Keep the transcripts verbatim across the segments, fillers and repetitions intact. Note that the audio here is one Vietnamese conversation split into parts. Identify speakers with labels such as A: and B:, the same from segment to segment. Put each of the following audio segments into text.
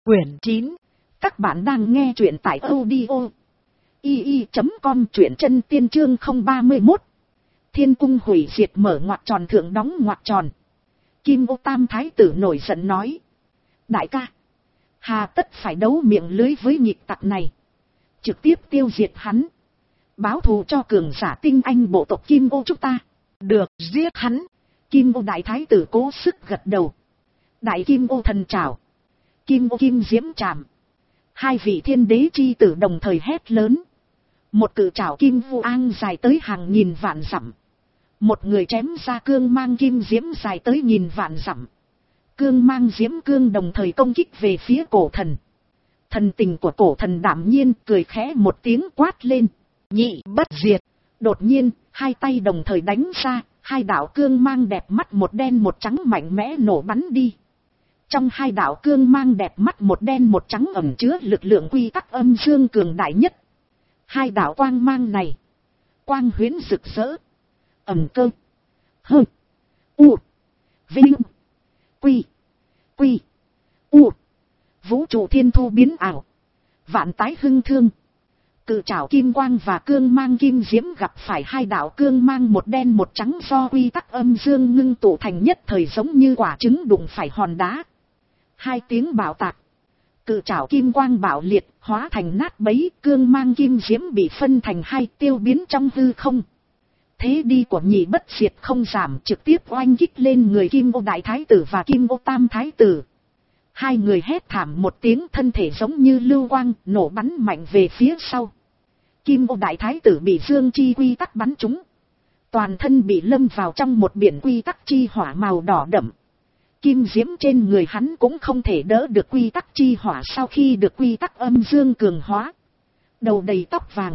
A: Quyển chín. Các bạn đang nghe truyện tại audio i i chấm com, truyện chân tiên chương không ba mươi mốt. Thiên cung hủy diệt mở ngoặc tròn thượng đóng ngoặc tròn. Kim Ô Tam Thái tử nổi giận nói: đại ca, hà tất phải đấu miệng lưới với nhịp tặc này, trực tiếp tiêu diệt hắn, báo thù cho cường giả tinh anh bộ tộc Kim Ô chúng ta. Được, giết hắn. Kim Ô Đại Thái tử cố sức gật đầu. Đại Kim Ô thần trảo, Kim Ô Kim Diễm Trảm, hai vị thiên đế chi tử đồng thời hét lớn. Một cự trảo kim vu an dài tới hàng nghìn vạn dặm, một người chém ra cương mang kim diễm dài tới nghìn vạn dặm. Cương mang diễm cương đồng thời công kích về phía cổ thần. Thần tình của cổ thần đảm nhiên cười khẽ một tiếng quát lên: nhị bất diệt. Đột nhiên, hai tay đồng thời đánh ra, hai đạo cương mang đẹp mắt một đen một trắng mạnh mẽ nổ bắn đi. Trong hai đạo cương mang đẹp mắt một đen một trắng ẩn chứa lực lượng quy tắc âm dương cường đại nhất. Hai đạo quang mang này, quang huyễn rực rỡ, ẩn cơ, hơ, u, vinh, quy, quy, u, vũ trụ thiên thu biến ảo, vạn tái hưng thương. Cự trảo kim quang và cương mang kim diễm gặp phải hai đạo cương mang một đen một trắng do quy tắc âm dương ngưng tụ thành nhất thời, giống như quả trứng đụng phải hòn đá. Hai tiếng bạo tạc, cự trảo kim quang bạo liệt, hóa thành nát bấy, cương mang kim diễm bị phân thành hai, tiêu biến trong hư không. Thế đi của nhị bất diệt không giảm, trực tiếp oanh kích lên người Kim Ô Đại Thái tử và Kim Ô Tam Thái tử. Hai người hét thảm một tiếng, thân thể giống như lưu quang, nổ bắn mạnh về phía sau. Kim Ô Đại Thái tử bị dương chi quy tắc bắn trúng, toàn thân bị lâm vào trong một biển quy tắc chi hỏa màu đỏ đậm. Kim diễm trên người hắn cũng không thể đỡ được quy tắc chi hỏa sau khi được quy tắc âm dương cường hóa. Đầu đầy tóc vàng,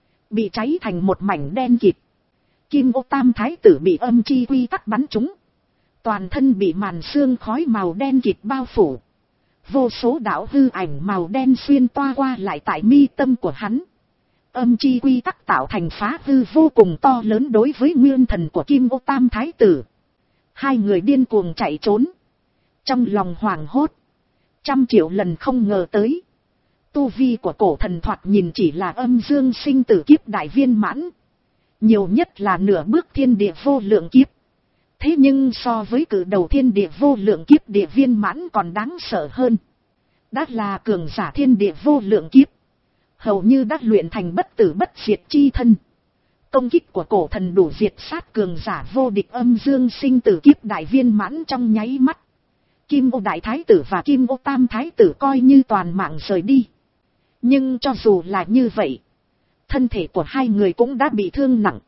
A: bị cháy thành một mảnh đen kịt. Kim Ô Tam Thái tử bị âm chi quy tắc bắn trúng, toàn thân bị màn sương khói màu đen kịt bao phủ. Vô số đạo hư ảnh màu đen xuyên toa qua lại tại mi tâm của hắn. Âm chi quy tắc tạo thành phá hư vô cùng to lớn đối với nguyên thần của Kim Ô Tam Thái tử. Hai người điên cuồng chạy trốn, trong lòng hoảng hốt, trăm triệu lần không ngờ tới. Tu vi của cổ thần thoạt nhìn chỉ là âm dương sinh tử kiếp đại viên mãn, nhiều nhất là nửa bước thiên địa vô lượng kiếp. Thế nhưng so với cử đầu thiên địa vô lượng kiếp địa viên mãn còn đáng sợ hơn. Đã là cường giả thiên địa vô lượng kiếp, hầu như đã luyện thành bất tử bất diệt chi thân. Công kích của cổ thần đủ diệt sát cường giả vô địch âm dương sinh tử kiếp đại viên mãn trong nháy mắt. Kim Ô Đại Thái tử và Kim Ô Tam Thái tử coi như toàn mạng rời đi. Nhưng cho dù là như vậy, thân thể của hai người cũng đã bị thương nặng.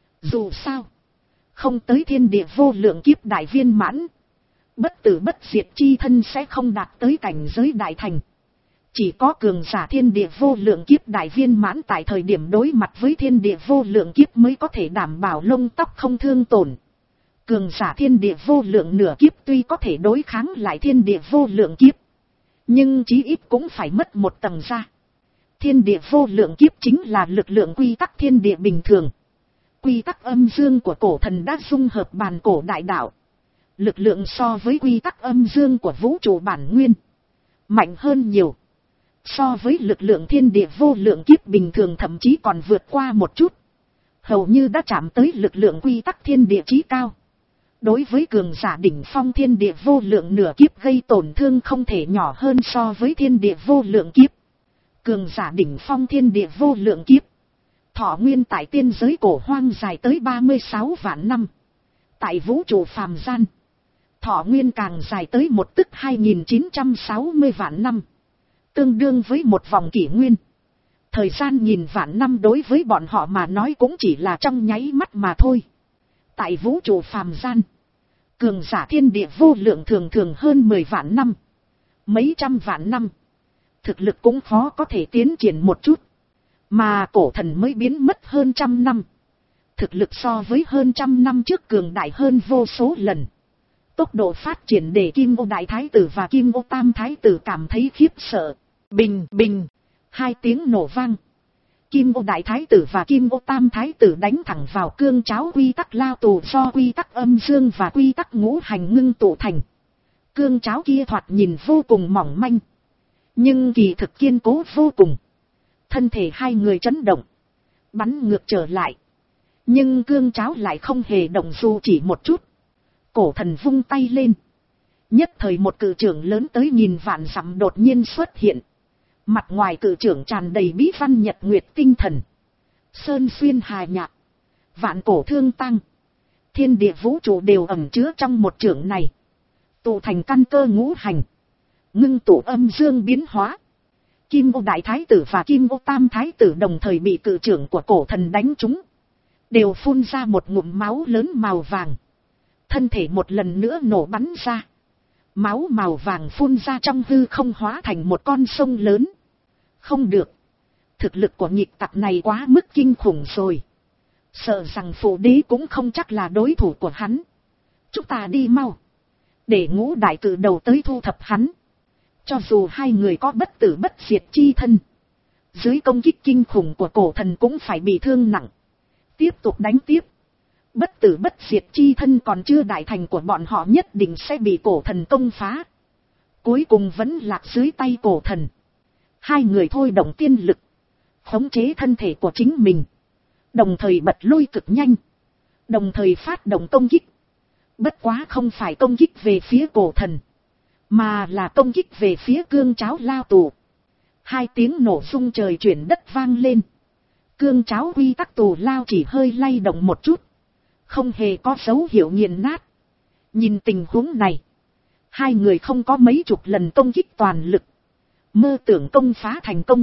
A: Dù sao, không tới thiên địa vô lượng kiếp đại viên mãn, bất tử bất diệt chi thân sẽ không đạt tới cảnh giới đại thành. Chỉ có cường giả thiên địa vô lượng kiếp đại viên mãn tại thời điểm đối mặt với thiên địa vô lượng kiếp mới có thể đảm bảo lông tóc không thương tổn. Cường giả thiên địa vô lượng nửa kiếp tuy có thể đối kháng lại thiên địa vô lượng kiếp, nhưng chí ít cũng phải mất một tầng ra. Thiên địa vô lượng kiếp chính là lực lượng quy tắc thiên địa bình thường. Quy tắc âm dương của cổ thần đã dung hợp bàn cổ đại đạo. Lực lượng so với quy tắc âm dương của vũ trụ bản nguyên mạnh hơn nhiều. So với lực lượng thiên địa vô lượng kiếp bình thường thậm chí còn vượt qua một chút. Hầu như đã chạm tới lực lượng quy tắc thiên địa chí cao. Đối với cường giả đỉnh phong thiên địa vô lượng nửa kiếp gây tổn thương không thể nhỏ hơn so với thiên địa vô lượng kiếp. Cường giả đỉnh phong thiên địa vô lượng kiếp, thọ nguyên tại tiên giới cổ hoang dài tới ba mươi sáu vạn năm. Tại vũ trụ phàm gian, thọ nguyên càng dài tới một tức hai nghìn chín trăm sáu mươi vạn năm. Tương đương với một vòng kỷ nguyên. Thời gian nghìn vạn năm đối với bọn họ mà nói cũng chỉ là trong nháy mắt mà thôi. Tại vũ trụ phàm gian, cường giả thiên địa vô lượng thường thường hơn mười vạn năm, mấy trăm vạn năm. Thực lực cũng khó có thể tiến triển một chút. Mà cổ thần mới biến mất hơn trăm năm. Thực lực so với hơn trăm năm trước cường đại hơn vô số lần. Tốc độ phát triển để Kim Ô Đại Thái tử và Kim Ô Tam Thái tử cảm thấy khiếp sợ. Bình bình, hai tiếng nổ vang. Kim Ô Đại Thái tử và Kim Ô Tam Thái tử đánh thẳng vào cương cháo quy tắc lao tù do quy tắc âm dương và quy tắc ngũ hành ngưng tụ thành. Cương cháo kia thoạt nhìn vô cùng mỏng manh, Nhưng kỳ thực kiên cố vô cùng. Thân thể hai người chấn động, bắn ngược trở lại. Nhưng cương cháo lại không hề động dù chỉ một chút. Cổ thần vung tay lên. Nhất thời một cự trưởng lớn tới nghìn vạn dặm đột nhiên xuất hiện. Mặt ngoài cự trưởng tràn đầy bí văn nhật nguyệt tinh thần. Sơn xuyên hà nhạc. Vạn cổ thương tăng. Thiên địa vũ trụ đều ẩn chứa trong một trưởng này. Tụ thành căn cơ ngũ hành. Ngưng tụ âm dương biến hóa. Kim ô đại thái tử và kim ô tam thái tử đồng thời bị cự trưởng của cổ thần đánh trúng. Đều phun ra một ngụm máu lớn màu vàng. Thân thể một lần nữa nổ bắn ra. Máu màu vàng phun ra trong hư không hóa thành một con sông lớn. Không được. Thực lực của nhịp tặc này quá mức kinh khủng rồi. Sợ rằng phụ đế cũng không chắc là đối thủ của hắn. Chúng ta đi mau. Để ngũ đại cử đầu tới thu thập hắn. Cho dù hai người có bất tử bất diệt chi thân. Dưới công kích kinh khủng của cổ thần cũng phải bị thương nặng. Tiếp tục đánh tiếp. Bất tử bất diệt chi thân còn chưa đại thành của bọn họ nhất định sẽ bị cổ thần công phá. Cuối cùng vẫn lạc dưới tay cổ thần. Hai người thôi động tiên lực. Khống chế thân thể của chính mình. Đồng thời bật lôi cực nhanh. Đồng thời phát động công kích. Bất quá không phải công kích về phía cổ thần. Mà là công kích về phía cương cháo lao tù. Hai tiếng nổ rung trời chuyển đất vang lên. Cương cháo quy tắc tù lao chỉ hơi lay động một chút. Không hề có dấu hiệu nghiền nát. Nhìn tình huống này. Hai người không có mấy chục lần công kích toàn lực. Mơ tưởng công phá thành công.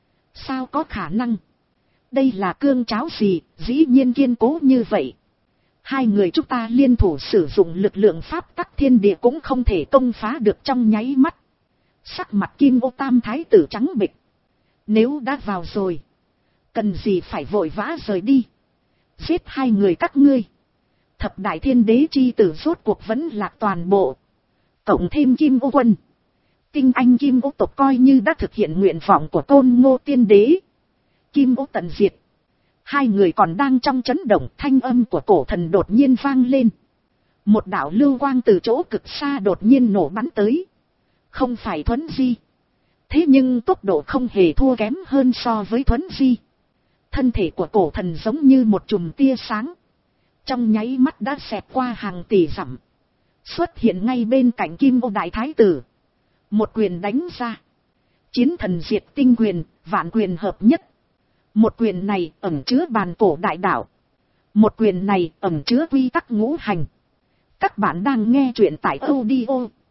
A: Sao có khả năng? Đây là cương cháo gì, dĩ nhiên kiên cố như vậy. Hai người chúng ta liên thủ sử dụng lực lượng pháp tắc thiên địa cũng không thể công phá được trong nháy mắt. Sắc mặt kim ô tam thái tử trắng bệch. Nếu đã vào rồi, cần gì phải vội vã rời đi. Giết hai người các ngươi. Thập đại thiên đế chi tử rốt cuộc vẫn lạc toàn bộ. Cộng thêm kim ô quân. Tinh anh kim ô tộc coi như đã thực hiện nguyện vọng của Tôn Ngô tiên đế. Kim ô tận diệt. Hai người còn đang trong chấn động, thanh âm của cổ thần đột nhiên vang lên. Một đạo lưu quang từ chỗ cực xa đột nhiên nổ bắn tới. Không phải Thuấn Di. Thế nhưng tốc độ không hề thua kém hơn so với Thuấn Di. Thân thể của cổ thần giống như một chùm tia sáng. Trong nháy mắt đã xẹt qua hàng tỷ dặm. Xuất hiện ngay bên cạnh kim ô đại thái tử. Một quyền đánh ra. Chiến thần diệt tinh quyền, vạn quyền hợp nhất. Một quyền này ẩn chứa bàn cổ đại đạo. Một quyền này ẩn chứa quy tắc ngũ hành. Các bạn đang nghe truyện tại audio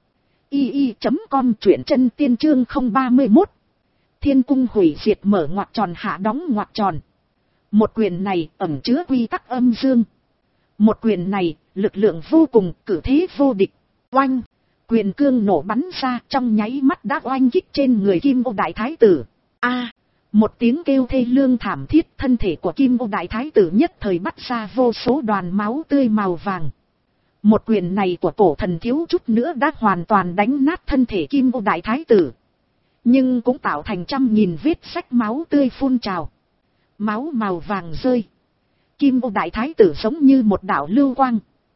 A: i i chấm com, truyện chân tiên chương không ba mươi mốt. Thiên cung hủy diệt mở ngoặc tròn hạ đóng ngoặc tròn. Một quyền này ẩn chứa quy tắc âm dương. Một quyền này lực lượng vô cùng, cử thế vô địch. Oanh! Quyền cương nổ bắn ra, trong nháy mắt đã oanh kích trên người kim ô đại thái tử. A! Một tiếng kêu thê lương thảm thiết, thân thể của kim ô đại thái tử nhất thời bắt ra vô số đoàn máu tươi màu vàng. Một quyền này của cổ thần thiếu chút nữa đã hoàn toàn đánh nát thân thể kim ô đại thái tử. Nhưng cũng tạo thành trăm nghìn vết rách máu tươi phun trào. Máu màu vàng rơi. Kim ô đại thái tử giống như một đạo lưu quang.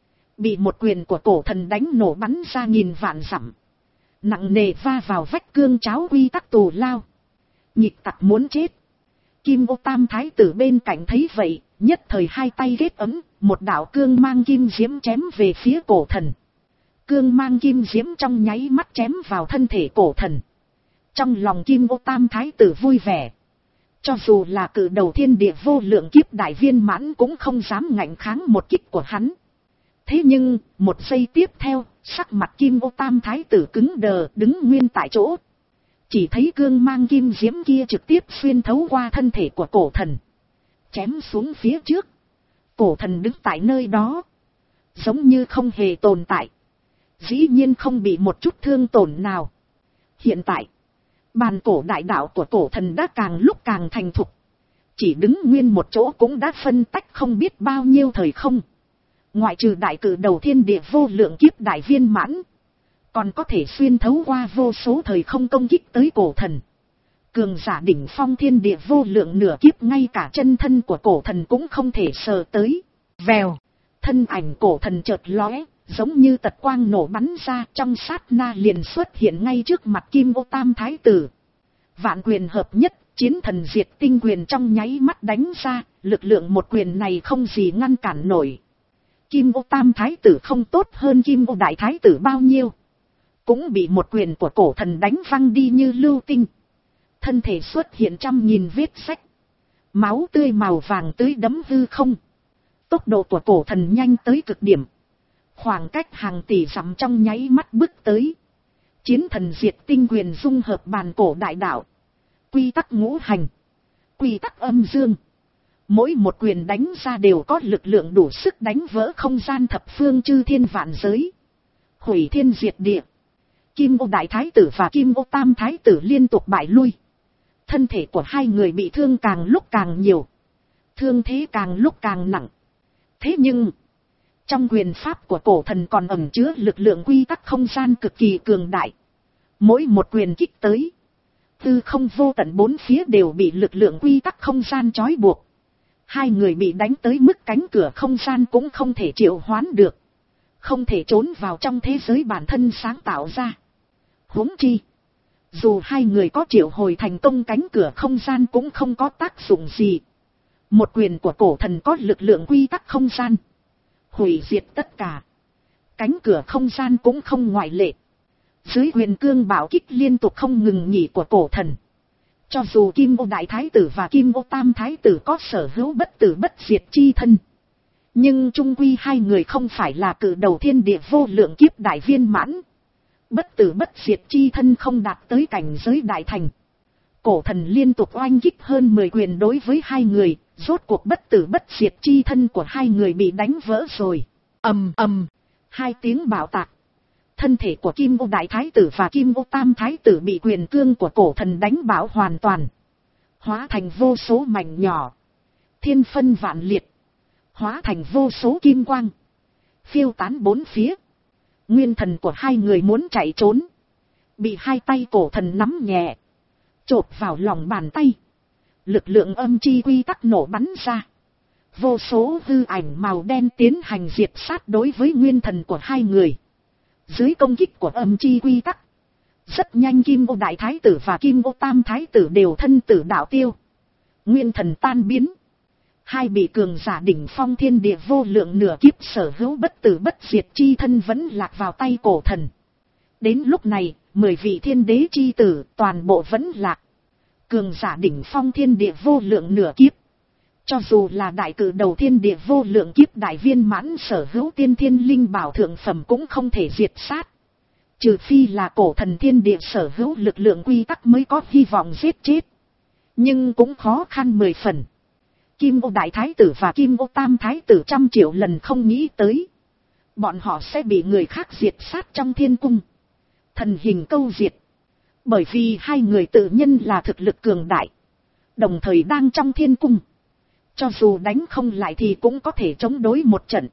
A: Bị một quyền của cổ thần đánh nổ bắn ra nghìn vạn dặm. Nặng nề va vào vách cương cháo quy tắc tù lao. Nhịp tặc muốn chết. Kim ô tam thái tử bên cạnh thấy vậy, nhất thời hai tay ghét ấm, một đạo cương mang kim diễm chém về phía cổ thần. Cương mang kim diễm trong nháy mắt chém vào thân thể cổ thần. Trong lòng kim ô tam thái tử vui vẻ. Cho dù là cự đầu thiên địa vô lượng kiếp đại viên mãn cũng không dám ngạnh kháng một kích của hắn. Thế nhưng, một giây tiếp theo, sắc mặt kim ô tam thái tử cứng đờ đứng nguyên tại chỗ. Chỉ thấy cương mang kim diễm kia trực tiếp xuyên thấu qua thân thể của cổ thần. Chém xuống phía trước. Cổ thần đứng tại nơi đó. Giống như không hề tồn tại. Dĩ nhiên không bị một chút thương tổn nào. Hiện tại, bàn cổ đại đạo của cổ thần đã càng lúc càng thành thục. Chỉ đứng nguyên một chỗ cũng đã phân tách không biết bao nhiêu thời không. Ngoại trừ đại cử đầu thiên địa vô lượng kiếp đại viên mãn. Còn có thể xuyên thấu qua vô số thời không công kích tới cổ thần. Cường giả đỉnh phong thiên địa vô lượng nửa kiếp, ngay cả chân thân của cổ thần cũng không thể sờ tới. Vèo, thân ảnh cổ thần chợt lóe, giống như tật quang nổ bắn ra, trong sát na liền xuất hiện ngay trước mặt kim ô tam thái tử. Vạn quyền hợp nhất, chiến thần diệt tinh quyền trong nháy mắt đánh ra, lực lượng một quyền này không gì ngăn cản nổi. Kim ô tam thái tử không tốt hơn kim ô đại thái tử bao nhiêu. Cũng bị một quyền của cổ thần đánh văng đi như lưu tinh. Thân thể xuất hiện trăm nghìn vết rách. Máu tươi màu vàng tưới đẫm hư không. Tốc độ của cổ thần nhanh tới cực điểm. Khoảng cách hàng tỷ dặm trong nháy mắt bước tới. Chiến thần diệt tinh quyền dung hợp bàn cổ đại đạo. Quy tắc ngũ hành. Quy tắc âm dương. Mỗi một quyền đánh ra đều có lực lượng đủ sức đánh vỡ không gian thập phương chư thiên vạn giới. Hủy thiên diệt địa. Kim ô đại thái tử và kim ô tam thái tử liên tục bại lui. Thân thể của hai người bị thương càng lúc càng nhiều. Thương thế càng lúc càng nặng. Thế nhưng, trong quyền pháp của cổ thần còn ẩn chứa lực lượng quy tắc không gian cực kỳ cường đại. Mỗi một quyền kích tới, tư không vô tận bốn phía đều bị lực lượng quy tắc không gian trói buộc. Hai người bị đánh tới mức cánh cửa không gian cũng không thể triệu hoán được. Không thể trốn vào trong thế giới bản thân sáng tạo ra. Huống chi, dù hai người có triệu hồi thành công cánh cửa không gian cũng không có tác dụng gì. Một quyền của cổ thần có lực lượng quy tắc không gian. Hủy diệt tất cả. Cánh cửa không gian cũng không ngoại lệ. Dưới quyền cương bảo kích liên tục không ngừng nghỉ của cổ thần. Cho dù Kim ô đại thái tử và Kim ô tam thái tử có sở hữu bất tử bất diệt chi thân. Nhưng chung quy hai người không phải là cự đầu thiên địa vô lượng kiếp đại viên mãn. Bất tử bất diệt chi thân không đạt tới cảnh giới đại thành. Cổ thần liên tục oanh kích hơn mười quyền đối với hai người. Rốt cuộc bất tử bất diệt chi thân của hai người bị đánh vỡ rồi. Ầm ầm, hai tiếng bạo tạc. Thân thể của Kim ô đại thái tử và Kim ô tam thái tử bị quyền cương của cổ thần đánh bão hoàn toàn. Hóa thành vô số mảnh nhỏ. Thiên phân vạn liệt. Hóa thành vô số kim quang. Phiêu tán bốn phía. Nguyên thần của hai người muốn chạy trốn. Bị hai tay cổ thần nắm nhẹ. Chộp vào lòng bàn tay. Lực lượng âm chi quy tắc nổ bắn ra. Vô số hư ảnh màu đen tiến hành diệt sát đối với nguyên thần của hai người. Dưới công kích của âm chi quy tắc. Rất nhanh Kim ô đại thái tử và Kim ô tam thái tử đều thân tử đạo tiêu. Nguyên thần tan biến. Hai bị cường giả đỉnh phong thiên địa vô lượng nửa kiếp sở hữu bất tử bất diệt chi thân vẫn lạc vào tay cổ thần. Đến lúc này, mười vị thiên đế chi tử toàn bộ vẫn lạc. Cường giả đỉnh phong thiên địa vô lượng nửa kiếp. Cho dù là đại cử đầu thiên địa vô lượng kiếp đại viên mãn sở hữu tiên thiên linh bảo thượng phẩm cũng không thể diệt sát. Trừ phi là cổ thần thiên địa sở hữu lực lượng quy tắc mới có hy vọng giết chết. Nhưng cũng khó khăn mười phần. Kim ô đại thái tử và Kim ô tam thái tử trăm triệu lần không nghĩ tới. Bọn họ sẽ bị người khác diệt sát trong thiên cung. Thần hình câu diệt. Bởi vì hai người tự nhân là thực lực cường đại. Đồng thời đang trong thiên cung. Cho dù đánh không lại thì cũng có thể chống đối một trận.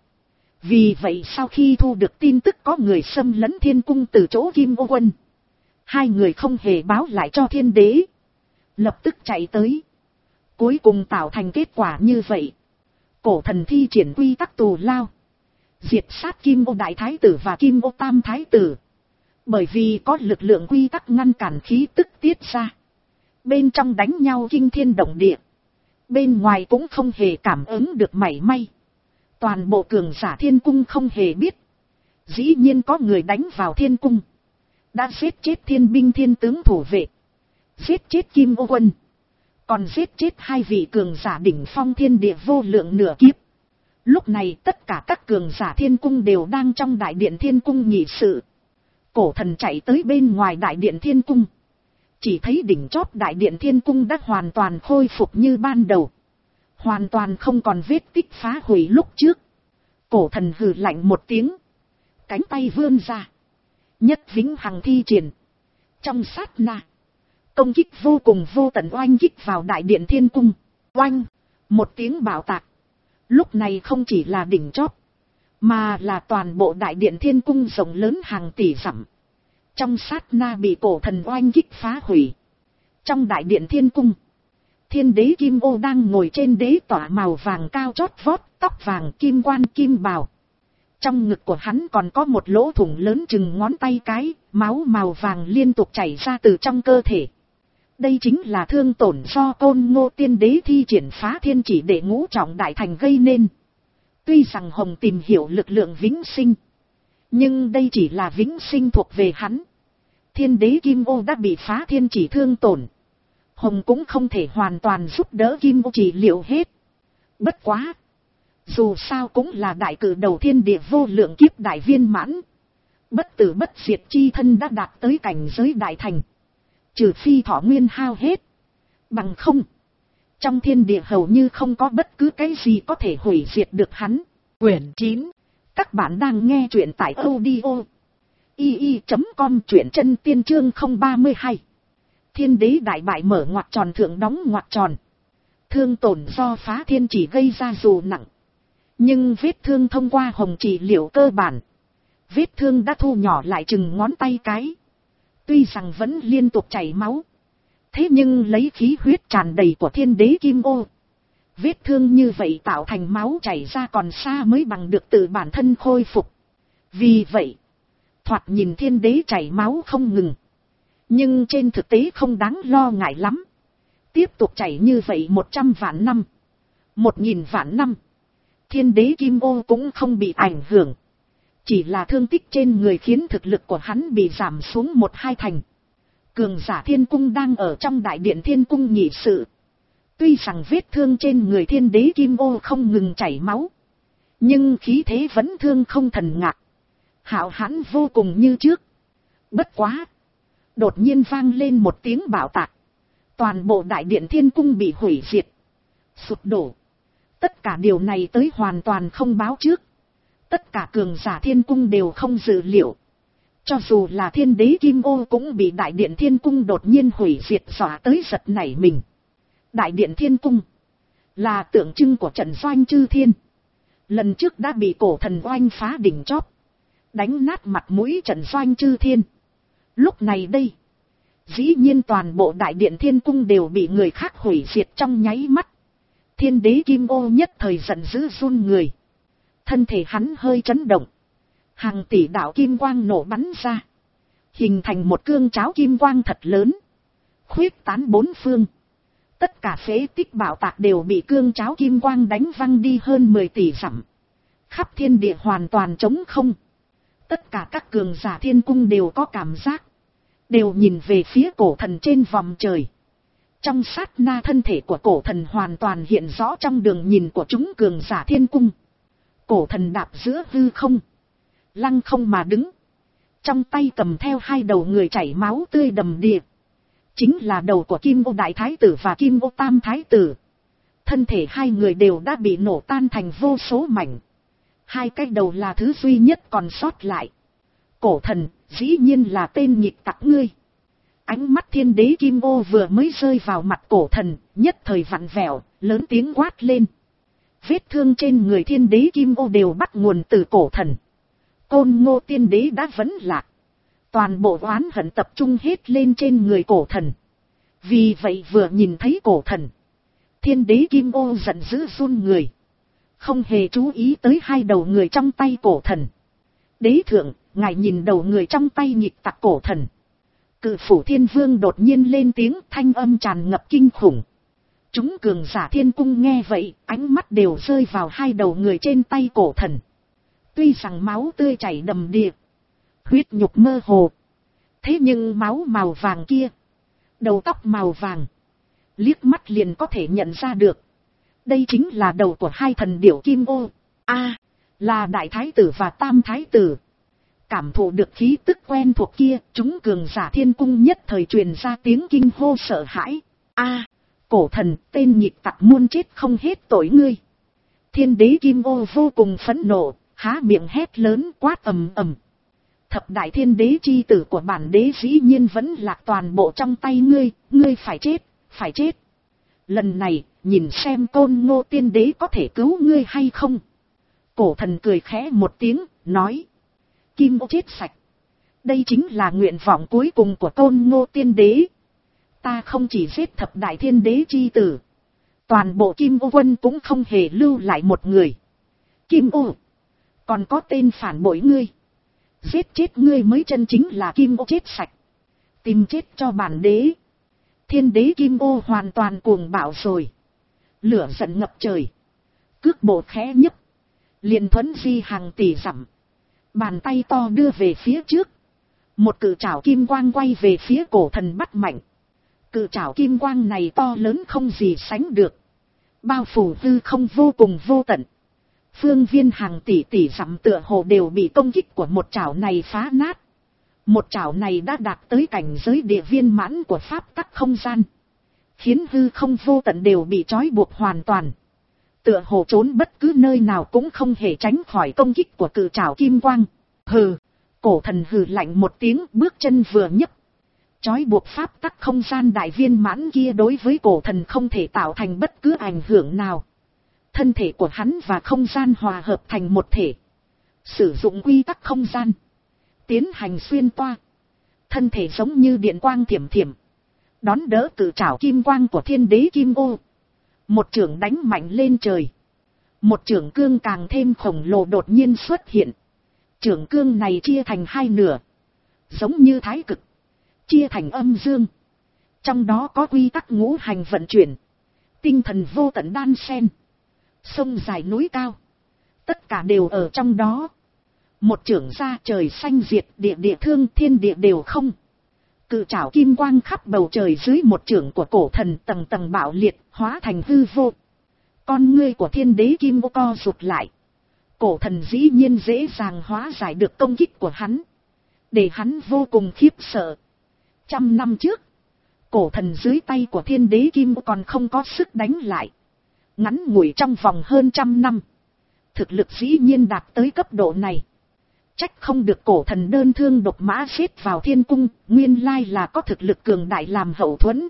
A: Vì vậy sau khi thu được tin tức có người xâm lấn thiên cung từ chỗ Kim ô quân. Hai người không hề báo lại cho thiên đế. Lập tức chạy tới. Cuối cùng tạo thành kết quả như vậy. Cổ thần thi triển quy tắc tù lao. Diệt sát Kim ô đại thái tử và Kim ô tam thái tử. Bởi vì có lực lượng quy tắc ngăn cản khí tức tiết ra. Bên trong đánh nhau kinh thiên động địa. Bên ngoài cũng không hề cảm ứng được mảy may. Toàn bộ cường giả thiên cung không hề biết. Dĩ nhiên có người đánh vào thiên cung. Đã giết chết thiên binh thiên tướng thủ vệ. Giết chết Kim ô quân. Còn giết chết hai vị cường giả đỉnh phong thiên địa vô lượng nửa kiếp. Lúc này tất cả các cường giả thiên cung đều đang trong đại điện thiên cung nghị sự. Cổ thần chạy tới bên ngoài đại điện thiên cung. Chỉ thấy đỉnh chót đại điện thiên cung đã hoàn toàn khôi phục như ban đầu. Hoàn toàn không còn vết tích phá hủy lúc trước. Cổ thần hừ lạnh một tiếng. Cánh tay vươn ra. Nhất vĩnh hằng thi triển. Trong sát na. Công kích vô cùng vô tận oanh kích vào đại điện thiên cung. Oanh. Một tiếng bạo tạc. Lúc này không chỉ là đỉnh chót. Mà là toàn bộ đại điện thiên cung rộng lớn hàng tỷ dặm. Trong sát na bị cổ thần oanh kích phá hủy. Trong đại điện thiên cung. Thiên đế Kim ô đang ngồi trên đế tỏa màu vàng cao chót vót, tóc vàng kim quan kim bào. Trong ngực của hắn còn có một lỗ thủng lớn chừng ngón tay cái, máu màu vàng liên tục chảy ra từ trong cơ thể. Đây chính là thương tổn do Côn Ngô Tiên Đế thi triển phá thiên chỉ để ngũ trọng đại thành gây nên. Tuy rằng Hồng tìm hiểu lực lượng vĩnh sinh, nhưng đây chỉ là vĩnh sinh thuộc về hắn. Thiên đế Kim Ô đã bị phá thiên chỉ thương tổn, Hồng cũng không thể hoàn toàn giúp đỡ Kim Ô trị liệu hết. Bất quá, dù sao cũng là đại cử đầu thiên địa vô lượng kiếp đại viên mãn, bất tử bất diệt chi thân đã đạt tới cảnh giới đại thành. Trừ phi thọ nguyên hao hết, bằng không, trong thiên địa hầu như không có bất cứ cái gì có thể hủy diệt được hắn. Quyển chín. Các bạn đang nghe truyện tại audio i i chấm com, truyện chân tiên chương không ba hai. Thiên đế đại bại mở ngoặc tròn thượng đóng ngoặc tròn. Thương tổn do phá thiên chỉ gây ra dù nặng, nhưng vết thương thông qua Hồng trị liệu cơ bản. Vết thương đã thu nhỏ lại chừng ngón tay cái. Tuy rằng vẫn liên tục chảy máu, thế nhưng lấy khí huyết tràn đầy của thiên đế Kim Ô, vết thương như vậy tạo thành máu chảy ra còn xa mới bằng được tự bản thân khôi phục. Vì vậy, thoạt nhìn thiên đế chảy máu không ngừng, nhưng trên thực tế không đáng lo ngại lắm. Tiếp tục chảy như vậy một trăm vạn năm, một nghìn vạn năm, thiên đế Kim Ô cũng không bị ảnh hưởng. Chỉ là thương tích trên người khiến thực lực của hắn bị giảm xuống một hai thành. Cường giả thiên cung đang ở trong đại điện thiên cung nghị sự. Tuy rằng vết thương trên người thiên đế Kim Ô không ngừng chảy máu, nhưng khí thế vẫn thương không thần ngạc, hạo hãn vô cùng như trước. Bất quá, đột nhiên vang lên một tiếng bạo tạc. Toàn bộ đại điện thiên cung bị hủy diệt, sụp đổ. Tất cả điều này tới hoàn toàn không báo trước. Tất cả cường giả thiên cung đều không dự liệu. Cho dù là thiên đế Kim Ô cũng bị đại điện thiên cung đột nhiên hủy diệt dọa tới giật nảy mình. Đại điện thiên cung là tượng trưng của trận doanh chư thiên. Lần trước đã bị cổ thần oanh phá đỉnh chóp, đánh nát mặt mũi trận doanh chư thiên. Lúc này đây, dĩ nhiên toàn bộ đại điện thiên cung đều bị người khác hủy diệt trong nháy mắt. Thiên đế Kim Ô nhất thời giận dữ run người. Thân thể hắn hơi chấn động. Hàng tỷ đạo kim quang nổ bắn ra, hình thành một cương cháo kim quang thật lớn, khuyết tán bốn phương. Tất cả phế tích bảo tạc đều bị cương cháo kim quang đánh văng đi hơn mười tỷ dặm. Khắp thiên địa hoàn toàn trống không. Tất cả các cường giả thiên cung đều có cảm giác, đều nhìn về phía cổ thần trên vòm trời. Trong sát na thân thể của cổ thần hoàn toàn hiện rõ trong đường nhìn của chúng cường giả thiên cung. Cổ thần đạp giữa hư không, lăng không mà đứng, trong tay cầm theo hai đầu người chảy máu tươi đầm đìa. Chính là đầu của Kim Ô Đại Thái Tử và Kim Ô Tam Thái Tử. Thân thể hai người đều đã bị nổ tan thành vô số mảnh. Hai cái đầu là thứ duy nhất còn sót lại. Cổ thần, dĩ nhiên là tên nhịp tặc ngươi. Ánh mắt thiên đế Kim Ô vừa mới rơi vào mặt cổ thần, nhất thời vặn vẹo, lớn tiếng quát lên. Vết thương trên người thiên đế Kim Ô đều bắt nguồn từ cổ thần. Côn Ngô Tiên Đế đã vẫn lạc. Toàn bộ oán hận tập trung hết lên trên người cổ thần. Vì vậy vừa nhìn thấy cổ thần, thiên đế Kim Ô giận dữ run người, không hề chú ý tới hai đầu người trong tay cổ thần. Đế thượng, ngài nhìn đầu người trong tay nhịp tặc cổ thần. Cự phủ thiên vương đột nhiên lên tiếng, thanh âm tràn ngập kinh khủng. Chúng cường giả thiên cung nghe vậy, ánh mắt đều rơi vào hai đầu người trên tay cổ thần. Tuy rằng máu tươi chảy đầm đìa, huyết nhục mơ hồ, thế nhưng máu màu vàng kia, đầu tóc màu vàng, liếc mắt liền có thể nhận ra được. Đây chính là đầu của hai thần điểu Kim Ô. A, à, là Đại Thái Tử và Tam Thái Tử. Cảm thụ được khí tức quen thuộc kia, chúng cường giả thiên cung nhất thời truyền ra tiếng kinh hô sợ hãi. A, à, cổ thần, tên nhịp tặc muôn chết không hết tội ngươi. Thiên đế Kim Ô vô cùng phẫn nộ, há miệng hét lớn quát ầm ầm. Thập đại thiên đế chi tử của bản đế dĩ nhiên vẫn lạc toàn bộ trong tay ngươi, ngươi phải chết, phải chết. Lần này, nhìn xem Côn Ngô Tiên Đế có thể cứu ngươi hay không. Cổ thần cười khẽ một tiếng, nói. Kim Ô chết sạch. Đây chính là nguyện vọng cuối cùng của Côn Ngô Tiên Đế. Ta không chỉ giết thập đại thiên đế chi tử, toàn bộ Kim Ô quân cũng không hề lưu lại một người. Kim Ô, còn có tên phản bội ngươi. Giết chết ngươi mới chân chính là Kim Ô chết sạch. Tìm chết cho bản đế. Thiên đế kim ô hoàn toàn cuồng bạo rồi. Lửa giận ngập trời. Cước bộ khẽ nhấp. Liền thuấn di hàng tỷ dặm. Bàn tay to đưa về phía trước. Một cự trảo kim quang quay về phía cổ thần bắt mạnh. Cự trảo kim quang này to lớn không gì sánh được. Bao phủ hư không vô cùng vô tận. Phương viên hàng tỷ tỷ dặm tựa hồ đều bị công kích của một trảo này phá nát. Một trảo này đã đạt tới cảnh giới địa viên mãn của pháp tắc không gian. Khiến hư không vô tận đều bị trói buộc hoàn toàn. Tựa hồ trốn bất cứ nơi nào cũng không hề tránh khỏi công kích của cự trảo kim quang. Hừ, cổ thần hừ lạnh một tiếng, bước chân vừa nhấc. Trói buộc pháp tắc không gian đại viên mãn kia đối với cổ thần không thể tạo thành bất cứ ảnh hưởng nào. Thân thể của hắn và không gian hòa hợp thành một thể. Sử dụng quy tắc không gian. Tiến hành xuyên toa. Thân thể giống như điện quang thiểm thiểm. Đón đỡ cự trảo kim quang của thiên đế kim ô. Một chưởng đánh mạnh lên trời. Một chưởng cương càng thêm khổng lồ đột nhiên xuất hiện. Chưởng cương này chia thành hai nửa. Giống như thái cực. Chia thành âm dương. Trong đó có quy tắc ngũ hành vận chuyển. Tinh thần vô tận đan sen. Sông dài núi cao. Tất cả đều ở trong đó. Một chưởng ra trời xanh diệt địa địa thương thiên địa đều không. Cự trảo kim quang khắp bầu trời dưới một chưởng của cổ thần tầng tầng bạo liệt hóa thành hư vô. Con ngươi của thiên đế kim ô co rụt lại. Cổ thần dĩ nhiên dễ dàng hóa giải được công kích của hắn. Để hắn vô cùng khiếp sợ. Trăm năm trước. Cổ thần dưới tay của thiên đế kim ô còn không có sức đánh lại. Ngắn ngủi trong vòng hơn trăm năm. Thực lực dĩ nhiên đạt tới cấp độ này. Trách không được cổ thần đơn thương độc mã xếp vào thiên cung, nguyên lai là có thực lực cường đại làm hậu thuẫn.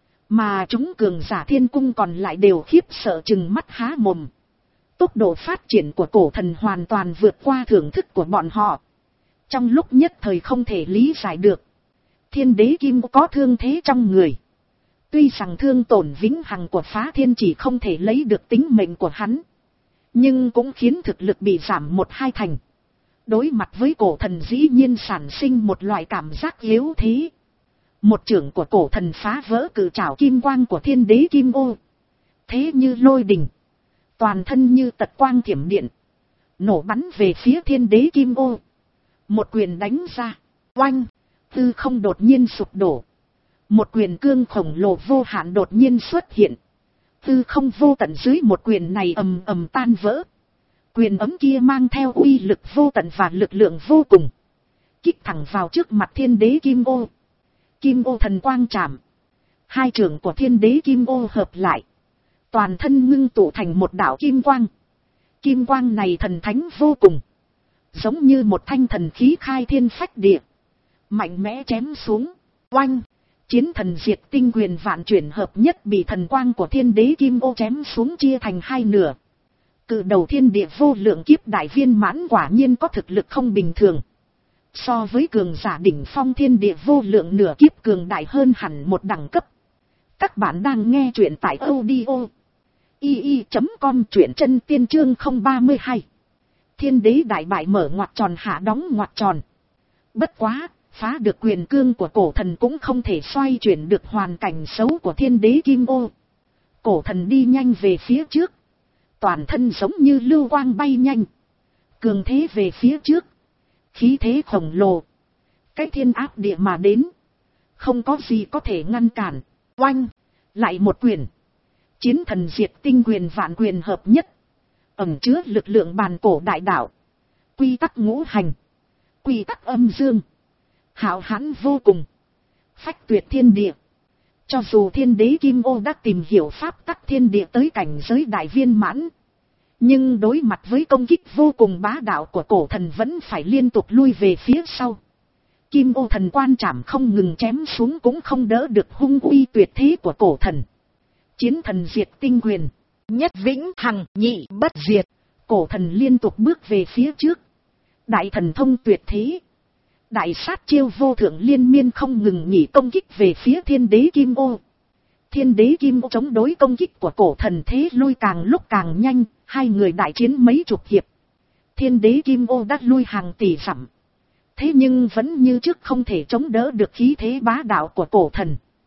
A: Mà chúng cường giả thiên cung còn lại đều khiếp sợ chừng mắt há mồm. Tốc độ phát triển của cổ thần hoàn toàn vượt qua thưởng thức của bọn họ. Trong lúc nhất thời không thể lý giải được. Thiên đế kim có thương thế trong người. Tuy rằng thương tổn vĩnh hằng của phá thiên chỉ không thể lấy được tính mệnh của hắn. Nhưng cũng khiến thực lực bị giảm một hai thành. Đối mặt với cổ thần dĩ nhiên sản sinh một loại cảm giác yếu thế. Một chưởng của cổ thần phá vỡ cự trảo kim quang của thiên đế kim ô. Thế như lôi đình. Toàn thân như tật quang thiểm điện. Nổ bắn về phía thiên đế kim ô. Một quyền đánh ra. Oanh. Tư không đột nhiên sụp đổ. Một quyền cương khổng lồ vô hạn đột nhiên xuất hiện. Tư không vô tận dưới một quyền này ầm ầm tan vỡ. Quyền ấm kia mang theo uy lực vô tận và lực lượng vô cùng. Kích thẳng vào trước mặt thiên đế kim ô. Kim ô thần quang chạm. Hai trường của thiên đế kim ô hợp lại. Toàn thân ngưng tụ thành một đạo kim quang. Kim quang này thần thánh vô cùng. Giống như một thanh thần khí khai thiên phách địa. Mạnh mẽ chém xuống. Oanh. Chiến thần diệt tinh quyền vạn chuyển hợp nhất bị thần quang của thiên đế kim ô chém xuống chia thành hai nửa. Cự đầu thiên địa vô lượng kiếp đại viên mãn quả nhiên có thực lực không bình thường. So với cường giả đỉnh phong thiên địa vô lượng nửa kiếp cường đại hơn hẳn một đẳng cấp. Các bạn đang nghe truyện tại audio i i chấm com truyện chân tiên chương không ba hai. Thiên đế đại bại mở ngoặc tròn hạ đóng ngoặc tròn. Bất quá, phá được quyền cương của cổ thần cũng không thể xoay chuyển được hoàn cảnh xấu của thiên đế kim ô. Cổ thần đi nhanh về phía trước. Toàn thân giống như lưu quang bay nhanh. Cường thế về phía trước. Khí thế khổng lồ. Cái thiên áp địa mà đến. Không có gì có thể ngăn cản. Oanh. Lại một quyền. Chiến thần diệt tinh quyền vạn quyền hợp nhất. Ẩn chứa lực lượng bàn cổ đại đạo. Quy tắc ngũ hành. Quy tắc âm dương. Hạo hãn vô cùng. Phách tuyệt thiên địa. Cho dù thiên đế kim ô đã tìm hiểu pháp tắc thiên địa tới cảnh giới đại viên mãn. Nhưng đối mặt với công kích vô cùng bá đạo của cổ thần vẫn phải liên tục lui về phía sau. Kim ô thần quan trảm không ngừng chém xuống cũng không đỡ được hung uy tuyệt thế của cổ thần. Chiến thần diệt tinh quyền. Nhất vĩnh hằng nhị bất diệt. Cổ thần liên tục bước về phía trước. Đại thần thông tuyệt thế. Đại sát chiêu vô thượng liên miên không ngừng nghỉ công kích về phía thiên đế kim ô. Thiên đế kim ô chống đối công kích của cổ thần thế lui càng lúc càng nhanh, hai người đại chiến mấy chục hiệp. Thiên đế kim ô đã lui hàng tỷ dặm. Thế nhưng vẫn như trước không thể chống đỡ được khí thế bá đạo của cổ thần.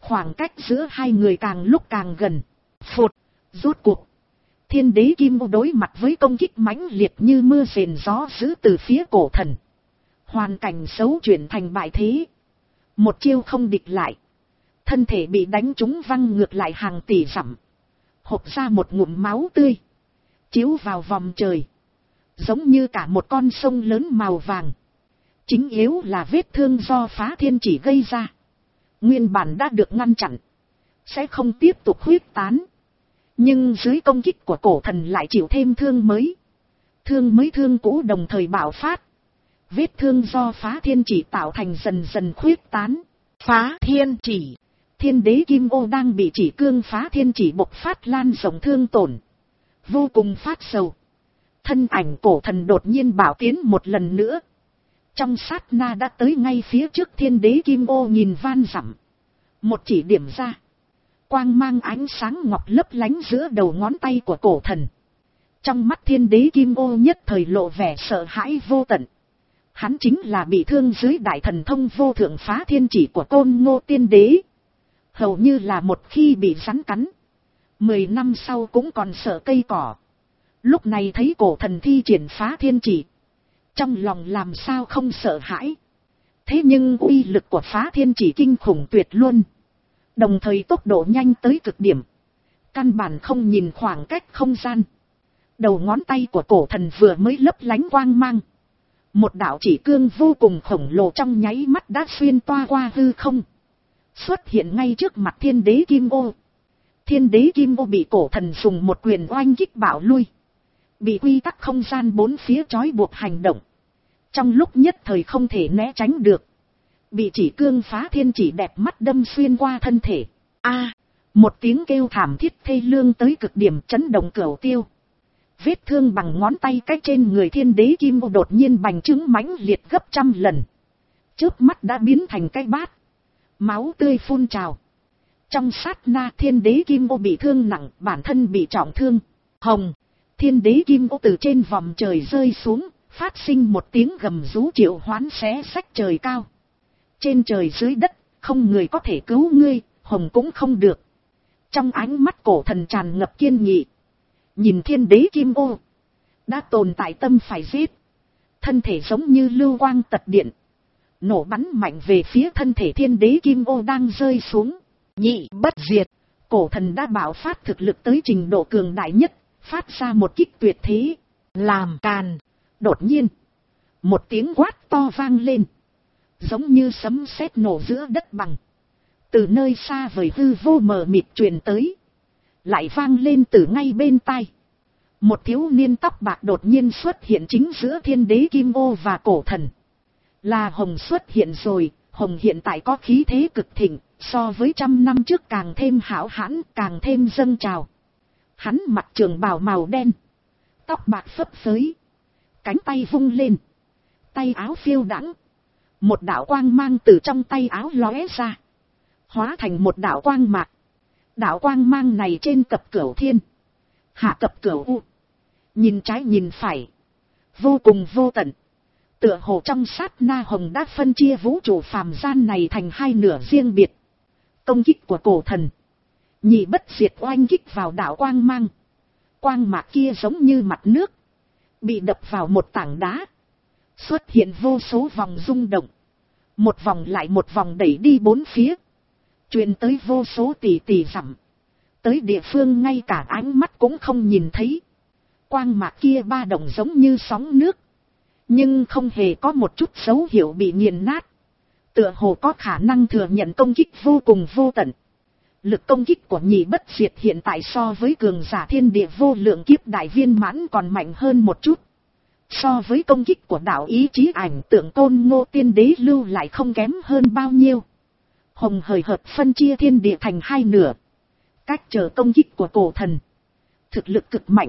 A: Khoảng cách giữa hai người càng lúc càng gần. Phụt, rốt cuộc. Thiên đế kim ô đối mặt với công kích mãnh liệt như mưa rền gió dữ từ phía cổ thần. Hoàn cảnh xấu chuyển thành bại thế. Một chiêu không địch lại. Thân thể bị đánh trúng văng ngược lại hàng tỷ dặm. Hộc ra một ngụm máu tươi. Chiếu vào vòng trời. Giống như cả một con sông lớn màu vàng. Chính yếu là vết thương do phá thiên chỉ gây ra. Nguyên bản đã được ngăn chặn. Sẽ không tiếp tục huyết tán. Nhưng dưới công kích của cổ thần lại chịu thêm thương mới. Thương mới thương cũ đồng thời bạo phát. Vết thương do phá thiên chỉ tạo thành dần dần khuyết tán. Phá thiên chỉ. Thiên đế kim ô đang bị chỉ cương phá thiên chỉ bộc phát lan rộng thương tổn. Vô cùng phát sầu. Thân ảnh cổ thần đột nhiên bảo tiến một lần nữa. Trong sát na đã tới ngay phía trước thiên đế kim ô nhìn van dặm. Một chỉ điểm ra. Quang mang ánh sáng ngọc lấp lánh giữa đầu ngón tay của cổ thần. Trong mắt thiên đế kim ô nhất thời lộ vẻ sợ hãi vô tận. Hắn chính là bị thương dưới đại thần thông vô thượng phá thiên chỉ của Côn Ngô tiên đế. Hầu như là một khi bị rắn cắn. Mười năm sau cũng còn sợ cây cỏ. Lúc này thấy cổ thần thi triển phá thiên chỉ. Trong lòng làm sao không sợ hãi. Thế nhưng uy lực của phá thiên chỉ kinh khủng tuyệt luôn. Đồng thời tốc độ nhanh tới cực điểm. Căn bản không nhìn khoảng cách không gian. Đầu ngón tay của cổ thần vừa mới lấp lánh quang mang. Một đạo chỉ cương vô cùng khổng lồ trong nháy mắt đã xuyên toa qua hư không. Xuất hiện ngay trước mặt thiên đế kim ô. Thiên đế kim ô bị cổ thần dùng một quyền oanh kích bạo lui. Bị quy tắc không gian bốn phía trói buộc hành động. Trong lúc nhất thời không thể né tránh được. Bị chỉ cương phá thiên chỉ đẹp mắt đâm xuyên qua thân thể. A, một tiếng kêu thảm thiết thê lương tới cực điểm chấn động cửu tiêu. Vết thương bằng ngón tay cách trên người thiên đế kim ô đột nhiên bành trướng mãnh liệt gấp trăm lần. Chớp mắt đã biến thành cái bát. Máu tươi phun trào. Trong sát na thiên đế kim ô bị thương nặng, bản thân bị trọng thương. Hồng, thiên đế kim ô từ trên vòm trời rơi xuống, phát sinh một tiếng gầm rú triệu hoán xé xách trời cao. Trên trời dưới đất, không người có thể cứu ngươi, Hồng cũng không được. Trong ánh mắt cổ thần tràn ngập kiên nghị. Nhìn thiên đế kim ô. Đã tồn tại tâm phải giết. Thân thể giống như lưu quang tật điện. Nổ bắn mạnh về phía thân thể thiên đế kim ô đang rơi xuống. Nhị bất diệt. Cổ thần đã bảo phát thực lực tới trình độ cường đại nhất. Phát ra một kích tuyệt thế. Làm càn. Đột nhiên. Một tiếng quát to vang lên. Giống như sấm sét nổ giữa đất bằng. Từ nơi xa vời hư vô mờ mịt truyền tới. Lại vang lên từ ngay bên tai. Một thiếu niên tóc bạc đột nhiên xuất hiện chính giữa thiên đế kim ô và cổ thần. Là Hồng xuất hiện rồi. Hồng hiện tại có khí thế cực thịnh. So với trăm năm trước càng thêm hão hãn, càng thêm dâng trào. Hắn mặc trường bào màu đen. Tóc bạc phấp phới. Cánh tay vung lên. Tay áo phiêu đãng. Một đạo quang mang từ trong tay áo lóe ra. Hóa thành một đạo quang mạc. Đạo quang mang này trên cập cửu thiên. Hạ cập cửu u. Nhìn trái nhìn phải. Vô cùng vô tận. Tựa hồ trong sát na Hồng đã phân chia vũ trụ phàm gian này thành hai nửa riêng biệt. Công kích của cổ thần. Nhị bất diệt oanh kích vào đạo quang mang. Quang mạc kia giống như mặt nước. Bị đập vào một tảng đá. Xuất hiện vô số vòng rung động. Một vòng lại một vòng đẩy đi bốn phía. Truyền tới vô số tỷ tỷ dặm. Tới địa phương ngay cả ánh mắt cũng không nhìn thấy. Quang mạc kia ba động giống như sóng nước. Nhưng không hề có một chút dấu hiệu bị nghiền nát. Tựa hồ có khả năng thừa nhận công kích vô cùng vô tận. Lực công kích của nhị bất diệt hiện tại so với cường giả thiên địa vô lượng kiếp đại viên mãn còn mạnh hơn một chút. So với công kích của đạo ý chí ảnh tượng Côn Ngô tiên đế lưu lại không kém hơn bao nhiêu. Hồng hời hợt phân chia thiên địa thành hai nửa. Cách trở công kích của cổ thần. Thực lực cực mạnh.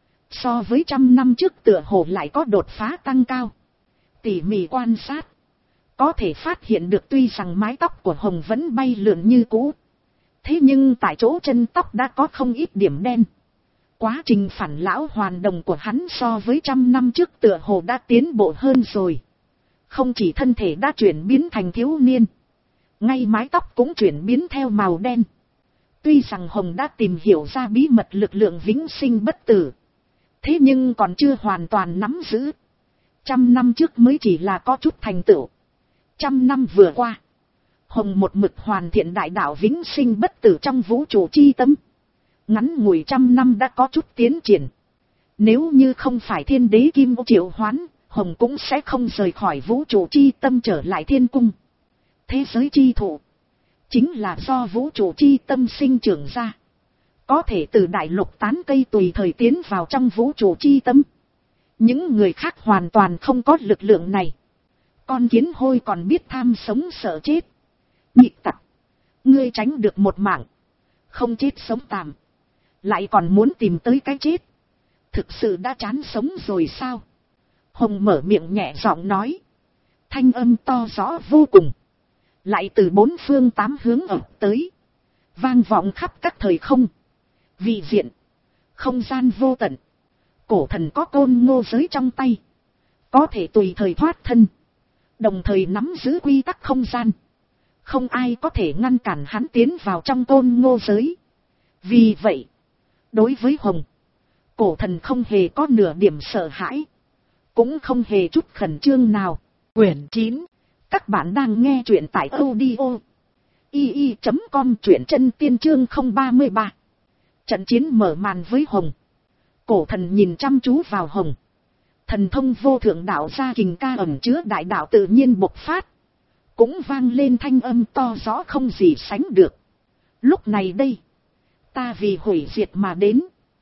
A: So với trăm năm trước tựa hồ lại có đột phá tăng cao. Tỉ mỉ quan sát. Có thể phát hiện được tuy rằng mái tóc của Hồng vẫn bay lượn như cũ. Thế nhưng tại chỗ chân tóc đã có không ít điểm đen. Quá trình phản lão hoàn đồng của hắn so với trăm năm trước tựa hồ đã tiến bộ hơn rồi. Không chỉ thân thể đã chuyển biến thành thiếu niên. ngay mái tóc cũng chuyển biến theo màu đen. Tuy rằng Hồng đã tìm hiểu ra bí mật lực lượng vĩnh sinh bất tử, thế nhưng còn chưa hoàn toàn nắm giữ. Trăm năm trước mới chỉ là có chút thành tựu. Trăm năm vừa qua, Hồng một mực hoàn thiện đại đạo vĩnh sinh bất tử trong vũ trụ chi tâm. Ngắn ngủi trăm năm đã có chút tiến triển. Nếu như không phải thiên đế Kim Ô triệu hoán, Hồng cũng sẽ không rời khỏi vũ trụ chi tâm trở lại thiên cung. Thế giới chi thụ chính là do vũ trụ chi tâm sinh trưởng ra. Có thể từ đại lục tán cây tùy thời tiến vào trong vũ trụ chi tâm. Những người khác hoàn toàn không có lực lượng này. Con kiến hôi còn biết tham sống sợ chết. Nhị tặc, ngươi tránh được một mạng, không chết sống tạm, lại còn muốn tìm tới cái chết. Thực sự đã chán sống rồi sao? Hồng mở miệng nhẹ giọng nói. Thanh âm to rõ vô cùng, lại từ bốn phương tám hướng ập tới, vang vọng khắp các thời không, vị diện, không gian vô tận. Cổ thần có côn ngô giới trong tay, có thể tùy thời thoát thân, đồng thời nắm giữ quy tắc không gian. Không ai có thể ngăn cản hắn tiến vào trong côn ngô giới. Vì vậy, đối với Hồng, cổ thần không hề có nửa điểm sợ hãi, cũng không hề chút khẩn trương nào. Quyển chín, các bạn đang nghe truyện tại audio i i chấm com, truyện chân tiên chương không ba mươi ba. Trận chiến mở màn với Hồng. Cổ thần nhìn chăm chú vào Hồng. Thần thông vô thượng đạo gia kình ca ẩn chứa đại đạo tự nhiên bộc phát, cũng vang lên thanh âm to rõ không gì sánh được. Lúc này đây, ta vì hủy diệt mà đến,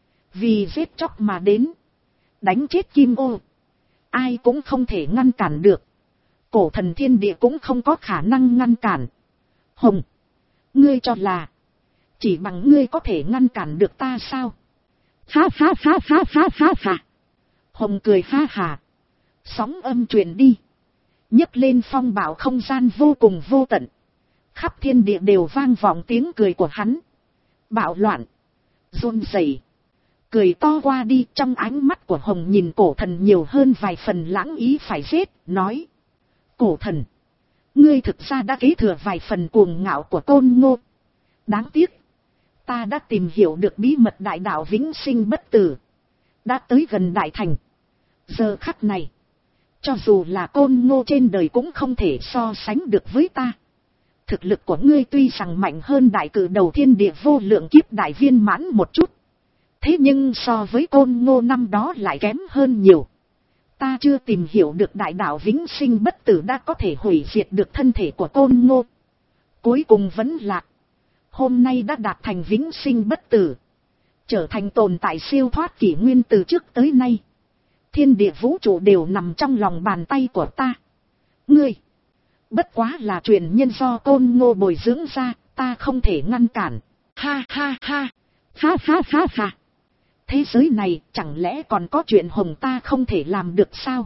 A: vì giết chóc mà đến, đánh chết Kim Ô, ai cũng không thể ngăn cản được. Cổ thần thiên địa cũng không có khả năng ngăn cản. Hồng, ngươi cho là chỉ bằng ngươi có thể ngăn cản được ta sao? Ha ha ha ha ha ha ha. Hồng cười ha hà. Sóng âm truyền đi, nhấc lên phong bạo không gian vô cùng vô tận. Khắp thiên địa đều vang vọng tiếng cười của hắn. Bạo loạn, run rẩy, cười to qua đi. Trong ánh mắt của Hồng nhìn cổ thần nhiều hơn vài phần lãng ý phải giết, nói: Cổ thần, ngươi thực ra đã kế thừa vài phần cuồng ngạo của Côn Ngô. Đáng tiếc, ta đã tìm hiểu được bí mật đại đạo vĩnh sinh bất tử, đã tới gần đại thành. Giờ khắc này, cho dù là Côn Ngô trên đời cũng không thể so sánh được với ta. Thực lực của ngươi tuy rằng mạnh hơn đại cử đầu thiên địa vô lượng kiếp đại viên mãn một chút, thế nhưng so với Côn Ngô năm đó lại kém hơn nhiều. Ta chưa tìm hiểu được đại đạo vĩnh sinh bất tử đã có thể hủy diệt được thân thể của Côn Ngô. Cuối cùng vẫn lạc. Hôm nay đã đạt thành vĩnh sinh bất tử, trở thành tồn tại siêu thoát kỷ nguyên từ trước tới nay. Thiên địa vũ trụ đều nằm trong lòng bàn tay của ta. Ngươi, bất quá là truyền nhân do Côn Ngô bồi dưỡng ra, ta không thể ngăn cản. Ha ha ha, ha ha ha ha. Thế giới này chẳng lẽ còn có chuyện Hồng ta không thể làm được sao?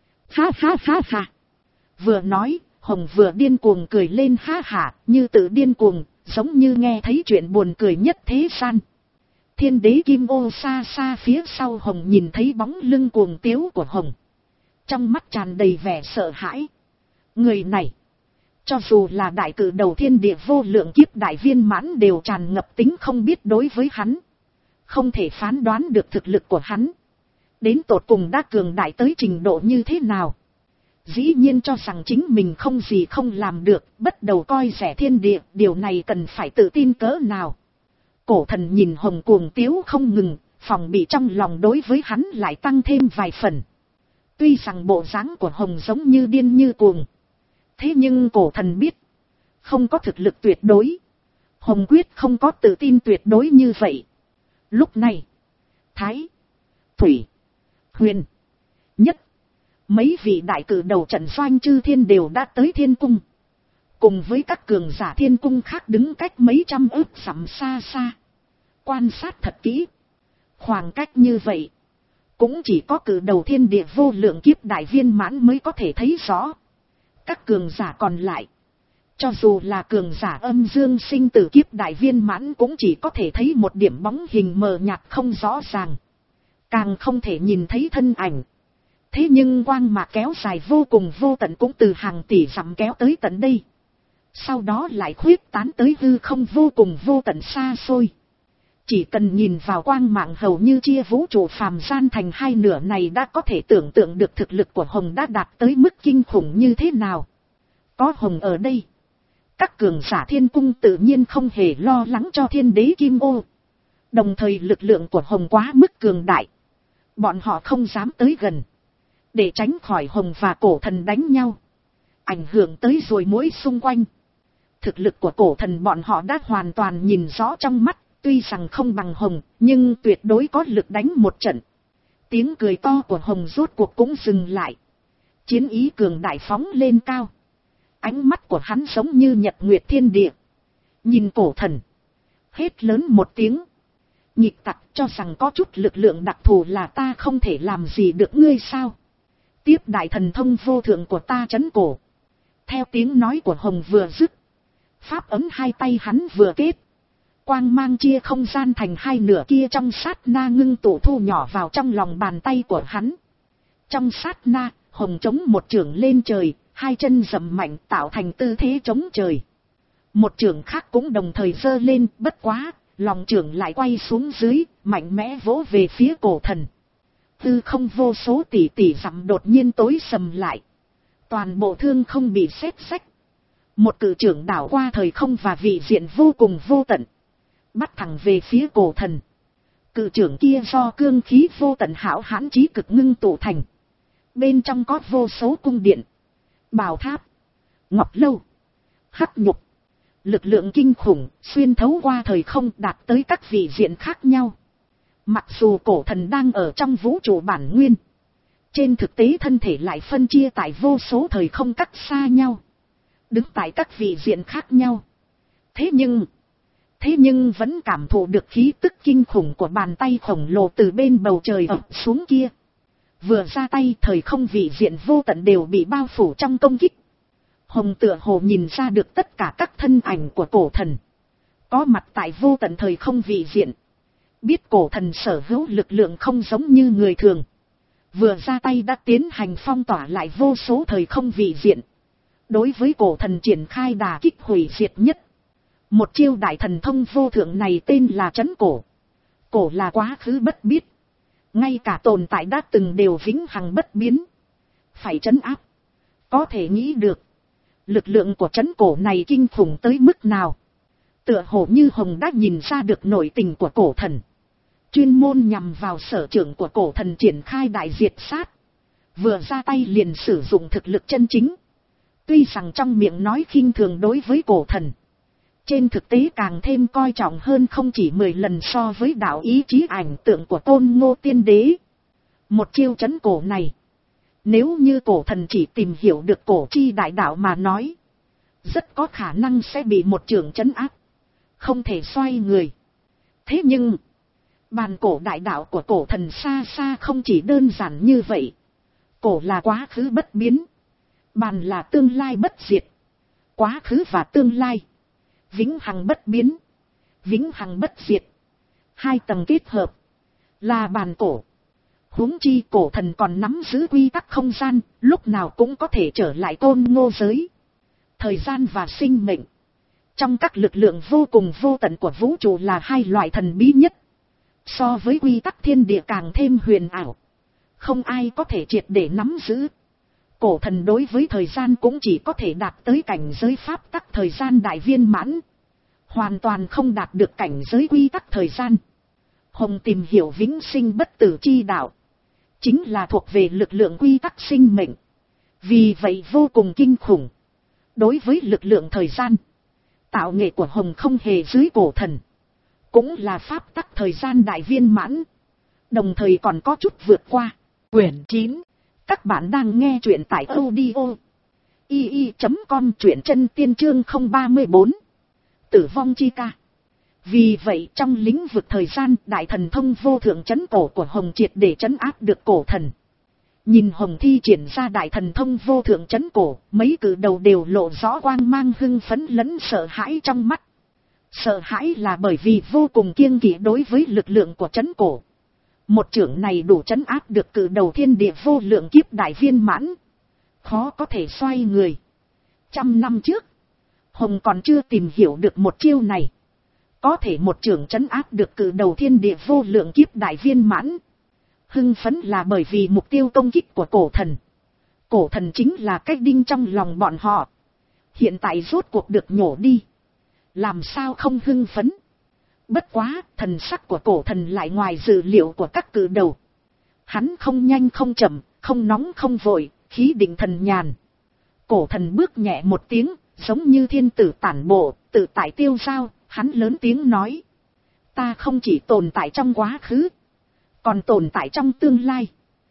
A: Ha ha ha ha. Vừa nói, Hồng vừa điên cuồng cười lên ha hả, như tự điên cuồng, giống như nghe thấy chuyện buồn cười nhất thế gian. Thiên đế Kim Ô xa xa phía sau Hồng nhìn thấy bóng lưng cuồng tiếu của Hồng, trong mắt tràn đầy vẻ sợ hãi. Người này, cho dù là đại cử đầu thiên địa vô lượng kiếp đại viên mãn đều tràn ngập tính không biết đối với hắn. Không thể phán đoán được thực lực của hắn đến tột cùng đã cường đại tới trình độ như thế nào. Dĩ nhiên cho rằng chính mình không gì không làm được, bắt đầu coi rẻ thiên địa, điều này cần phải tự tin cỡ nào. Cổ thần nhìn Hồng cuồng tiếu không ngừng, phòng bị trong lòng đối với hắn lại tăng thêm vài phần. Tuy rằng bộ dáng của Hồng giống như điên như cuồng, thế nhưng cổ thần biết, không có thực lực tuyệt đối, Hồng quyết không có tự tin tuyệt đối như vậy. Lúc này, Thái, Thủy, Huyền, Nhất, mấy vị đại cử đầu trận doanh chư thiên đều đã tới thiên cung. Cùng với các cường giả thiên cung khác đứng cách mấy trăm ức dặm xa xa. Quan sát thật kỹ. Khoảng cách như vậy, cũng chỉ có cử đầu thiên địa vô lượng kiếp đại viên mãn mới có thể thấy rõ. Các cường giả còn lại, cho dù là cường giả âm dương sinh tử kiếp đại viên mãn cũng chỉ có thể thấy một điểm bóng hình mờ nhạt không rõ ràng. Càng không thể nhìn thấy thân ảnh. Thế nhưng quang mạc kéo dài vô cùng vô tận cũng từ hàng tỷ dặm kéo tới tận đây. sau đó lại khuyết tán tới hư không vô cùng vô tận xa xôi. Chỉ cần nhìn vào quang mạng hầu như chia vũ trụ phàm gian thành hai nửa này đã có thể tưởng tượng được thực lực của Hồng đã đạt tới mức kinh khủng như thế nào. Có Hồng ở đây, các cường giả thiên cung tự nhiên không hề lo lắng cho thiên đế Kim Ô. Đồng thời lực lượng của Hồng quá mức cường đại, bọn họ không dám tới gần, để tránh khỏi Hồng và cổ thần đánh nhau, ảnh hưởng tới rồi mũi xung quanh. Thực lực của cổ thần bọn họ đã hoàn toàn nhìn rõ trong mắt, tuy rằng không bằng Hồng, nhưng tuyệt đối có lực đánh một trận. Tiếng cười to của Hồng rốt cuộc cũng dừng lại. Chiến ý cường đại phóng lên cao. Ánh mắt của hắn giống như nhật nguyệt thiên địa. Nhìn cổ thần, hét lớn một tiếng. Nhịp tặc, cho rằng có chút lực lượng đặc thù là ta không thể làm gì được ngươi sao? Tiếp đại thần thông vô thượng của ta trấn cổ. Theo tiếng nói của Hồng vừa dứt, pháp ấm hai tay hắn vừa kết, quang mang chia không gian thành hai nửa kia trong sát na ngưng tụ thu nhỏ vào trong lòng bàn tay của hắn. Trong sát na, Hồng chống một chưởng lên trời, hai chân dậm mạnh tạo thành tư thế chống trời. Một chưởng khác cũng đồng thời giơ lên, bất quá, lòng chưởng lại quay xuống dưới, mạnh mẽ vỗ về phía cổ thần. Tư không vô số tỷ tỷ dặm đột nhiên tối sầm lại. Toàn bộ thương không bị xếp xách. Một cự trưởng đảo qua thời không và vị diện vô cùng vô tận, bắt thẳng về phía cổ thần. Cự trưởng kia do cương khí vô tận hảo hãn chí cực ngưng tụ thành. Bên trong có vô số cung điện, bảo tháp, ngọc lâu, hắc nhục. Lực lượng kinh khủng xuyên thấu qua thời không đạt tới các vị diện khác nhau. Mặc dù cổ thần đang ở trong vũ trụ bản nguyên, trên thực tế thân thể lại phân chia tại vô số thời không cách xa nhau, đứng tại các vị diện khác nhau. Thế nhưng, thế nhưng vẫn cảm thụ được khí tức kinh khủng của bàn tay khổng lồ từ bên bầu trời ập xuống kia. Vừa ra tay thời không vị diện vô tận đều bị bao phủ trong công kích. Hồng tựa hồ nhìn ra được tất cả các thân ảnh của cổ thần, có mặt tại vô tận thời không vị diện. Biết cổ thần sở hữu lực lượng không giống như người thường. Vừa ra tay đã tiến hành phong tỏa lại vô số thời không vị diện. Đối với cổ thần triển khai đà kích hủy diệt nhất. Một chiêu đại thần thông vô thượng này tên là trấn cổ. Cổ là quá khứ bất biết. Ngay cả tồn tại đã từng đều vĩnh hằng bất biến. Phải trấn áp. Có thể nghĩ được, lực lượng của trấn cổ này kinh khủng tới mức nào. Tựa hồ như Hồng đã nhìn ra được nội tình của cổ thần. Chuyên môn nhằm vào sở trường của cổ thần triển khai đại diệt sát. Vừa ra tay liền sử dụng thực lực chân chính. Tuy rằng trong miệng nói khinh thường đối với cổ thần, trên thực tế càng thêm coi trọng hơn không chỉ mười lần so với đạo ý chí ảnh tượng của Tôn Ngô Tiên Đế. Một chiêu trấn cổ này, nếu như cổ thần chỉ tìm hiểu được cổ chi đại đạo mà nói, rất có khả năng sẽ bị một trường trấn áp, không thể xoay người. Thế nhưng, bàn cổ đại đạo của cổ thần xa xa không chỉ đơn giản như vậy. Cổ là quá khứ bất biến, bàn là tương lai bất diệt. Quá khứ và tương lai, vĩnh hằng bất biến, vĩnh hằng bất diệt. Hai tầng kết hợp, là bàn cổ. Huống chi cổ thần còn nắm giữ quy tắc không gian, lúc nào cũng có thể trở lại Tôn Ngô giới. Thời gian và sinh mệnh, trong các lực lượng vô cùng vô tận của vũ trụ là hai loại thần bí nhất. So với quy tắc thiên địa càng thêm huyền ảo, không ai có thể triệt để nắm giữ. Cổ thần đối với thời gian cũng chỉ có thể đạt tới cảnh giới pháp tắc thời gian đại viên mãn, hoàn toàn không đạt được cảnh giới quy tắc thời gian. Hồng tìm hiểu vĩnh sinh bất tử chi đạo, chính là thuộc về lực lượng quy tắc sinh mệnh, vì vậy vô cùng kinh khủng. Đối với lực lượng thời gian, tạo nghệ của Hồng không hề dưới cổ thần, cũng là pháp tắc thời gian đại viên mãn, đồng thời còn có chút vượt qua. Quyển chín, các bạn đang nghe truyện tại audio i i chấm com, truyện chân tiên chương không ba mươi bốn, tử vong chi ca. Vì vậy trong lĩnh vực thời gian, đại thần thông vô thượng trấn cổ của Hồng triệt để trấn áp được cổ thần. Nhìn Hồng thi triển ra đại thần thông vô thượng trấn cổ, mấy cử đầu đều lộ rõ quang mang hưng phấn lẫn sợ hãi trong mắt. Sợ hãi là bởi vì vô cùng kiêng kỵ đối với lực lượng của trấn cổ. Một chưởng này đủ trấn áp được cử đầu thiên địa vô lượng kiếp đại viên mãn, khó có thể xoay người. Trăm năm trước, Hồng còn chưa tìm hiểu được một chiêu này. Có thể một trưởng trấn áp được cử đầu thiên địa vô lượng kiếp đại viên mãn. Hưng phấn là bởi vì mục tiêu công kích của cổ thần. Cổ thần chính là cái đinh trong lòng bọn họ. Hiện tại rốt cuộc được nhổ đi. Làm sao không hưng phấn? Bất quá, thần sắc của cổ thần lại ngoài dự liệu của các cử đầu. Hắn không nhanh không chậm, không nóng không vội, khí định thần nhàn. Cổ thần bước nhẹ một tiếng, giống như thiên tử tản bộ, tự tại tiêu dao, hắn lớn tiếng nói. Ta không chỉ tồn tại trong quá khứ, còn tồn tại trong tương lai.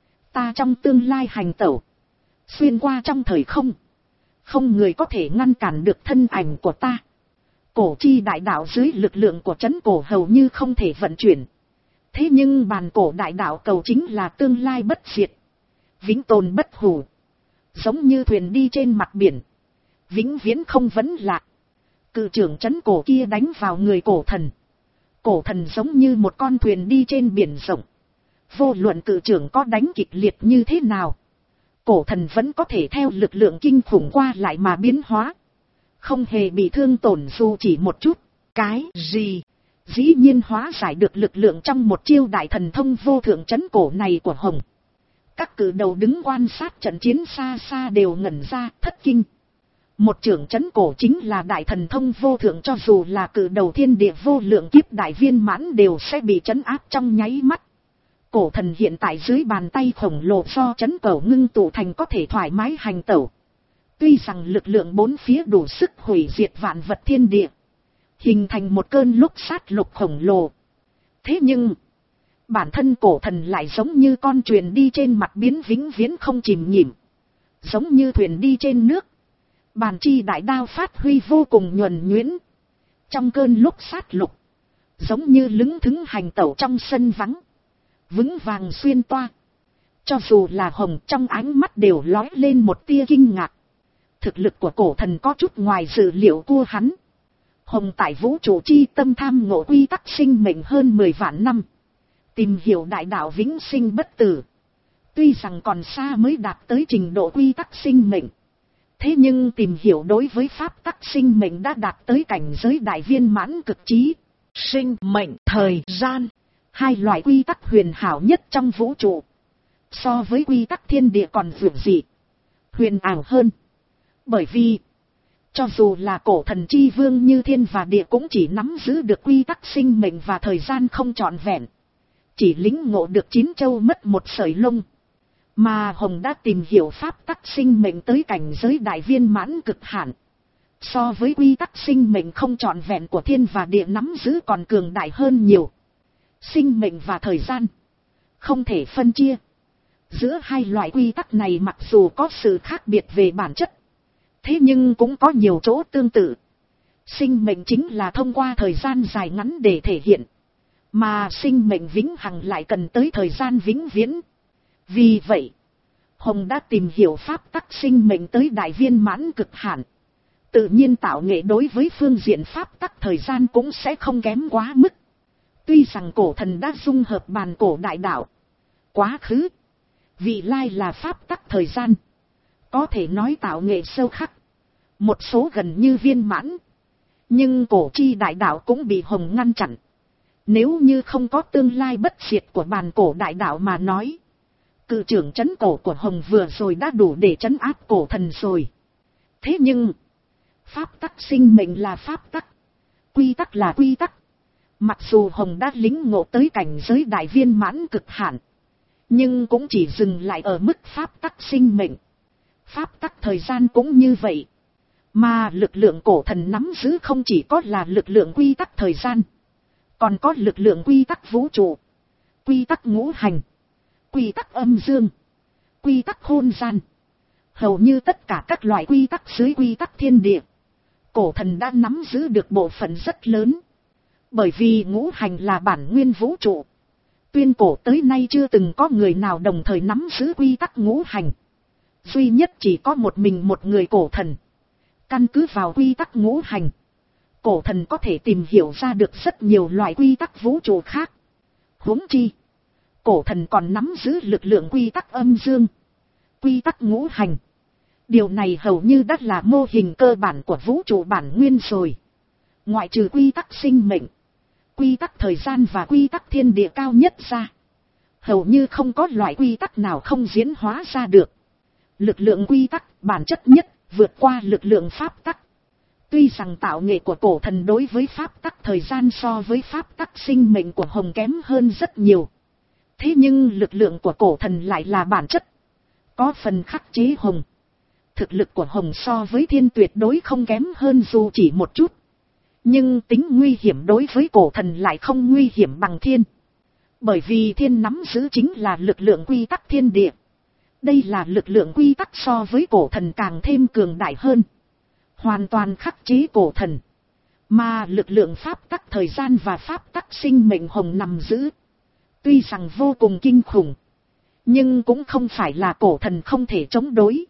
A: Ta trong tương lai hành tẩu, xuyên qua trong thời không. Không người có thể ngăn cản được thân ảnh của ta. Cổ chi đại đạo dưới lực lượng của trấn cổ hầu như không thể vận chuyển. Thế nhưng bàn cổ đại đạo cầu chính là tương lai bất diệt, vĩnh tồn bất hủ. Giống như thuyền đi trên mặt biển, vĩnh viễn không vấn lạc. Cự trưởng trấn cổ kia đánh vào người cổ thần. Cổ thần giống như một con thuyền đi trên biển rộng. Vô luận cự trưởng có đánh kịch liệt như thế nào, cổ thần vẫn có thể theo lực lượng kinh khủng qua lại mà biến hóa. Không hề bị thương tổn dù chỉ một chút. Cái gì? Dĩ nhiên hóa giải được lực lượng trong một chiêu đại thần thông vô thượng trấn cổ này của Hồng. Các cử đầu đứng quan sát trận chiến xa xa đều ngẩn ra, thất kinh. Một trưởng trấn cổ chính là đại thần thông vô thượng, cho dù là cử đầu thiên địa vô lượng kiếp đại viên mãn đều sẽ bị trấn áp trong nháy mắt. Cổ thần hiện tại dưới bàn tay khổng lồ do trấn cổ ngưng tụ thành có thể thoải mái hành tẩu. Tuy rằng lực lượng bốn phía đủ sức hủy diệt vạn vật thiên địa, hình thành một cơn lúc sát lục khổng lồ. Thế nhưng, bản thân cổ thần lại giống như con thuyền đi trên mặt biển vĩnh viễn không chìm nhìm. Giống như thuyền đi trên nước. Bàn chi đại đao phát huy vô cùng nhuần nhuyễn. Trong cơn lúc sát lục, giống như lững thững hành tẩu trong sân vắng, vững vàng xuyên toa. Cho dù là Hồng trong ánh mắt đều lóe lên một tia kinh ngạc. Thực lực của cổ thần có chút ngoài dự liệu của hắn. Hồng tại vũ trụ chi tâm tham ngộ quy tắc sinh mệnh hơn mười vạn năm. Tìm hiểu đại đạo vĩnh sinh bất tử. Tuy rằng còn xa mới đạt tới trình độ quy tắc sinh mệnh. Thế nhưng tìm hiểu đối với pháp tắc sinh mệnh đã đạt tới cảnh giới đại viên mãn cực trí. Sinh mệnh, thời gian, hai loại quy tắc huyền hảo nhất trong vũ trụ. So với quy tắc thiên địa còn vượt dị, huyền ảo hơn. Bởi vì, cho dù là cổ thần chi vương như thiên và địa cũng chỉ nắm giữ được quy tắc sinh mệnh và thời gian không trọn vẹn. Chỉ lĩnh ngộ được chín châu mất một sợi lông. Mà Hồng đã tìm hiểu pháp tắc sinh mệnh tới cảnh giới đại viên mãn cực hạn. So với quy tắc sinh mệnh không trọn vẹn của thiên và địa nắm giữ còn cường đại hơn nhiều. Sinh mệnh và thời gian không thể phân chia. Giữa hai loại quy tắc này mặc dù có sự khác biệt về bản chất, thế nhưng cũng có nhiều chỗ tương tự. Sinh mệnh chính là thông qua thời gian dài ngắn để thể hiện. Mà sinh mệnh vĩnh hằng lại cần tới thời gian vĩnh viễn. Vì vậy, Hồng đã tìm hiểu pháp tắc sinh mệnh tới đại viên mãn cực hạn. Tự nhiên tạo nghệ đối với phương diện pháp tắc thời gian cũng sẽ không kém quá mức. Tuy rằng cổ thần đã dung hợp bàn cổ đại đạo, quá khứ, vị lai là pháp tắc thời gian. Có thể nói tạo nghệ sâu khắc, một số gần như viên mãn. Nhưng cổ chi đại đạo cũng bị Hồng ngăn chặn. Nếu như không có tương lai bất diệt của bàn cổ đại đạo mà nói, cự trưởng trấn cổ của Hồng vừa rồi đã đủ để trấn áp cổ thần rồi. Thế nhưng, pháp tắc sinh mệnh là pháp tắc, quy tắc là quy tắc. Mặc dù Hồng đã lĩnh ngộ tới cảnh giới đại viên mãn cực hạn, nhưng cũng chỉ dừng lại ở mức pháp tắc sinh mệnh. Pháp tắc thời gian cũng như vậy. Mà lực lượng cổ thần nắm giữ không chỉ có là lực lượng quy tắc thời gian, còn có lực lượng quy tắc vũ trụ, quy tắc ngũ hành, quy tắc âm dương, quy tắc hôn gian. Hầu như tất cả các loại quy tắc dưới quy tắc thiên địa, cổ thần đã nắm giữ được bộ phận rất lớn. Bởi vì ngũ hành là bản nguyên vũ trụ, tuyên cổ tới nay chưa từng có người nào đồng thời nắm giữ quy tắc ngũ hành. Duy nhất chỉ có một mình một người cổ thần. Căn cứ vào quy tắc ngũ hành, cổ thần có thể tìm hiểu ra được rất nhiều loại quy tắc vũ trụ khác. Huống chi, cổ thần còn nắm giữ lực lượng quy tắc âm dương, quy tắc ngũ hành. Điều này hầu như đã là mô hình cơ bản của vũ trụ bản nguyên rồi. Ngoại trừ quy tắc sinh mệnh, quy tắc thời gian và quy tắc thiên địa cao nhất ra, hầu như không có loại quy tắc nào không diễn hóa ra được. Lực lượng quy tắc bản chất nhất vượt qua lực lượng pháp tắc. Tuy rằng tạo nghệ của cổ thần đối với pháp tắc thời gian so với pháp tắc sinh mệnh của Hồng kém hơn rất nhiều. Thế nhưng lực lượng của cổ thần lại là bản chất, có phần khắc chế Hồng. Thực lực của Hồng so với thiên tuyệt đối không kém hơn dù chỉ một chút. Nhưng tính nguy hiểm đối với cổ thần lại không nguy hiểm bằng thiên. Bởi vì thiên nắm giữ chính là lực lượng quy tắc thiên địa. Đây là lực lượng quy tắc so với cổ thần càng thêm cường đại hơn. Hoàn toàn khắc chế cổ thần. Mà lực lượng pháp tắc thời gian và pháp tắc sinh mệnh Hồng nắm giữ, tuy rằng vô cùng kinh khủng, nhưng cũng không phải là cổ thần không thể chống đối.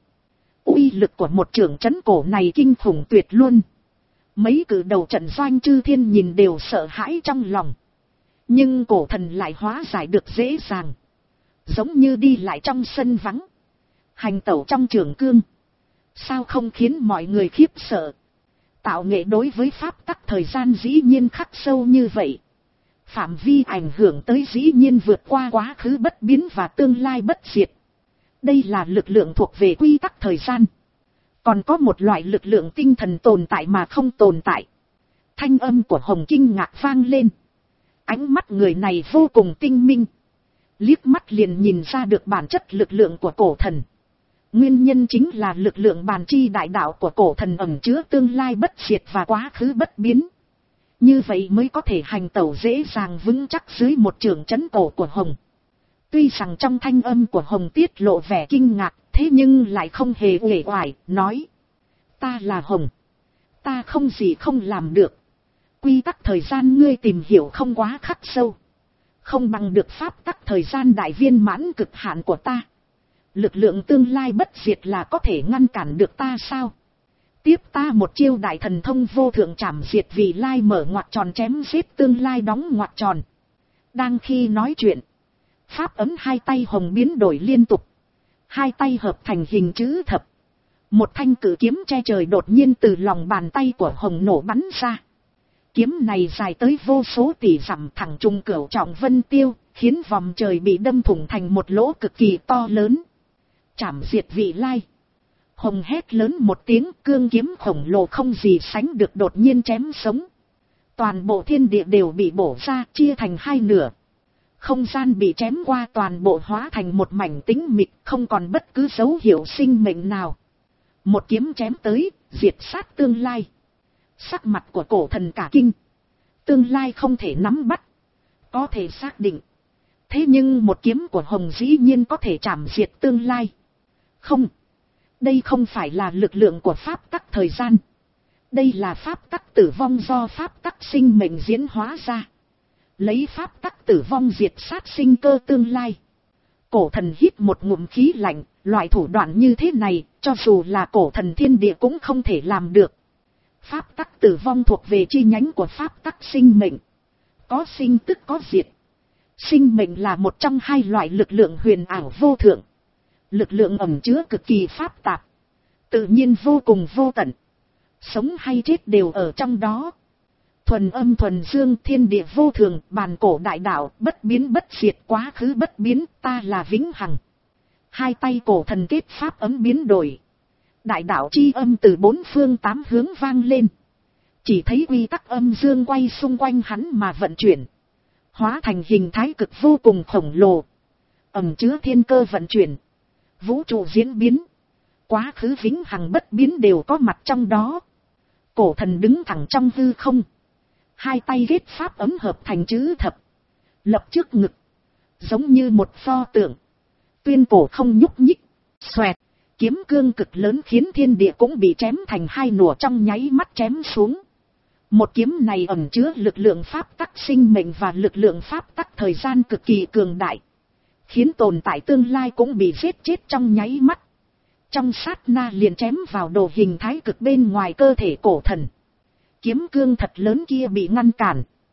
A: Uy lực của một trưởng trấn cổ này kinh khủng tuyệt luôn. Mấy cử đầu trận doanh chư thiên nhìn đều sợ hãi trong lòng. Nhưng cổ thần lại hóa giải được dễ dàng. Giống như đi lại trong sân vắng, hành tẩu trong trường cương. Sao không khiến mọi người khiếp sợ. Tạo nghệ đối với pháp tắc thời gian dĩ nhiên khắc sâu như vậy. Phạm vi ảnh hưởng tới dĩ nhiên vượt qua quá khứ bất biến và tương lai bất diệt. Đây là lực lượng thuộc về quy tắc thời gian. Còn có một loại lực lượng tinh thần tồn tại mà không tồn tại. Thanh âm của Hồng kinh ngạc vang lên. Ánh mắt người này vô cùng tinh minh. Liếc mắt liền nhìn ra được bản chất lực lượng của cổ thần. Nguyên nhân chính là lực lượng bàn chi đại đạo của cổ thần ẩn chứa tương lai bất diệt và quá khứ bất biến. Như vậy mới có thể hành tẩu dễ dàng vững chắc dưới một trường trấn cổ của Hồng. Tuy rằng trong thanh âm của Hồng tiết lộ vẻ kinh ngạc, thế nhưng lại không hề uể oải, nói: ta là Hồng, ta không gì không làm được. Quy tắc thời gian ngươi tìm hiểu không quá khắc sâu, không bằng được pháp tắc thời gian đại viên mãn cực hạn của ta. Lực lượng tương lai bất diệt là có thể ngăn cản được ta sao? Tiếp ta một chiêu đại thần thông vô thượng trảm diệt vì lai mở ngoặc tròn chém giết tương lai đóng ngoặc tròn. Đang khi nói chuyện, pháp ấn hai tay Hồng biến đổi liên tục. Hai tay hợp thành hình chữ thập. Một thanh cử kiếm che trời đột nhiên từ lòng bàn tay của Hồng nổ bắn ra. Kiếm này dài tới vô số tỷ dặm thẳng trung cửu trọng vân tiêu, khiến vòng trời bị đâm thủng thành một lỗ cực kỳ to lớn. Trảm diệt vị lai. Hồng hét lớn một tiếng, cương kiếm khổng lồ không gì sánh được đột nhiên chém sống. Toàn bộ thiên địa đều bị bổ ra, chia thành hai nửa. Không gian bị chém qua toàn bộ hóa thành một mảnh tĩnh mịch, không còn bất cứ dấu hiệu sinh mệnh nào. Một kiếm chém tới, diệt sát tương lai. Sắc mặt của cổ thần cả kinh. Tương lai không thể nắm bắt, có thể xác định. Thế nhưng một kiếm của Hồng dĩ nhiên có thể chảm diệt tương lai. Không, đây không phải là lực lượng của pháp tắc thời gian. Đây là pháp tắc tử vong do pháp tắc sinh mệnh diễn hóa ra. Lấy pháp tắc tử vong diệt sát sinh cơ tương lai. Cổ thần hít một ngụm khí lạnh, loại thủ đoạn như thế này, cho dù là cổ thần thiên địa cũng không thể làm được. Pháp tắc tử vong thuộc về chi nhánh của pháp tắc sinh mệnh. Có sinh tức có diệt. Sinh mệnh là một trong hai loại lực lượng huyền ảo vô thượng. Lực lượng ẩn chứa cực kỳ pháp tạp. Tự nhiên vô cùng vô tận. Sống hay chết đều ở trong đó. Thuần âm thuần dương thiên địa vô thường, bàn cổ đại đạo, bất biến bất diệt, quá khứ bất biến, ta là vĩnh hằng. Hai tay cổ thần kết pháp ấm biến đổi. Đại đạo chi âm từ bốn phương tám hướng vang lên. Chỉ thấy quy tắc âm dương quay xung quanh hắn mà vận chuyển. Hóa thành hình thái cực vô cùng khổng lồ. Ẩn chứa thiên cơ vận chuyển. Vũ trụ diễn biến. Quá khứ vĩnh hằng bất biến đều có mặt trong đó. Cổ thần đứng thẳng trong hư không. Hai tay ghét pháp ấm hợp thành chữ thập. Lập trước ngực. Giống như một pho tượng. Tuyên cổ không nhúc nhích. Xoẹt. Kiếm cương cực lớn khiến thiên địa cũng bị chém thành hai nửa trong nháy mắt chém xuống. Một kiếm này ẩn chứa lực lượng pháp tắc sinh mệnh và lực lượng pháp tắc thời gian cực kỳ cường đại. Khiến tồn tại tương lai cũng bị giết chết trong nháy mắt. Trong sát na liền chém vào đồ hình thái cực bên ngoài cơ thể cổ thần. Kiếm cương thật lớn kia bị ngăn cản.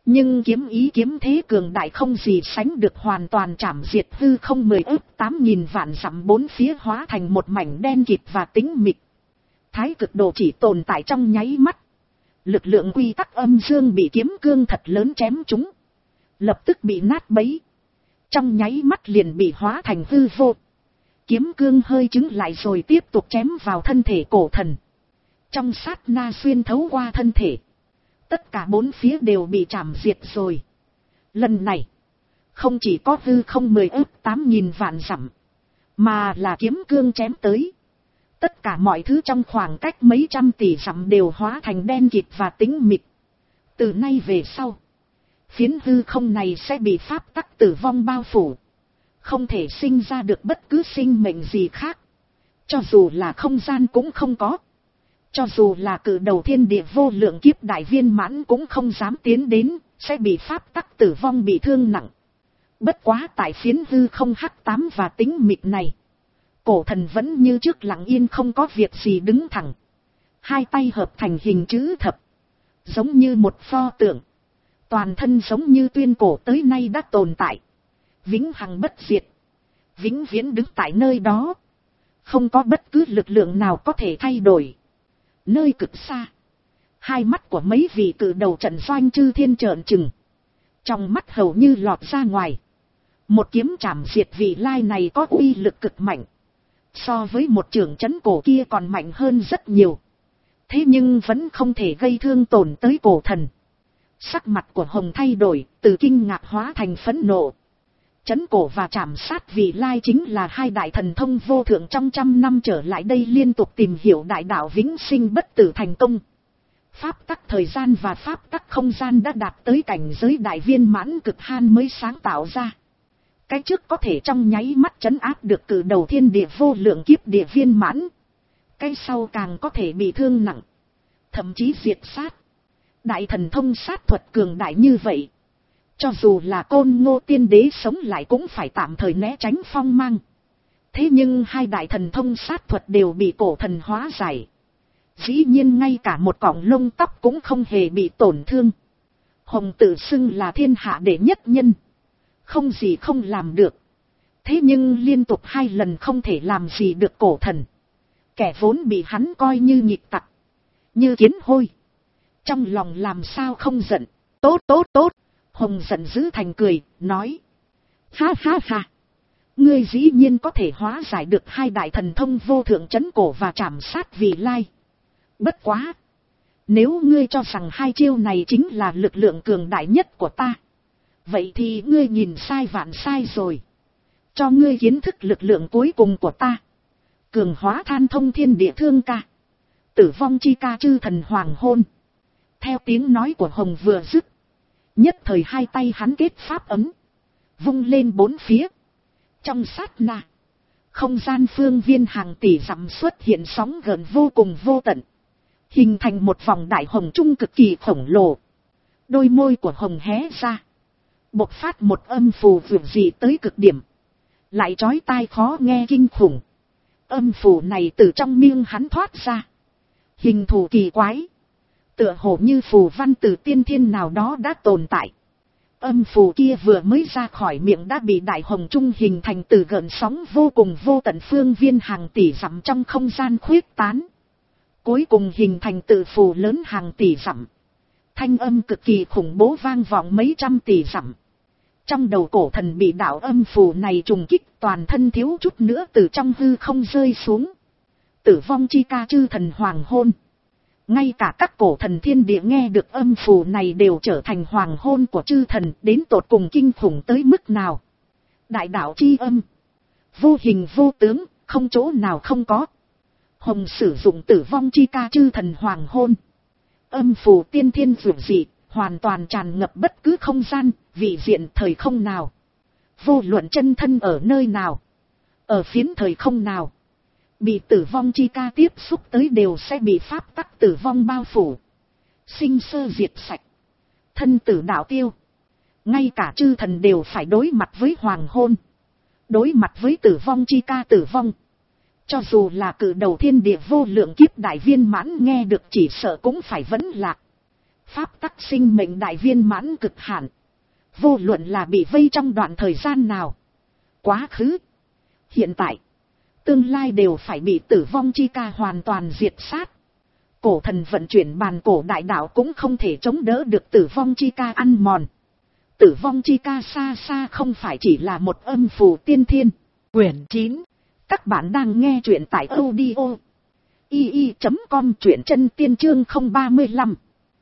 A: Nhưng kiếm ý kiếm thế cường đại không gì sánh được, hoàn toàn chảm diệt hư không mười ức tám nghìn vạn dặm, bốn phía hóa thành một mảnh đen kịt và tĩnh mịch. Thái cực đồ chỉ tồn tại trong nháy mắt. Lực lượng quy tắc âm dương bị kiếm cương thật lớn chém trúng, lập tức bị nát bấy. Trong nháy mắt liền bị hóa thành hư vô. Kiếm cương hơi chứng lại rồi tiếp tục chém vào thân thể cổ thần. Trong sát na xuyên thấu qua thân thể, tất cả bốn phía đều bị chảm diệt rồi. Lần này, không chỉ có hư không mười ức tám nghìn vạn dặm, mà là kiếm cương chém tới. Tất cả mọi thứ trong khoảng cách mấy trăm tỷ dặm đều hóa thành đen kịt và tĩnh mịch. Từ nay về sau, phiến hư không này sẽ bị pháp tắc tử vong bao phủ. Không thể sinh ra được bất cứ sinh mệnh gì khác. Cho dù là không gian cũng không có. Cho dù là cự đầu thiên địa vô lượng kiếp đại viên mãn cũng không dám tiến đến, sẽ bị pháp tắc tử vong bị thương nặng. Bất quá tại phiến hư không hắc tám và tĩnh mịch này, cổ thần vẫn như trước lặng yên không có việc gì đứng thẳng. Hai tay hợp thành hình chữ thập, giống như một pho tượng. Toàn thân giống như tuyên cổ tới nay đã tồn tại, vĩnh hằng bất diệt, vĩnh viễn đứng tại nơi đó. Không có bất cứ lực lượng nào có thể thay đổi. Nơi cực xa, hai mắt của mấy vị cự đầu trận doanh chư thiên trợn trừng, trong mắt hầu như lọt ra ngoài. Một kiếm chảm diệt vị lai này có uy lực cực mạnh, so với một trưởng trấn cổ kia còn mạnh hơn rất nhiều. Thế nhưng vẫn không thể gây thương tổn tới cổ thần. Sắc mặt của Hồng thay đổi, từ kinh ngạc hóa thành phẫn nộ. Trấn cổ và chảm sát vị lai chính là hai đại thần thông vô thượng trong trăm năm trở lại đây liên tục tìm hiểu đại đạo vĩnh sinh bất tử thành công. Pháp tắc thời gian và pháp tắc không gian đã đạt tới cảnh giới đại viên mãn cực hạn mới sáng tạo ra. Cái trước có thể trong nháy mắt trấn áp được cử đầu thiên địa vô lượng kiếp địa viên mãn. Cái sau càng có thể bị thương nặng, thậm chí diệt sát. Đại thần thông sát thuật cường đại như vậy, cho dù là Côn Ngô tiên đế sống lại cũng phải tạm thời né tránh phong mang. Thế nhưng hai đại thần thông sát thuật đều bị cổ thần hóa giải. Dĩ nhiên ngay cả một cọng lông tóc cũng không hề bị tổn thương. Hồng tự xưng là thiên hạ đệ nhất nhân, không gì không làm được. Thế nhưng liên tục hai lần không thể làm gì được cổ thần. Kẻ vốn bị hắn coi như nhịp tặc, như kiến hôi, trong lòng làm sao không giận. Tốt tốt tốt. Hồng giận dữ thành cười, nói. Ha ha ha. Ngươi dĩ nhiên có thể hóa giải được hai đại thần thông vô thượng trấn cổ và trảm sát vị lai. Bất quá, nếu ngươi cho rằng hai chiêu này chính là lực lượng cường đại nhất của ta, vậy thì ngươi nhìn sai vạn sai rồi. Cho ngươi kiến thức lực lượng cuối cùng của ta. Cường hóa than thông thiên địa thương ca, tử vong chi ca chư thần hoàng hôn. Theo tiếng nói của Hồng vừa dứt, nhất thời hai tay hắn kết pháp ấm, vung lên bốn phía. Trong sát na, không gian phương viên hàng tỷ dặm xuất hiện sóng gợn vô cùng vô tận, hình thành một vòng đại hồng trung cực kỳ khổng lồ. Đôi môi của Hồng hé ra, bộc phát một âm phù vượt dị tới cực điểm, lại chói tai khó nghe kinh khủng. Âm phù này từ trong miệng hắn thoát ra, hình thù kỳ quái, tựa hồ như phù văn từ tiên thiên nào đó đã tồn tại. Âm phù kia vừa mới ra khỏi miệng đã bị đại hồng trung hình thành từ gợn sóng vô cùng vô tận phương viên hàng tỷ dặm trong không gian khuyết tán. Cuối cùng hình thành tự phù lớn hàng tỷ dặm. Thanh âm cực kỳ khủng bố vang vọng mấy trăm tỷ dặm. Trong đầu cổ thần bị đạo âm phù này trùng kích, toàn thân thiếu chút nữa từ trong hư không rơi xuống. Tử vong chi ca chư thần hoàng hôn. Ngay cả các cổ thần thiên địa nghe được âm phù này đều trở thành hoàng hôn của chư thần, đến tột cùng kinh khủng tới mức nào. Đại đạo chi âm, vô hình vô tướng, không chỗ nào không có. Hồng sử dụng tử vong chi ca chư thần hoàng hôn. Âm phù tiên thiên vượt dị, hoàn toàn tràn ngập bất cứ không gian, vị diện thời không nào. Vô luận chân thân ở nơi nào, ở phiến thời không nào, bị tử vong chi ca tiếp xúc tới đều sẽ bị pháp tắc tử vong bao phủ. Sinh sơ diệt sạch, thân tử đạo tiêu. Ngay cả chư thần đều phải đối mặt với hoàng hôn, đối mặt với tử vong chi ca tử vong. Cho dù là cự đầu thiên địa vô lượng kiếp đại viên mãn nghe được chỉ sợ cũng phải vấn lạc. Pháp tắc sinh mệnh đại viên mãn cực hạn. Vô luận là bị vây trong đoạn thời gian nào, quá khứ, hiện tại, tương lai đều phải bị tử vong chi ca hoàn toàn diệt sát. Cổ thần vận chuyển bàn cổ đại đạo cũng không thể chống đỡ được tử vong chi ca ăn mòn. Tử vong chi ca xa xa không phải chỉ là một âm phù tiên thiên. Quyển chín. Các bạn đang nghe truyện tại audio i i chấm com, truyện chân tiên chương không ba lăm.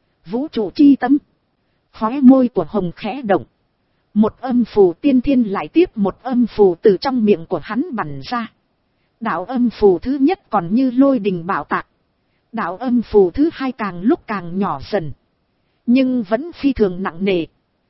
A: Vũ trụ chi tâm. Khóe môi của Hồng khẽ động. Một âm phù tiên thiên lại tiếp một âm phù từ trong miệng của hắn bắn ra. Đạo âm phù thứ nhất còn như lôi đình bạo tạc. Đạo âm phù thứ hai càng lúc càng nhỏ dần, nhưng vẫn phi thường nặng nề.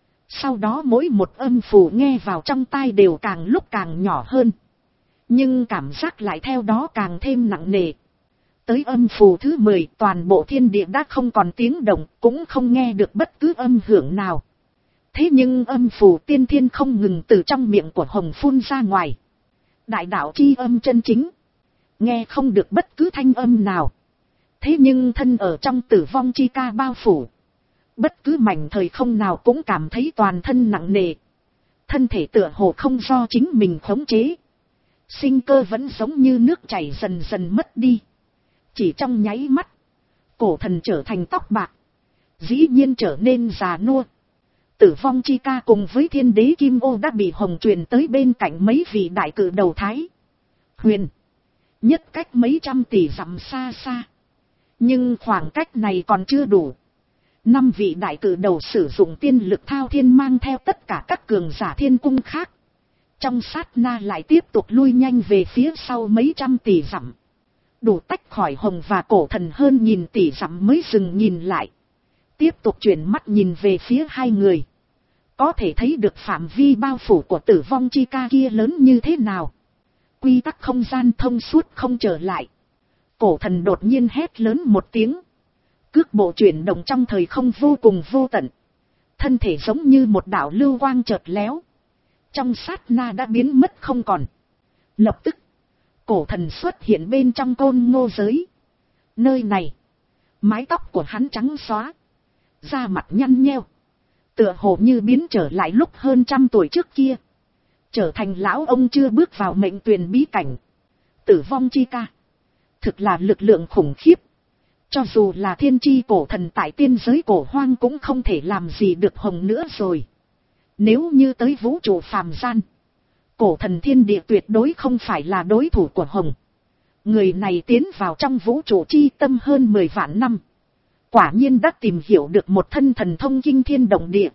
A: Sau đó mỗi một âm phù nghe vào trong tai đều càng lúc càng nhỏ hơn, nhưng cảm giác lại theo đó càng thêm nặng nề. Tới âm phù thứ mười, toàn bộ thiên địa đã không còn tiếng động, cũng không nghe được bất cứ âm hưởng nào. Thế nhưng âm phù tiên thiên không ngừng từ trong miệng của Hồng phun ra ngoài. Đại đạo chi âm chân chính, nghe không được bất cứ thanh âm nào. Thế nhưng thân ở trong tử vong chi ca bao phủ, bất cứ mảnh thời không nào cũng cảm thấy toàn thân nặng nề. Thân thể tựa hồ không do chính mình khống chế. Sinh cơ vẫn giống như nước chảy dần dần mất đi. Chỉ trong nháy mắt, cổ thần trở thành tóc bạc, dĩ nhiên trở nên già nua. Tử vong chi ca cùng với thiên đế Kim Ô đã bị Hồng truyền tới bên cạnh mấy vị đại cử đầu Thái Huyền, nhất cách mấy trăm tỷ dặm xa xa. Nhưng khoảng cách này còn chưa đủ. Năm vị đại cử đầu sử dụng tiên lực thao thiên mang theo tất cả các cường giả thiên cung khác. Trong sát na lại tiếp tục lui nhanh về phía sau mấy trăm tỷ dặm. Đủ tách khỏi Hồng và cổ thần hơn nghìn tỷ dặm mới dừng nhìn lại. Tiếp tục chuyển mắt nhìn về phía hai người. Có thể thấy được phạm vi bao phủ của tử vong chi ca kia lớn như thế nào. Quy tắc không gian thông suốt không trở lại. Cổ thần đột nhiên hét lớn một tiếng. Cước bộ chuyển động trong thời không vô cùng vô tận. Thân thể giống như một đạo lưu quang chợt léo. Trong sát na đã biến mất không còn. Lập tức, cổ thần xuất hiện bên trong côn ngô giới. Nơi này, mái tóc của hắn trắng xóa, da mặt nhăn nheo, tựa hồ như biến trở lại lúc hơn trăm tuổi trước kia. Trở thành lão ông chưa bước vào mệnh tuyền bí cảnh. Tử vong chi ca, thực là lực lượng khủng khiếp. Cho dù là thiên chi cổ thần tại tiên giới cổ hoang cũng không thể làm gì được Hồng nữa rồi. Nếu như tới vũ trụ phàm gian, cổ thần thiên địa tuyệt đối không phải là đối thủ của Hồng. Người này tiến vào trong vũ trụ chi tâm hơn mười vạn năm. Quả nhiên đã tìm hiểu được một thân thần thông kinh thiên động địa.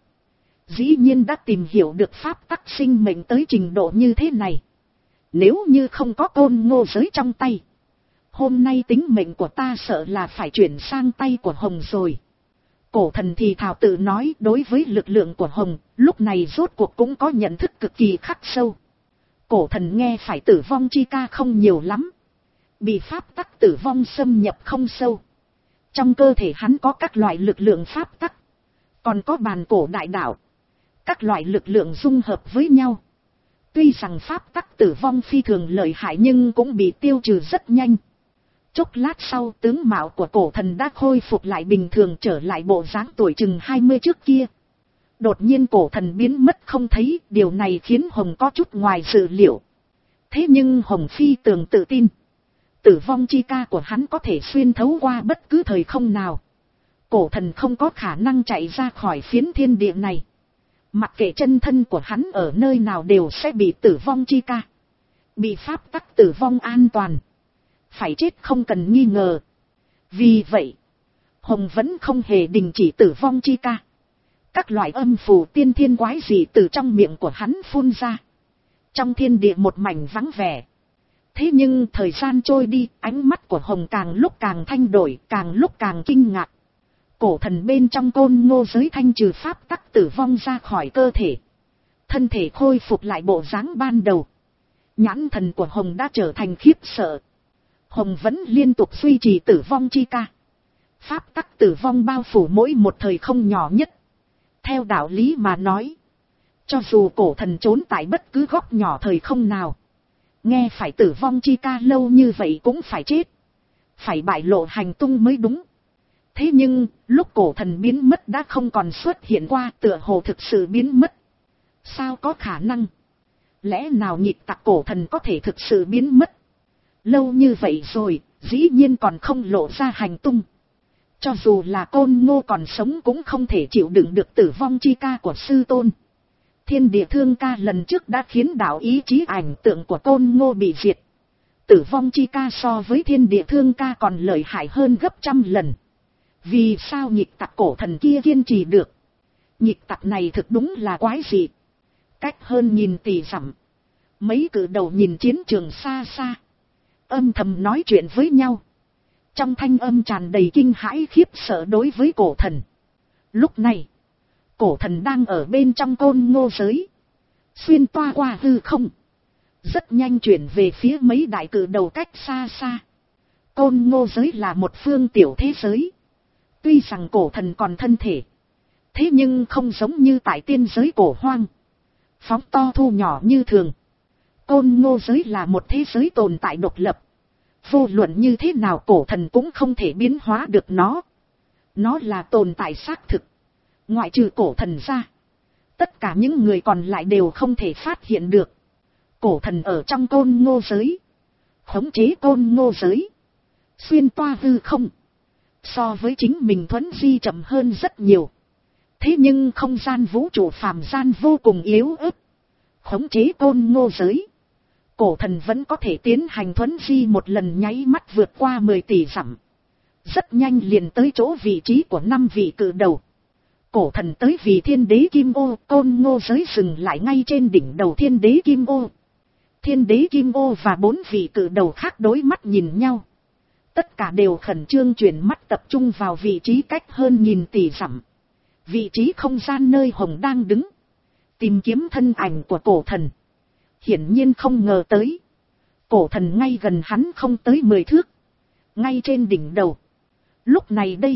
A: Dĩ nhiên đã tìm hiểu được pháp tắc sinh mệnh tới trình độ như thế này. Nếu như không có côn ngô giới trong tay, hôm nay tính mệnh của ta sợ là phải chuyển sang tay của Hồng rồi. Cổ thần thì thào tự nói, đối với lực lượng của Hồng, lúc này rốt cuộc cũng có nhận thức cực kỳ khắc sâu. Cổ thần nghe phải tử vong chi ca không nhiều lắm. Bị pháp tắc tử vong xâm nhập không sâu. Trong cơ thể hắn có các loại lực lượng pháp tắc. Còn có bàn cổ đại đạo. Các loại lực lượng dung hợp với nhau. Tuy rằng pháp tắc tử vong phi thường lợi hại nhưng cũng bị tiêu trừ rất nhanh. Chốc lát sau tướng mạo của cổ thần đã khôi phục lại bình thường, trở lại bộ dáng tuổi chừng hai mươi trước kia. Đột nhiên cổ thần biến mất không thấy, điều này khiến Hồng có chút ngoài dự liệu. Thế nhưng Hồng phi thường tự tin. Tử vong chi ca của hắn có thể xuyên thấu qua bất cứ thời không nào. Cổ thần không có khả năng chạy ra khỏi phiến thiên địa này. Mặc kệ chân thân của hắn ở nơi nào đều sẽ bị tử vong chi ca. Bị pháp tắc tử vong an toàn. Phải chết không cần nghi ngờ. Vì vậy, Hồng vẫn không hề đình chỉ tử vong chi ca. Các loại âm phù tiên thiên quái dị từ trong miệng của hắn phun ra. Trong thiên địa một mảnh vắng vẻ. Thế nhưng thời gian trôi đi, ánh mắt của Hồng càng lúc càng thay đổi, càng lúc càng kinh ngạc. Cổ thần bên trong côn ngô giới thanh trừ pháp tắc tử vong ra khỏi cơ thể. Thân thể khôi phục lại bộ dáng ban đầu. Nhãn thần của Hồng đã trở thành khiếp sợ. Hồng vẫn liên tục duy trì tử vong chi ca. Pháp tắc tử vong bao phủ mỗi một thời không nhỏ nhất. Theo đạo lý mà nói, cho dù cổ thần trốn tại bất cứ góc nhỏ thời không nào, nghe phải tử vong chi ca lâu như vậy cũng phải chết. Phải bại lộ hành tung mới đúng. Thế nhưng, lúc cổ thần biến mất đã không còn xuất hiện qua, tựa hồ thực sự biến mất. Sao có khả năng? Lẽ nào nhịp tặc cổ thần có thể thực sự biến mất? Lâu như vậy rồi, dĩ nhiên còn không lộ ra hành tung. Cho dù là Côn Ngô còn sống cũng không thể chịu đựng được tử vong chi ca của sư tôn. Thiên địa thương ca lần trước đã khiến đạo ý chí ảnh tượng của Côn Ngô bị diệt. Tử vong chi ca so với thiên địa thương ca còn lợi hại hơn gấp trăm lần. Vì sao nhịp tặc cổ thần kia kiên trì được? Nhịp tặc này thực đúng là quái dị. Cách hơn nghìn tỷ dặm. Mấy cử đầu nhìn chiến trường xa xa. Âm thầm nói chuyện với nhau. Trong thanh âm tràn đầy kinh hãi khiếp sợ đối với cổ thần. Lúc này, cổ thần đang ở bên trong Côn Ngô giới. Xuyên toa qua hư không. Rất nhanh chuyển về phía mấy đại cử đầu cách xa xa. Côn Ngô giới là một phương tiểu thế giới. Tuy rằng cổ thần còn thân thể. Thế nhưng không giống như tại tiên giới cổ hoang. Phóng to thu nhỏ như thường. Côn Ngô giới là một thế giới tồn tại độc lập. Vô luận như thế nào cổ thần cũng không thể biến hóa được nó. Nó là tồn tại xác thực. Ngoại trừ cổ thần ra. Tất cả những người còn lại đều không thể phát hiện được. Cổ thần ở trong Côn Ngô giới. Khống chế Côn Ngô giới. Xuyên toa hư không. So với chính mình thuấn di chậm hơn rất nhiều. Thế nhưng không gian vũ trụ phàm gian vô cùng yếu ớt. Khống chế Côn Ngô giới. Cổ thần vẫn có thể tiến hành thuấn di một lần nháy mắt vượt qua mười tỷ dặm. Rất nhanh liền tới chỗ vị trí của năm vị cự đầu. Cổ thần tới vì thiên đế Kim Ô, Côn Ngô giới dừng lại ngay trên đỉnh đầu thiên đế Kim Ô. Thiên đế Kim Ô và bốn vị cự đầu khác đối mắt nhìn nhau. Tất cả đều khẩn trương chuyển mắt tập trung vào vị trí cách hơn nghìn tỷ dặm. Vị trí không gian nơi Hồng đang đứng. Tìm kiếm thân ảnh của cổ thần. Hiển nhiên không ngờ tới. Cổ thần ngay gần hắn không tới mười thước. Ngay trên đỉnh đầu. Lúc này đây.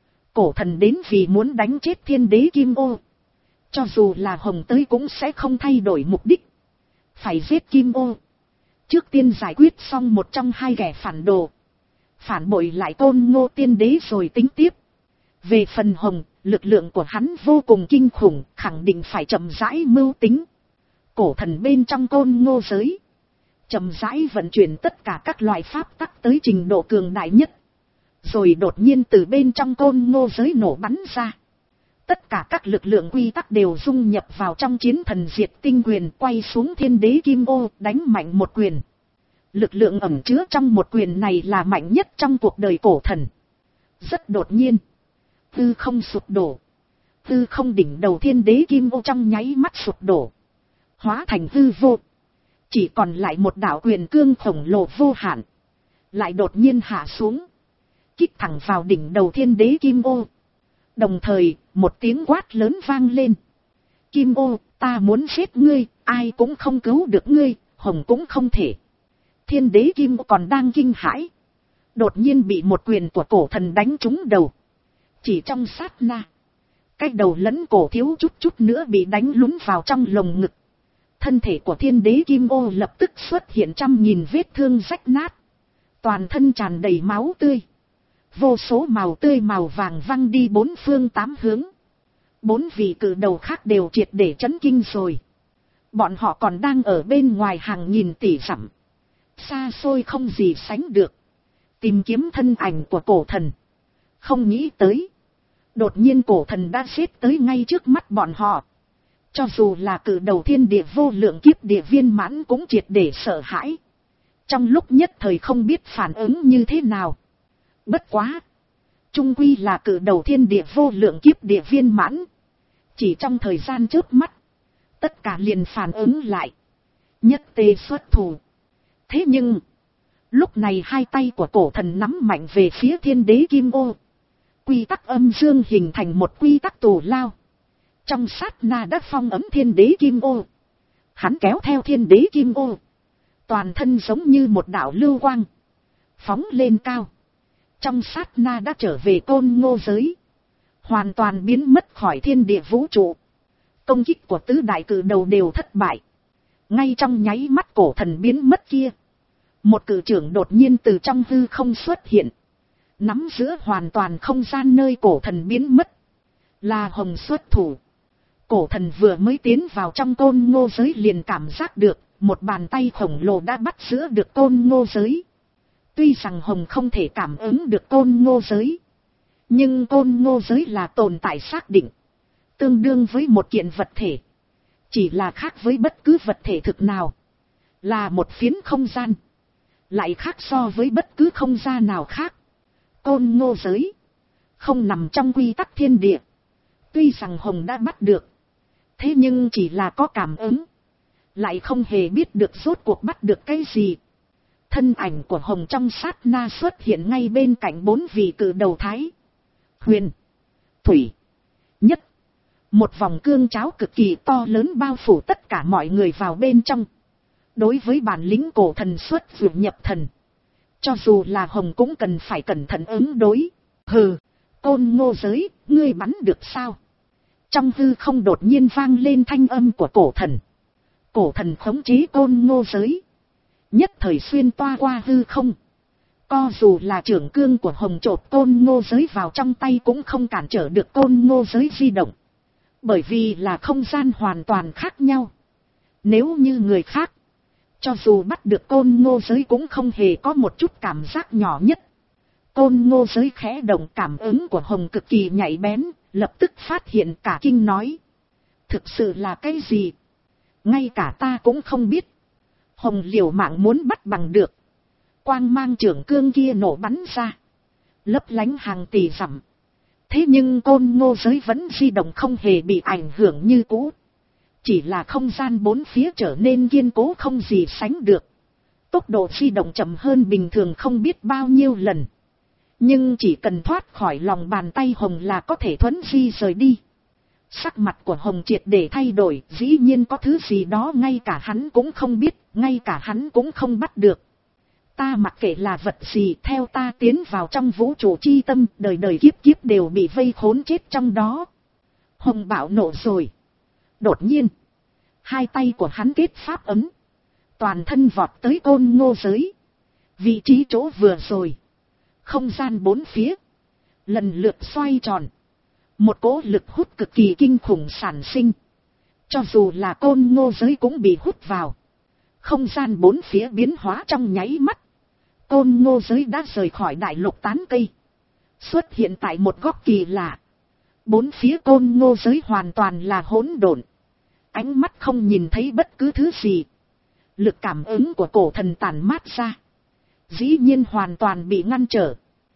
A: Cổ thần đến vì muốn đánh chết thiên đế Kim Ô. Cho dù là Hồng tới cũng sẽ không thay đổi mục đích. Phải giết Kim Ô. Trước tiên giải quyết xong một trong hai kẻ phản đồ. Phản bội lại Côn Ngô tiên đế rồi tính tiếp. Về phần Hồng, lực lượng của hắn vô cùng kinh khủng, khẳng định phải chậm rãi mưu tính. Cổ thần bên trong Côn Ngô giới. Chậm rãi vận chuyển tất cả các loại pháp tắc tới trình độ cường đại nhất. Rồi đột nhiên từ bên trong Côn Ngô giới nổ bắn ra. Tất cả các lực lượng quy tắc đều dung nhập vào trong chiến thần diệt tinh quyền, quay xuống thiên đế Kim Ô, đánh mạnh một quyền. Lực lượng ẩn chứa trong một quyền này là mạnh nhất trong cuộc đời cổ thần. Rất đột nhiên. Hư không sụp đổ. Hư không đỉnh đầu thiên đế Kim Ô trong nháy mắt sụp đổ. Hóa thành hư vô. Chỉ còn lại một đạo quyền cương khổng lồ vô hạn. Lại đột nhiên hạ xuống. Kích thẳng vào đỉnh đầu thiên đế Kim Ô. Đồng thời, một tiếng quát lớn vang lên. Kim Ô, ta muốn giết ngươi, ai cũng không cứu được ngươi, Hồng cũng không thể. Thiên đế Kim Ô còn đang kinh hãi. Đột nhiên bị một quyền của cổ thần đánh trúng đầu. Chỉ trong sát na. Cái đầu lẫn cổ thiếu chút chút nữa bị đánh lún vào trong lồng ngực. Thân thể của thiên đế Kim Ô lập tức xuất hiện trăm nghìn vết thương rách nát. Toàn thân tràn đầy máu tươi. Vô số màu tươi màu vàng văng đi bốn phương tám hướng. Bốn vị cự đầu khác đều triệt để chấn kinh rồi. Bọn họ còn đang ở bên ngoài hàng nghìn tỷ dặm. Xa xôi không gì sánh được. Tìm kiếm thân ảnh của cổ thần. Không nghĩ tới. Đột nhiên cổ thần đã xếp tới ngay trước mắt bọn họ. Cho dù là cự đầu thiên địa vô lượng kiếp địa viên mãn cũng triệt để sợ hãi. Trong lúc nhất thời không biết phản ứng như thế nào. Bất quá. Trung quy là cự đầu thiên địa vô lượng kiếp địa viên mãn. Chỉ trong thời gian chớp mắt. Tất cả liền phản ứng lại. Nhất tề xuất thủ. Thế nhưng. Lúc này hai tay của cổ thần nắm mạnh về phía thiên đế Kim Ô. Quy tắc âm dương hình thành một quy tắc tù lao. Trong sát na đã phong ấm thiên đế Kim Ô. Hắn kéo theo thiên đế Kim Ô. Toàn thân giống như một đạo lưu quang. Phóng lên cao. Trong sát na đã trở về Côn Ngô giới. Hoàn toàn biến mất khỏi thiên địa vũ trụ. Công kích của tứ đại cử đầu đều thất bại. Ngay trong nháy mắt cổ thần biến mất kia. Một cử trưởng đột nhiên từ trong hư không xuất hiện. nắm giữa hoàn toàn không gian nơi cổ thần biến mất. Là Hồng xuất thủ. Cổ thần vừa mới tiến vào trong côn ngô giới liền cảm giác được, một bàn tay khổng lồ đã bắt giữ được côn ngô giới. Tuy rằng Hồng không thể cảm ứng được côn ngô giới, nhưng côn ngô giới là tồn tại xác định, tương đương với một kiện vật thể. Chỉ là khác với bất cứ vật thể thực nào. Là một phiến không gian. Lại khác so với bất cứ không gian nào khác. Côn ngô giới không nằm trong quy tắc thiên địa. Tuy rằng Hồng đã bắt được, thế nhưng chỉ là có cảm ứng, lại không hề biết được rốt cuộc bắt được cái gì. Thân ảnh của Hồng trong sát na xuất hiện ngay bên cạnh bốn vị cự đầu Thái, Huyền, Thủy, Nhất. Một vòng cương cháo cực kỳ to lớn bao phủ tất cả mọi người vào bên trong. Đối với bản lĩnh cổ thần xuất vượt nhập thần, cho dù là Hồng cũng cần phải cẩn thận ứng đối. Hừ, côn ngô giới, ngươi bắn được sao? Trong hư không đột nhiên vang lên thanh âm của cổ thần. Cổ thần khống chế côn ngô giới, nhất thời xuyên toa qua hư không. Co dù là trưởng cương của Hồng chộp côn ngô giới vào trong tay cũng không cản trở được côn ngô giới di động. Bởi vì là không gian hoàn toàn khác nhau. Nếu như người khác, cho dù bắt được côn ngô giới cũng không hề có một chút cảm giác nhỏ nhất. Côn ngô giới khẽ động, cảm ứng của Hồng cực kỳ nhạy bén, lập tức phát hiện cả kinh nói. Thực sự là cái gì? Ngay cả ta cũng không biết. Hồng liều mạng muốn bắt bằng được. Quang mang trưởng cương kia nổ bắn ra, lấp lánh hàng tỷ dặm. Thế nhưng côn ngô giới vẫn di động không hề bị ảnh hưởng như cũ. Chỉ là không gian bốn phía trở nên kiên cố không gì sánh được. Tốc độ di động chậm hơn bình thường không biết bao nhiêu lần. Nhưng chỉ cần thoát khỏi lòng bàn tay Hồng là có thể thuấn di rời đi. Sắc mặt của Hồng triệt để thay đổi, dĩ nhiên có thứ gì đó ngay cả hắn cũng không biết, ngay cả hắn cũng không bắt được. Ta mặc kệ là vật gì, theo ta tiến vào trong vũ trụ chi tâm, đời đời kiếp kiếp đều bị vây khốn chết trong đó. Hồng bạo nộ rồi. Đột nhiên, hai tay của hắn kết pháp ấm, toàn thân vọt tới côn ngô giới. Vị trí chỗ vừa rồi, không gian bốn phía lần lượt xoay tròn. Một cỗ lực hút cực kỳ kinh khủng sản sinh. Cho dù là côn ngô giới cũng bị hút vào. Không gian bốn phía biến hóa trong nháy mắt. Côn ngô giới đã rời khỏi đại lục tán cây, xuất hiện tại một góc kỳ lạ. Bốn phía côn ngô giới hoàn toàn là hỗn độn. Ánh mắt không nhìn thấy bất cứ thứ gì. Lực cảm ứng của cổ thần tản mát ra, dĩ nhiên hoàn toàn bị ngăn trở.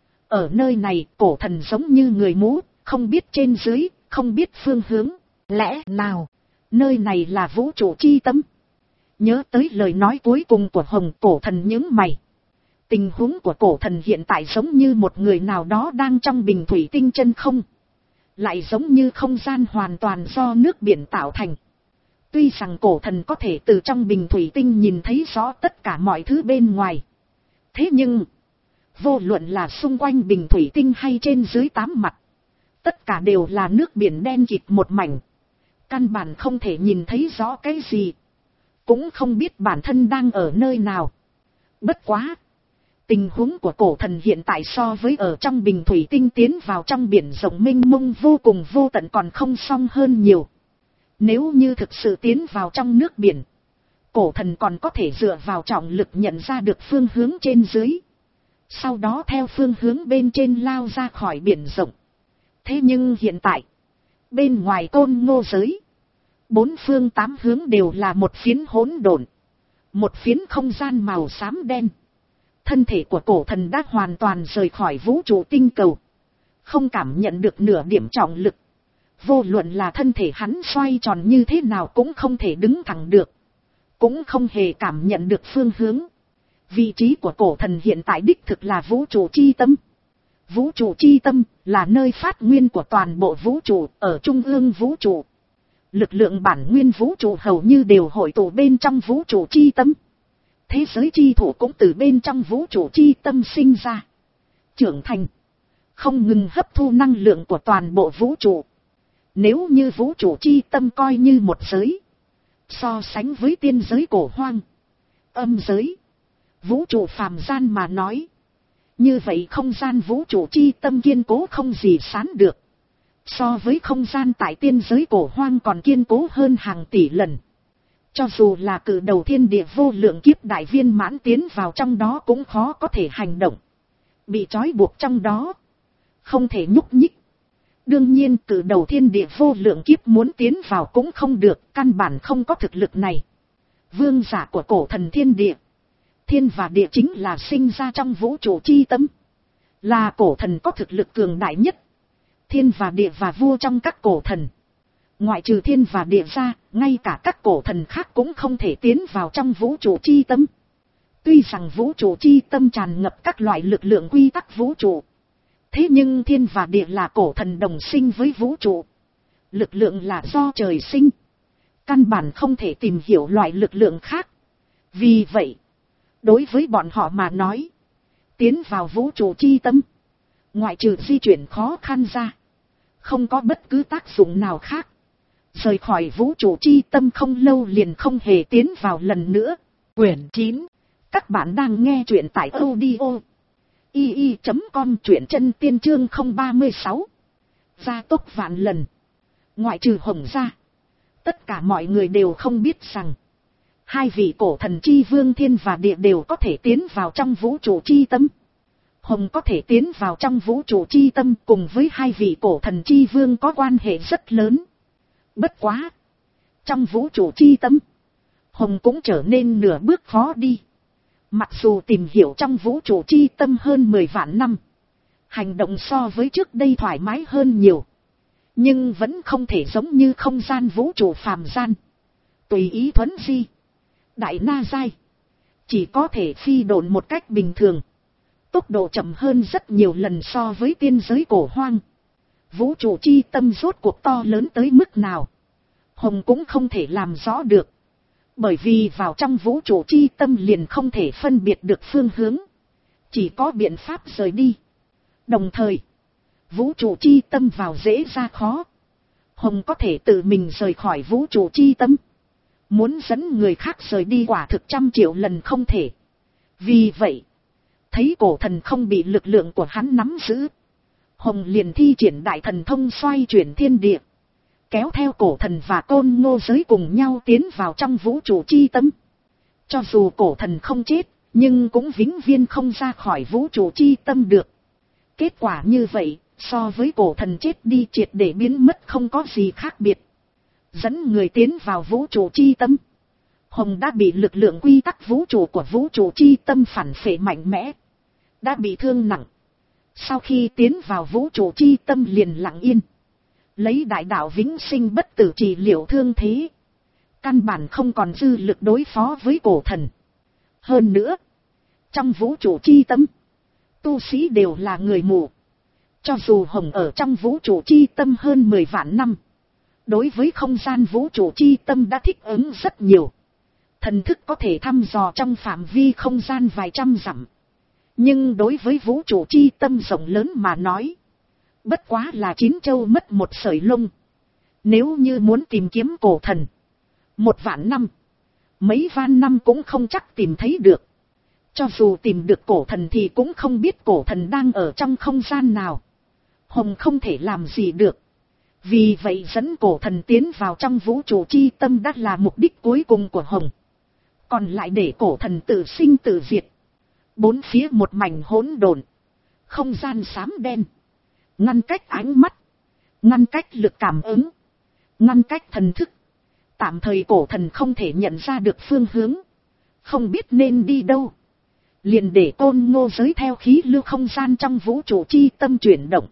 A: Ở nơi này cổ thần giống như người mù, không biết trên dưới, không biết phương hướng. Lẽ nào nơi này là vũ trụ chi tâm? Nhớ tới lời nói cuối cùng của Hồng, cổ thần nhướng mày. Tình huống của cổ thần hiện tại giống như một người nào đó đang trong bình thủy tinh chân không. Lại giống như không gian hoàn toàn do nước biển tạo thành. Tuy rằng cổ thần có thể từ trong bình thủy tinh nhìn thấy rõ tất cả mọi thứ bên ngoài. Thế nhưng, vô luận là xung quanh bình thủy tinh hay trên dưới tám mặt, tất cả đều là nước biển đen kịt một mảnh. Căn bản không thể nhìn thấy rõ cái gì. Cũng không biết bản thân đang ở nơi nào. Bất quá, tình huống của cổ thần hiện tại so với ở trong bình thủy tinh tiến vào trong biển rộng mênh mông vô cùng vô tận còn không song hơn nhiều. Nếu như thực sự tiến vào trong nước biển, cổ thần còn có thể dựa vào trọng lực nhận ra được phương hướng trên dưới. Sau đó theo phương hướng bên trên lao ra khỏi biển rộng. Thế nhưng hiện tại, bên ngoài côn ngô giới, bốn phương tám hướng đều là một phiến hỗn độn, một phiến không gian màu xám đen. Thân thể của cổ thần đã hoàn toàn rời khỏi vũ trụ tinh cầu, không cảm nhận được nửa điểm trọng lực. Vô luận là thân thể hắn xoay tròn như thế nào cũng không thể đứng thẳng được, cũng không hề cảm nhận được phương hướng. Vị trí của cổ thần hiện tại đích thực là vũ trụ chi tâm. Vũ trụ chi tâm là nơi phát nguyên của toàn bộ vũ trụ, ở trung ương vũ trụ. Lực lượng bản nguyên vũ trụ hầu như đều hội tụ bên trong vũ trụ chi tâm. Thế giới chi thủ cũng từ bên trong vũ trụ chi tâm sinh ra, trưởng thành, không ngừng hấp thu năng lượng của toàn bộ vũ trụ. Nếu như vũ trụ chi tâm coi như một giới, so sánh với tiên giới cổ hoang, âm giới, vũ trụ phàm gian mà nói, Như vậy không gian vũ trụ chi tâm kiên cố không gì sán được. So với không gian tại tiên giới cổ hoang còn kiên cố hơn hàng tỷ lần. Cho dù là cử đầu thiên địa vô lượng kiếp đại viên mãn tiến vào trong đó cũng khó có thể hành động. Bị trói buộc trong đó. Không thể nhúc nhích. Đương nhiên cử đầu thiên địa vô lượng kiếp muốn tiến vào cũng không được. Căn bản không có thực lực này. Vương giả của cổ thần thiên địa. Thiên và địa chính là sinh ra trong vũ trụ chi tâm. Là cổ thần có thực lực cường đại nhất. Thiên và địa và vua trong các cổ thần. Ngoại trừ thiên và địa ra, ngay cả các cổ thần khác cũng không thể tiến vào trong vũ trụ chi tâm. Tuy rằng vũ trụ chi tâm tràn ngập các loại lực lượng quy tắc vũ trụ. Thế nhưng thiên và địa là cổ thần đồng sinh với vũ trụ. Lực lượng là do trời sinh. Căn bản không thể tìm hiểu loại lực lượng khác. Vì vậy, đối với bọn họ mà nói, tiến vào vũ trụ chi tâm, ngoại trừ di chuyển khó khăn ra, không có bất cứ tác dụng nào khác. Rời khỏi vũ trụ chi tâm không lâu liền không hề tiến vào lần nữa. Quyển chín. Các bạn đang nghe truyện tại audio i i chấm com, truyện chân tiên chương không ba mươi sáu. Gia tốc vạn lần. Ngoại trừ Hồng ra, tất cả mọi người đều không biết rằng hai vị cổ thần chi vương thiên và địa đều có thể tiến vào trong vũ trụ chi tâm. Hồng có thể tiến vào trong vũ trụ chi tâm cùng với hai vị cổ thần chi vương có quan hệ rất lớn. Bất quá, trong vũ trụ chi tâm, Hồng cũng trở nên nửa bước khó đi. Mặc dù tìm hiểu trong vũ trụ chi tâm hơn mười vạn năm, hành động so với trước đây thoải mái hơn nhiều, nhưng vẫn không thể giống như không gian vũ trụ phàm gian, tùy ý thuấn di, đại na giai, chỉ có thể phi độn một cách bình thường, tốc độ chậm hơn rất nhiều lần so với tiên giới cổ hoang. Vũ trụ chi tâm rốt cuộc to lớn tới mức nào, Hồng cũng không thể làm rõ được. Bởi vì vào trong vũ trụ chi tâm liền không thể phân biệt được phương hướng. Chỉ có biện pháp rời đi. Đồng thời, vũ trụ chi tâm vào dễ ra khó. Hồng có thể tự mình rời khỏi vũ trụ chi tâm. Muốn dẫn người khác rời đi quả thực trăm triệu lần không thể. Vì vậy, thấy cổ thần không bị lực lượng của hắn nắm giữ, Hồng liền thi triển đại thần thông xoay chuyển thiên địa, kéo theo cổ thần và côn ngô giới cùng nhau tiến vào trong vũ trụ chi tâm. Cho dù cổ thần không chết, nhưng cũng vĩnh viễn không ra khỏi vũ trụ chi tâm được. Kết quả như vậy, so với cổ thần chết đi triệt để biến mất không có gì khác biệt. Dẫn người tiến vào vũ trụ chi tâm, Hồng đã bị lực lượng quy tắc vũ trụ của vũ trụ chi tâm phản phệ mạnh mẽ, đã bị thương nặng. Sau khi tiến vào vũ trụ chi tâm liền lặng yên, lấy đại đạo vĩnh sinh bất tử trị liệu thương thế. Căn bản không còn dư lực đối phó với cổ thần. Hơn nữa, trong vũ trụ chi tâm, tu sĩ đều là người mù. Cho dù Hồng ở trong vũ trụ chi tâm hơn mười vạn năm, đối với không gian vũ trụ chi tâm đã thích ứng rất nhiều. Thần thức có thể thăm dò trong phạm vi không gian vài trăm dặm. Nhưng đối với vũ trụ chi tâm rộng lớn mà nói, bất quá là chín châu mất một sợi lông. Nếu như muốn tìm kiếm cổ thần, một vạn năm, mấy van năm cũng không chắc tìm thấy được. Cho dù tìm được cổ thần thì cũng không biết cổ thần đang ở trong không gian nào. Hồng không thể làm gì được. Vì vậy dẫn cổ thần tiến vào trong vũ trụ chi tâm đã là mục đích cuối cùng của Hồng. Còn lại để cổ thần tự sinh tự diệt. Bốn phía một mảnh hỗn độn, không gian xám đen, ngăn cách ánh mắt, ngăn cách lực cảm ứng, ngăn cách thần thức. Tạm thời cổ thần không thể nhận ra được phương hướng, không biết nên đi đâu. Liền để côn ngô giới theo khí lưu không gian trong vũ trụ chi tâm chuyển động.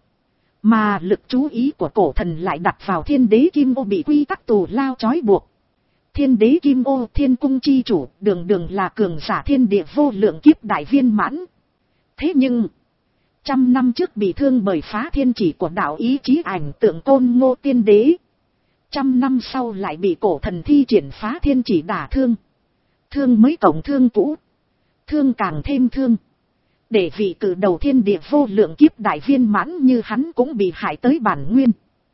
A: Mà lực chú ý của cổ thần lại đặt vào thiên đế kim ô bị quy tắc tù lao trói buộc. Thiên đế kim ô, thiên cung chi chủ, đường đường là cường giả thiên địa vô lượng kiếp đại viên mãn. Thế nhưng, trăm năm trước bị thương bởi phá thiên chỉ của đạo ý chí ảnh tượng côn ngô tiên đế. Trăm năm sau lại bị cổ thần thi triển phá thiên chỉ đả thương. Thương mới cộng thương cũ. Thương càng thêm thương. Để vị cử đầu thiên địa vô lượng kiếp đại viên mãn như hắn cũng bị hại tới bản nguyên.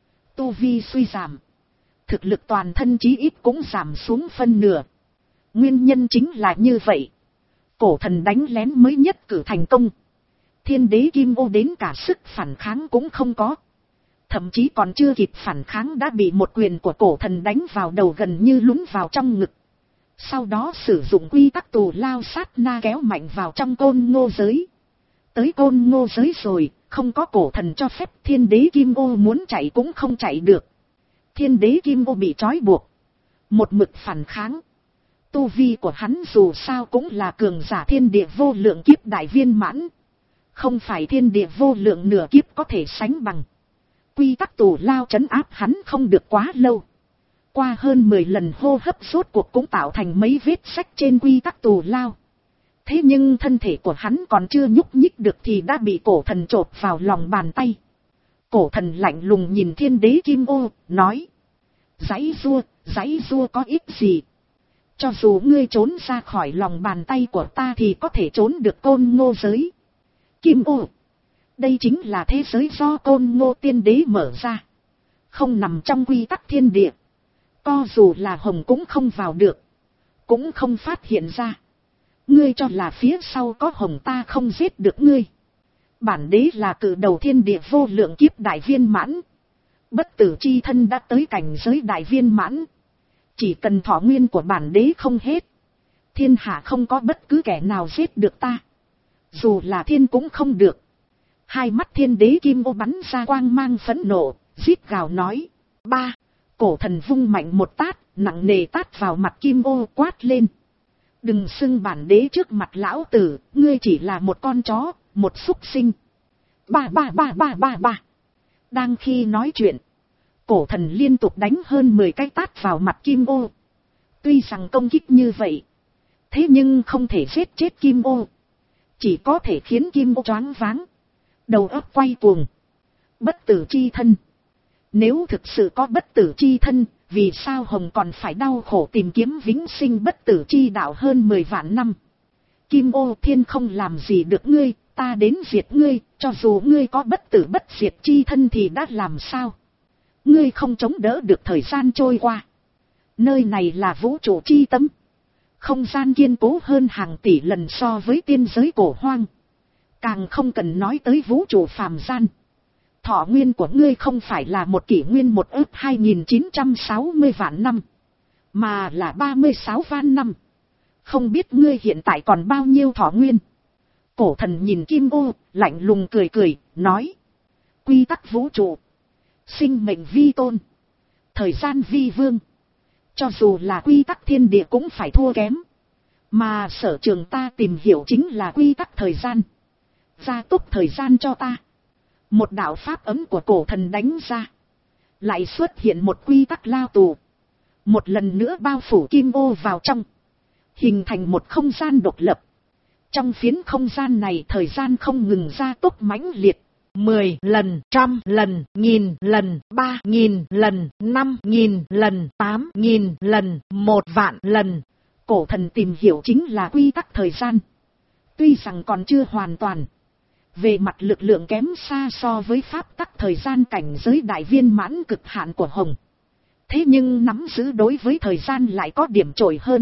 A: Tu vi suy giảm. Thực lực toàn thân chí ít cũng giảm xuống phân nửa. Nguyên nhân chính là như vậy. Cổ thần đánh lén mới nhất cử thành công. thiên đế kim ô đến cả sức phản kháng cũng không có. Thậm chí còn chưa kịp phản kháng đã bị một quyền của cổ thần đánh vào đầu gần như lún vào trong ngực. Sau đó sử dụng quy tắc tù lao sát na kéo mạnh vào trong côn ngô giới. Tới côn ngô giới rồi, không có cổ thần cho phép thiên đế kim ô muốn chạy cũng không chạy được. Thiên đế kim ô bị trói buộc. Một mực phản kháng. Tu vi của hắn dù sao cũng là cường giả thiên địa vô lượng kiếp đại viên mãn. Không phải thiên địa vô lượng nửa kiếp có thể sánh bằng. Quy tắc tù lao trấn áp hắn không được quá lâu. Qua hơn mười lần hô hấp rốt cuộc cũng tạo thành mấy vết sách trên quy tắc tù lao. Thế nhưng thân thể của hắn còn chưa nhúc nhích được thì đã bị cổ thần chộp vào lòng bàn tay. Cổ thần lạnh lùng nhìn thiên đế kim ô, nói. Giãy giụa, giãy giụa có ích gì? Cho dù ngươi trốn ra khỏi lòng bàn tay của ta thì có thể trốn được côn ngô giới. Kim ô. Đây chính là thế giới do côn ngô tiên đế mở ra. Không nằm trong quy tắc thiên địa. Co dù là hồng cũng không vào được. Cũng không phát hiện ra. Ngươi cho là phía sau có hồng ta không giết được ngươi. Bản đế là cự đầu thiên địa vô lượng kiếp đại viên mãn. Bất tử chi thân đã tới cảnh giới đại viên mãn. Chỉ cần thọ nguyên của bản đế không hết. Thiên hạ không có bất cứ kẻ nào giết được ta. Dù là thiên cũng không được. Hai mắt thiên đế kim ô bắn ra quang mang phẫn nộ, rít gào nói. Ba, cổ thần vung mạnh một tát, nặng nề tát vào mặt kim ô quát lên. Đừng xưng bản đế trước mặt lão tử, ngươi chỉ là một con chó, một súc sinh. Ba ba ba ba ba ba. Đang khi nói chuyện, cổ thần liên tục đánh hơn mười cái tát vào mặt kim ô. Tuy rằng công kích như vậy, thế nhưng không thể giết chết kim ô. Chỉ có thể khiến kim ô choáng váng, đầu óc quay cuồng. Bất tử chi thân. Nếu thực sự có bất tử chi thân, vì sao hồng còn phải đau khổ tìm kiếm vĩnh sinh bất tử chi đạo hơn mười vạn năm? Kim ô thiên không làm gì được ngươi, ta đến diệt ngươi, cho dù ngươi có bất tử bất diệt chi thân thì đã làm sao? Ngươi không chống đỡ được thời gian trôi qua. Nơi này là vũ trụ chi tâm. Không gian kiên cố hơn hàng tỷ lần so với tiên giới cổ hoang. Càng không cần nói tới vũ trụ phàm gian. Thọ nguyên của ngươi không phải là một kỷ nguyên một ước hai nghìn chín trăm sáu mươi vạn năm. Mà là ba mươi sáu vạn năm. Không biết ngươi hiện tại còn bao nhiêu thọ nguyên. Cổ thần nhìn kim ô, lạnh lùng cười cười, nói. Quy tắc vũ trụ. Sinh mệnh vi tôn. Thời gian vi vương. Cho dù là quy tắc thiên địa cũng phải thua kém. Mà sở trường ta tìm hiểu chính là quy tắc thời gian. Gia tốc thời gian cho ta. Một đạo pháp ấm của cổ thần đánh ra. Lại xuất hiện một quy tắc lao tù. Một lần nữa bao phủ kim ô vào trong. Hình thành một không gian độc lập. Trong phiến không gian này thời gian không ngừng gia tốc mãnh liệt. Mười lần, trăm lần, nghìn lần, ba nghìn lần, năm nghìn lần, tám nghìn lần, một vạn lần. Cổ thần tìm hiểu chính là quy tắc thời gian. Tuy rằng còn chưa hoàn toàn. Về mặt lực lượng kém xa so với pháp tắc thời gian cảnh giới đại viên mãn cực hạn của hồng. Thế nhưng nắm giữ đối với thời gian lại có điểm trội hơn.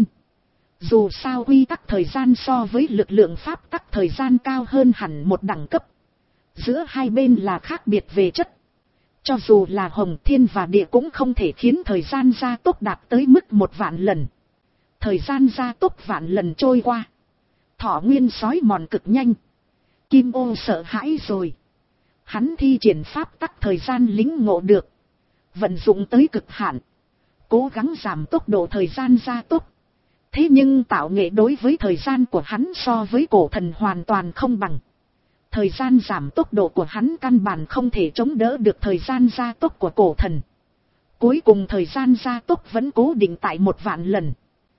A: Dù sao quy tắc thời gian so với lực lượng pháp tắc thời gian cao hơn hẳn một đẳng cấp. Giữa hai bên là khác biệt về chất. Cho dù là hồng thiên và địa cũng không thể khiến thời gian gia tốc đạt tới mức một vạn lần. Thời gian gia tốc vạn lần trôi qua. Thọ nguyên sói mòn cực nhanh. Kim ô sợ hãi rồi. Hắn thi triển pháp tắc thời gian lĩnh ngộ được. Vận dụng tới cực hạn. Cố gắng giảm tốc độ thời gian gia tốc. Thế nhưng tạo nghệ đối với thời gian của hắn so với cổ thần hoàn toàn không bằng. Thời gian giảm tốc độ của hắn căn bản không thể chống đỡ được thời gian gia tốc của cổ thần. Cuối cùng thời gian gia tốc vẫn cố định tại một vạn lần.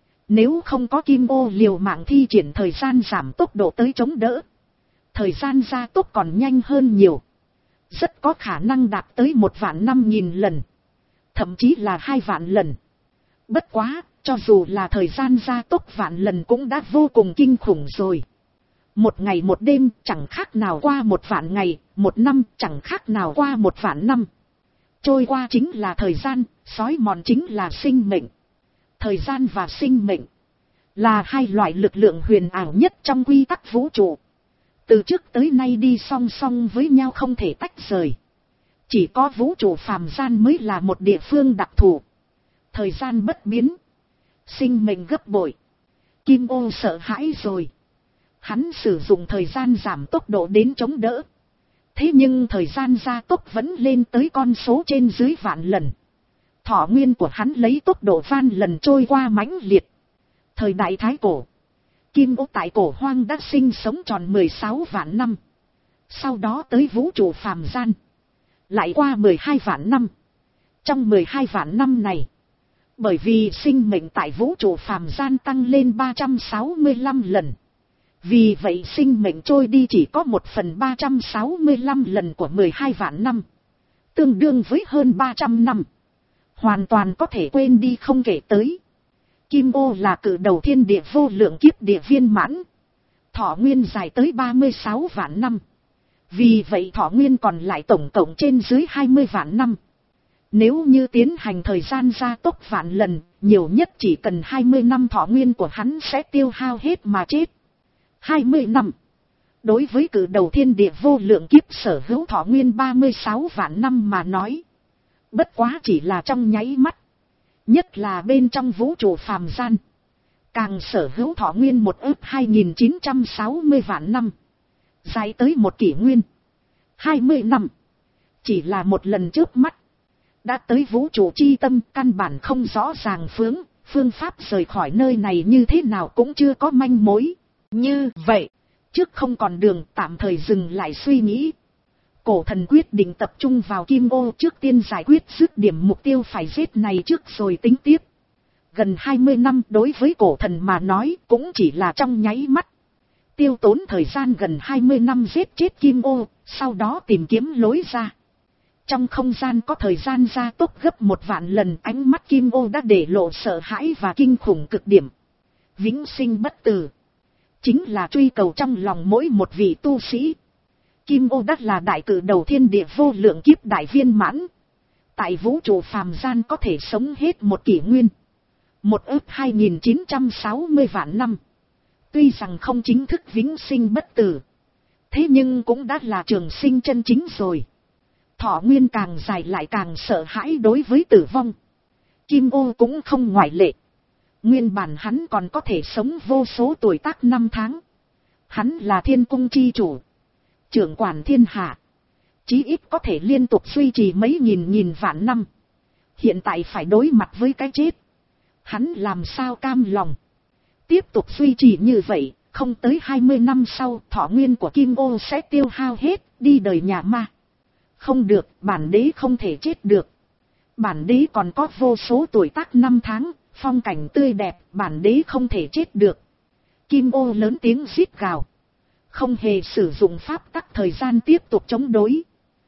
A: Nếu không có kim ô liều mạng thi triển thời gian giảm tốc độ tới chống đỡ. Thời gian gia tốc còn nhanh hơn nhiều. Rất có khả năng đạt tới một vạn năm nghìn lần. Thậm chí là hai vạn lần. Bất quá, cho dù là thời gian gia tốc vạn lần cũng đã vô cùng kinh khủng rồi. Một ngày một đêm chẳng khác nào qua một vạn ngày, một năm chẳng khác nào qua một vạn năm. Trôi qua chính là thời gian, sói mòn chính là sinh mệnh. Thời gian và sinh mệnh là hai loại lực lượng huyền ảo nhất trong quy tắc vũ trụ. Từ trước tới nay đi song song với nhau không thể tách rời. Chỉ có vũ trụ phàm gian mới là một địa phương đặc thù. Thời gian bất biến. Sinh mệnh gấp bội. Kim ô sợ hãi rồi. Hắn sử dụng thời gian giảm tốc độ đến chống đỡ. Thế nhưng thời gian gia tốc vẫn lên tới con số trên dưới vạn lần. Thọ nguyên của hắn lấy tốc độ van lần trôi qua mãnh liệt. Thời đại thái cổ. Kim ô tại cổ hoang đã sinh sống tròn mười sáu vạn năm. Sau đó tới vũ trụ phàm gian. Lại qua mười hai vạn năm. Trong mười hai vạn năm này. Bởi vì sinh mệnh tại vũ trụ phàm gian tăng lên ba trăm sáu mươi lăm lần. Vì vậy sinh mệnh trôi đi chỉ có một phần ba trăm sáu mươi lăm lần của mười hai vạn năm. Tương đương với hơn ba trăm năm. Hoàn toàn có thể quên đi không kể tới. Kim ô là cự đầu thiên địa vô lượng kiếp địa viên mãn. Thọ nguyên dài tới ba mươi sáu vạn năm. Vì vậy thọ nguyên còn lại tổng cộng trên dưới hai mươi vạn năm. Nếu như tiến hành thời gian gia tốc vạn lần, nhiều nhất chỉ cần hai mươi năm thọ nguyên của hắn sẽ tiêu hao hết mà chết. hai mươi năm. Đối với cự đầu thiên địa vô lượng kiếp sở hữu thọ nguyên ba mươi sáu vạn năm mà nói. Bất quá chỉ là trong nháy mắt. Nhất là bên trong vũ trụ phàm gian. Càng sở hữu thọ nguyên một ước hai nghìn chín trăm sáu mươi vạn năm. Dài tới một kỷ nguyên. hai mươi năm. Chỉ là một lần trước mắt. Đã tới vũ trụ chi tâm, căn bản không rõ ràng phương, phương pháp rời khỏi nơi này như thế nào cũng chưa có manh mối. Như vậy, trước không còn đường, tạm thời dừng lại suy nghĩ. Cổ thần quyết định tập trung vào kim ô, trước tiên giải quyết dứt điểm mục tiêu phải giết này trước rồi tính tiếp. Gần hai mươi năm đối với cổ thần mà nói cũng chỉ là trong nháy mắt. Tiêu tốn thời gian gần hai mươi năm giết chết kim ô, sau đó tìm kiếm lối ra. Trong không gian có thời gian gia tốc gấp một vạn lần, ánh mắt kim ô đã để lộ sợ hãi và kinh khủng cực điểm. Vĩnh sinh bất tử. Chính là truy cầu trong lòng mỗi một vị tu sĩ. Kim ô đất là đại cử đầu thiên địa vô lượng kiếp đại viên mãn. Tại vũ trụ phàm gian có thể sống hết một kỷ nguyên. Một ước hai nghìn chín trăm sáu mươi vạn năm. Tuy rằng không chính thức vĩnh sinh bất tử. Thế nhưng cũng đã là trường sinh chân chính rồi. Thọ nguyên càng dài lại càng sợ hãi đối với tử vong. Kim ô cũng không ngoại lệ. Nguyên bản hắn còn có thể sống vô số tuổi tác năm tháng. Hắn là thiên cung chi chủ. Trưởng quản thiên hạ. Chí ít có thể liên tục duy trì mấy nghìn nghìn vạn năm. Hiện tại phải đối mặt với cái chết. Hắn làm sao cam lòng. Tiếp tục duy trì như vậy, không tới hai mươi năm sau thọ nguyên của kim ô sẽ tiêu hao hết, đi đời nhà ma. Không được, bản đế không thể chết được. Bản đế còn có vô số tuổi tác năm tháng, phong cảnh tươi đẹp, bản đế không thể chết được. Kim ô lớn tiếng rít gào. Không hề sử dụng pháp tắc thời gian tiếp tục chống đối.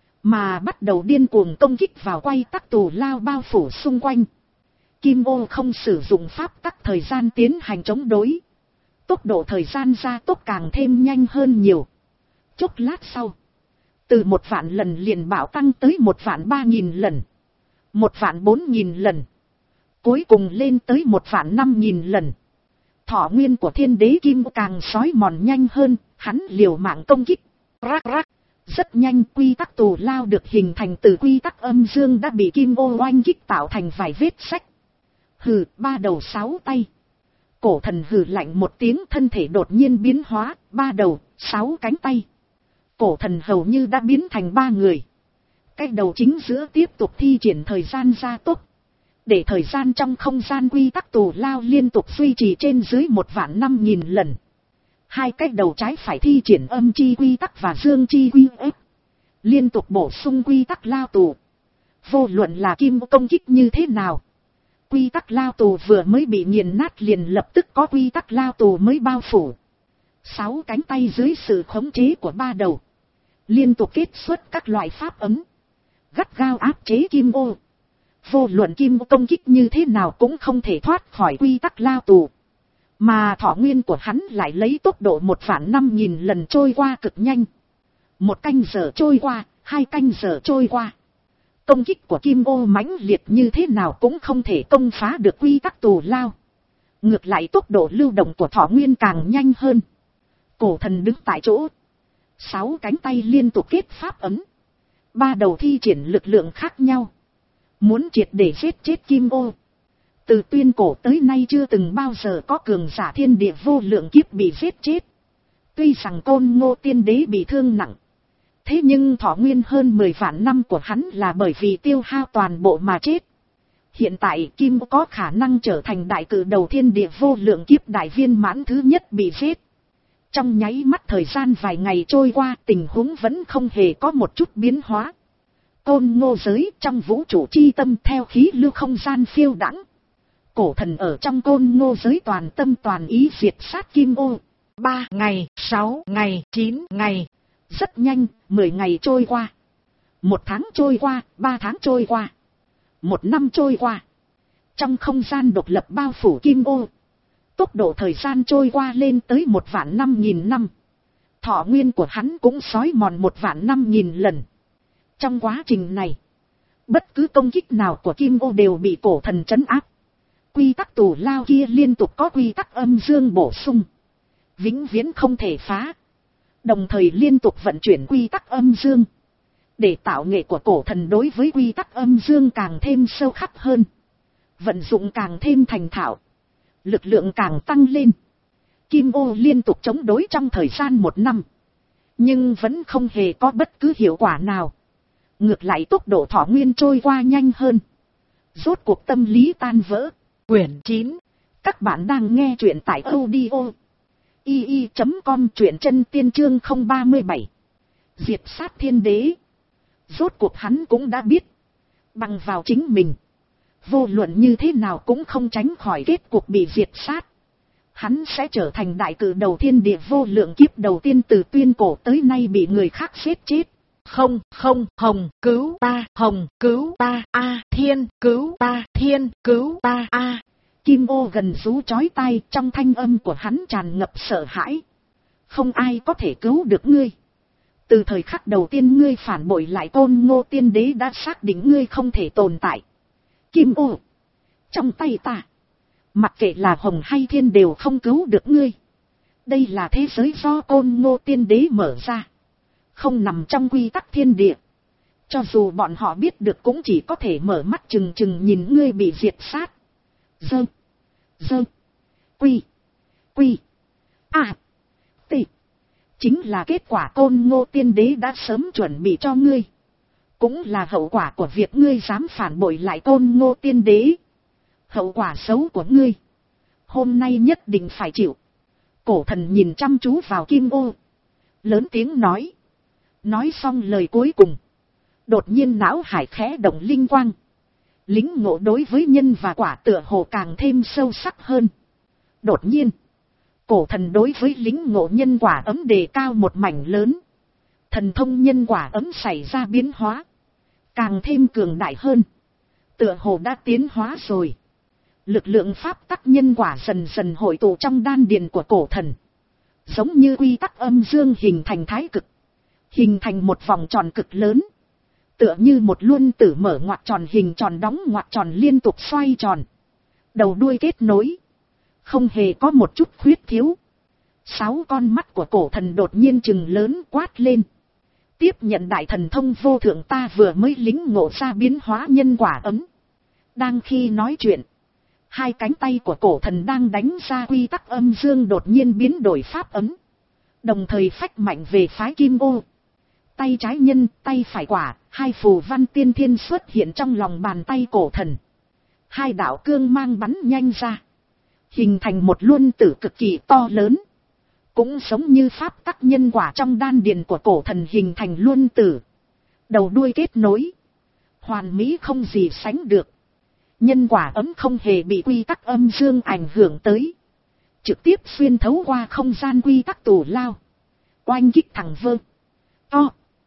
A: Mà bắt đầu điên cuồng công kích vào quay tắc tù lao bao phủ xung quanh. Kim ô không sử dụng pháp tắc thời gian tiến hành chống đối. Tốc độ thời gian gia tốc càng thêm nhanh hơn nhiều. Chốc lát sau. Từ một vạn lần liền bảo tăng tới một vạn ba nghìn lần. Một vạn bốn nghìn lần. Cuối cùng lên tới một vạn năm nghìn lần. Thọ nguyên của thiên đế kim càng sói mòn nhanh hơn, hắn liều mạng công kích. Rắc rắc. Rất nhanh quy tắc tù lao được hình thành từ quy tắc âm dương đã bị kim ô oanh kích tạo thành vài vết sách. Hừ, ba đầu sáu tay. Cổ thần hừ lạnh một tiếng, thân thể đột nhiên biến hóa, ba đầu, sáu cánh tay. Cổ thần hầu như đã biến thành ba người. Cái đầu chính giữa tiếp tục thi triển thời gian gia tốc. Để thời gian trong không gian quy tắc tù lao liên tục duy trì trên dưới một vạn năm nghìn lần. Hai cái đầu trái phải thi triển âm chi quy tắc và dương chi quy ức. Liên tục bổ sung quy tắc lao tù. Vô luận là kim công kích như thế nào. Quy tắc lao tù vừa mới bị nghiền nát liền lập tức có quy tắc lao tù mới bao phủ. Sáu cánh tay dưới sự khống chế của ba đầu. Liên tục kết xuất các loại pháp ấm. Gắt gao áp chế kim ô. Vô luận kim công kích như thế nào cũng không thể thoát khỏi quy tắc lao tù. Mà thọ nguyên của hắn lại lấy tốc độ một vạn năm nghìn lần trôi qua cực nhanh. Một canh giờ trôi qua, hai canh giờ trôi qua. Công kích của kim ô mãnh liệt như thế nào cũng không thể công phá được quy tắc tù lao. Ngược lại tốc độ lưu động của thọ nguyên càng nhanh hơn. Cổ thần đứng tại chỗ. Sáu cánh tay liên tục kết pháp ấm. Ba đầu thi triển lực lượng khác nhau. Muốn triệt để giết chết Kim Ô. Từ tuyên cổ tới nay chưa từng bao giờ có cường giả thiên địa vô lượng kiếp bị giết chết. Tuy rằng Côn Ngô Tiên Đế bị thương nặng. Thế nhưng thọ nguyên hơn mười vạn năm của hắn là bởi vì tiêu hao toàn bộ mà chết. Hiện tại Kim Ô có khả năng trở thành đại cử đầu thiên địa vô lượng kiếp đại viên mãn thứ nhất bị giết. Trong nháy mắt thời gian vài ngày trôi qua, tình huống vẫn không hề có một chút biến hóa. Côn Ngô giới trong vũ trụ chi tâm theo khí lưu không gian phiêu đãng. Cổ thần ở trong Côn Ngô giới toàn tâm toàn ý diệt sát Kim Ô. Ba ngày, sáu ngày, chín ngày. Rất nhanh, mười ngày trôi qua. Một tháng trôi qua, ba tháng trôi qua. Một năm trôi qua. Trong không gian độc lập bao phủ Kim Ô. Tốc độ thời gian trôi qua lên tới một vạn năm nghìn năm. Thọ nguyên của hắn cũng xói mòn một vạn năm nghìn lần. Trong quá trình này, bất cứ công kích nào của Kim Ô đều bị cổ thần trấn áp. Quy tắc tù lao kia liên tục có quy tắc âm dương bổ sung. Vĩnh viễn không thể phá. Đồng thời liên tục vận chuyển quy tắc âm dương. Để tạo nghệ của cổ thần đối với quy tắc âm dương càng thêm sâu khắc hơn. Vận dụng càng thêm thành thạo. Lực lượng càng tăng lên. Kim Ô liên tục chống đối trong thời gian một năm. Nhưng vẫn không hề có bất cứ hiệu quả nào. Ngược lại tốc độ thọ nguyên trôi qua nhanh hơn. Rốt cuộc tâm lý tan vỡ. Quyển chín. Các bạn đang nghe truyện tại audio i i chấm com, truyện chân tiên chương không ba bảy. Diệt sát thiên đế. Rốt cuộc hắn cũng đã biết. Bằng vào chính mình. Vô luận như thế nào cũng không tránh khỏi kết cục bị diệt sát. Hắn sẽ trở thành đại cử đầu thiên địa vô lượng kiếp đầu tiên từ tuyên cổ tới nay bị người khác giết chết. Không, không, Hồng, cứu ta, Hồng, cứu ta, a, Thiên, cứu ta, Thiên, cứu ta, a. Kim Ô gần rú chói tai, trong thanh âm của hắn tràn ngập sợ hãi. Không ai có thể cứu được ngươi. Từ thời khắc đầu tiên ngươi phản bội lại Côn Ngô Tiên Đế đã xác định ngươi không thể tồn tại. Kim Ô, trong tay ta, mặc kệ là Hồng hay Thiên đều không cứu được ngươi. Đây là thế giới do Côn Ngô Tiên Đế mở ra. Không nằm trong quy tắc thiên địa. Cho dù bọn họ biết được cũng chỉ có thể mở mắt chừng chừng nhìn ngươi bị diệt sát. Dơ. Dơ. Quy. Quy. À. Tị. Chính là kết quả Côn Ngô Tiên Đế đã sớm chuẩn bị cho ngươi. Cũng là hậu quả của việc ngươi dám phản bội lại Côn Ngô Tiên Đế. Hậu quả xấu của ngươi. Hôm nay nhất định phải chịu. Cổ thần nhìn chăm chú vào Kim Ô. Lớn tiếng nói. Nói xong lời cuối cùng. Đột nhiên não hải khẽ động linh quang. Lính ngộ đối với nhân và quả tựa hồ càng thêm sâu sắc hơn. Đột nhiên. Cổ thần đối với lính ngộ nhân quả ấm đề cao một mảnh lớn. Thần thông nhân quả ấm xảy ra biến hóa. Càng thêm cường đại hơn. Tựa hồ đã tiến hóa rồi. Lực lượng pháp tắc nhân quả dần dần hội tụ trong đan điền của cổ thần. Giống như quy tắc âm dương hình thành thái cực. Hình thành một vòng tròn cực lớn. Tựa như một luân tử mở ngoặc tròn hình tròn đóng ngoặc tròn liên tục xoay tròn. Đầu đuôi kết nối. Không hề có một chút khuyết thiếu. Sáu con mắt của cổ thần đột nhiên trừng lớn quát lên. Tiếp nhận đại thần thông vô thượng ta vừa mới lính ngộ ra biến hóa nhân quả ấm. Đang khi nói chuyện. Hai cánh tay của cổ thần đang đánh ra quy tắc âm dương đột nhiên biến đổi pháp ấm. Đồng thời phách mạnh về phái Kim Ô. Tay trái nhân, tay phải quả, hai phù văn tiên thiên xuất hiện trong lòng bàn tay cổ thần. Hai đạo cương mang bắn nhanh ra. Hình thành một luân tử cực kỳ to lớn. Cũng giống như pháp tắc nhân quả trong đan điền của cổ thần hình thành luân tử. Đầu đuôi kết nối. Hoàn mỹ không gì sánh được. Nhân quả ấm không hề bị quy tắc âm dương ảnh hưởng tới. Trực tiếp xuyên thấu qua không gian quy tắc tù lao. Oanh kích thẳng vơ. To.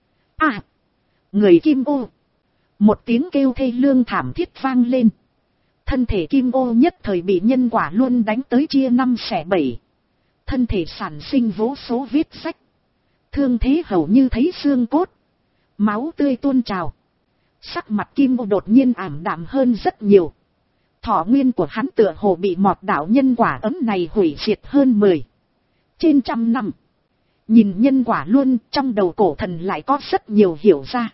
A: À. Người Kim Ô. Một tiếng kêu thê lương thảm thiết vang lên. Thân thể Kim Ô nhất thời bị nhân quả luôn đánh tới chia năm xẻ bảy. Thân thể sản sinh vô số vết rách. Thương thế hầu như thấy xương cốt. Máu tươi tuôn trào. Sắc mặt Kim Ô đột nhiên ảm đạm hơn rất nhiều. Thọ nguyên của hắn tựa hồ bị mọt đạo nhân quả ấm này hủy diệt hơn mười. Trên trăm năm. Nhìn nhân quả luôn, trong đầu cổ thần lại có rất nhiều hiểu ra.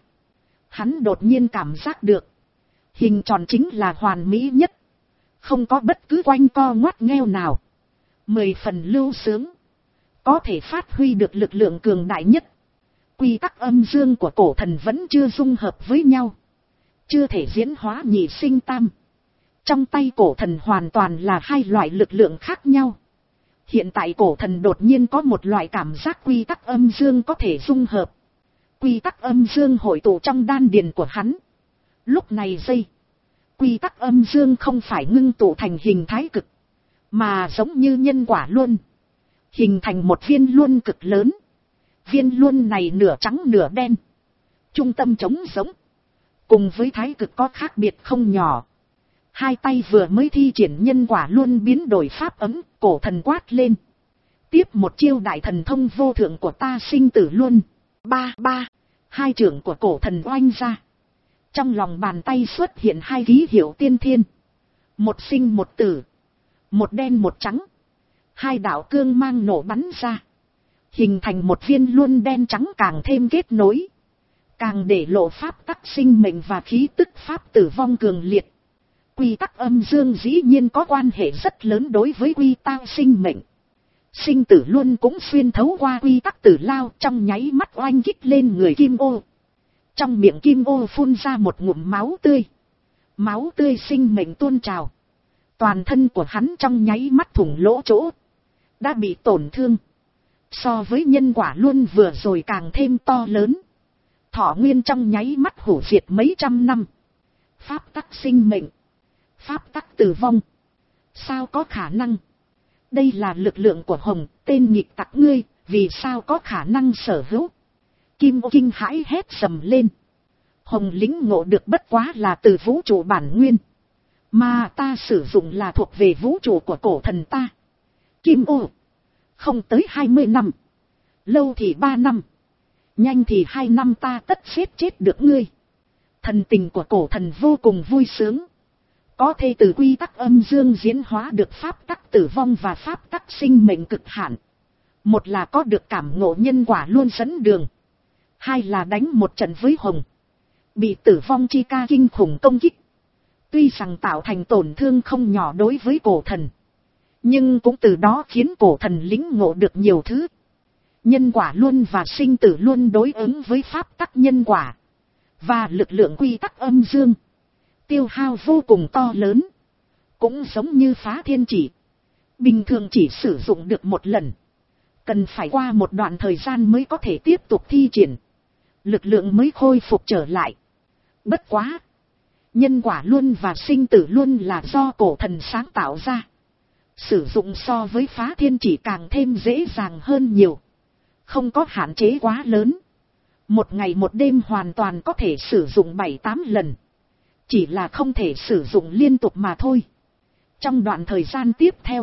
A: Hắn đột nhiên cảm giác được, hình tròn chính là hoàn mỹ nhất, không có bất cứ quanh co ngoắt ngheo nào, mười phần lưu sướng, có thể phát huy được lực lượng cường đại nhất. Quy tắc âm dương của cổ thần vẫn chưa dung hợp với nhau, chưa thể diễn hóa nhị sinh tam. Trong tay cổ thần hoàn toàn là hai loại lực lượng khác nhau. Hiện tại cổ thần đột nhiên có một loại cảm giác quy tắc âm dương có thể dung hợp. Quy tắc âm dương hội tụ trong đan điền của hắn. Lúc này giây, quy tắc âm dương không phải ngưng tụ thành hình thái cực, mà giống như nhân quả luân, hình thành một viên luân cực lớn. Viên luân này nửa trắng nửa đen, trung tâm trống giống, cùng với thái cực có khác biệt không nhỏ. Hai tay vừa mới thi triển nhân quả luân biến đổi pháp ấm, cổ thần quát lên. Tiếp một chiêu đại thần thông vô thượng của ta sinh tử luân. Ba ba, hai trưởng của cổ thần oanh ra. Trong lòng bàn tay xuất hiện hai ký hiệu tiên thiên. Một sinh một tử, một đen một trắng. Hai đạo cương mang nổ bắn ra, hình thành một viên luân đen trắng càng thêm kết nối, càng để lộ pháp tắc sinh mệnh và khí tức pháp tử vong cường liệt. Quy tắc âm dương dĩ nhiên có quan hệ rất lớn đối với quy tắc sinh mệnh. Sinh tử luân cũng xuyên thấu qua quy tắc tử lao, trong nháy mắt oanh kích lên người Kim Ô. Trong miệng Kim Ô phun ra một ngụm máu tươi. Máu tươi sinh mệnh tuôn trào. Toàn thân của hắn trong nháy mắt thủng lỗ chỗ, đã bị tổn thương. So với nhân quả luân vừa rồi càng thêm to lớn. Thọ nguyên trong nháy mắt hủy diệt mấy trăm năm. Pháp tắc sinh mệnh, pháp tắc tử vong. Sao có khả năng? Đây là lực lượng của Hồng, tên nghịch tặc ngươi, vì sao có khả năng sở hữu? Kim Ô kinh hãi hét sầm lên. Hồng lĩnh ngộ được bất quá là từ vũ trụ bản nguyên, mà ta sử dụng là thuộc về vũ trụ của cổ thần ta. Kim Ô, không tới hai mươi năm, lâu thì ba năm, nhanh thì hai năm ta tất xếp chết được ngươi. Thần tình của cổ thần vô cùng vui sướng. Có thể từ quy tắc âm dương diễn hóa được pháp tắc tử vong và pháp tắc sinh mệnh cực hạn. Một là có được cảm ngộ nhân quả luôn dẫn đường. Hai là đánh một trận với Hồng, bị tử vong chi ca kinh khủng công kích. Tuy rằng tạo thành tổn thương không nhỏ đối với cổ thần, nhưng cũng từ đó khiến cổ thần lĩnh ngộ được nhiều thứ. Nhân quả luân và sinh tử luân đối ứng với pháp tắc nhân quả và lực lượng quy tắc âm dương, tiêu hao vô cùng to lớn. Cũng giống như phá thiên chỉ, bình thường chỉ sử dụng được một lần, cần phải qua một đoạn thời gian mới có thể tiếp tục thi triển, lực lượng mới khôi phục trở lại. Bất quá, nhân quả luân và sinh tử luân là do cổ thần sáng tạo ra, sử dụng so với phá thiên chỉ càng thêm dễ dàng hơn nhiều, không có hạn chế quá lớn. Một ngày một đêm hoàn toàn có thể sử dụng bảy tám lần, chỉ là không thể sử dụng liên tục mà thôi. Trong đoạn thời gian tiếp theo,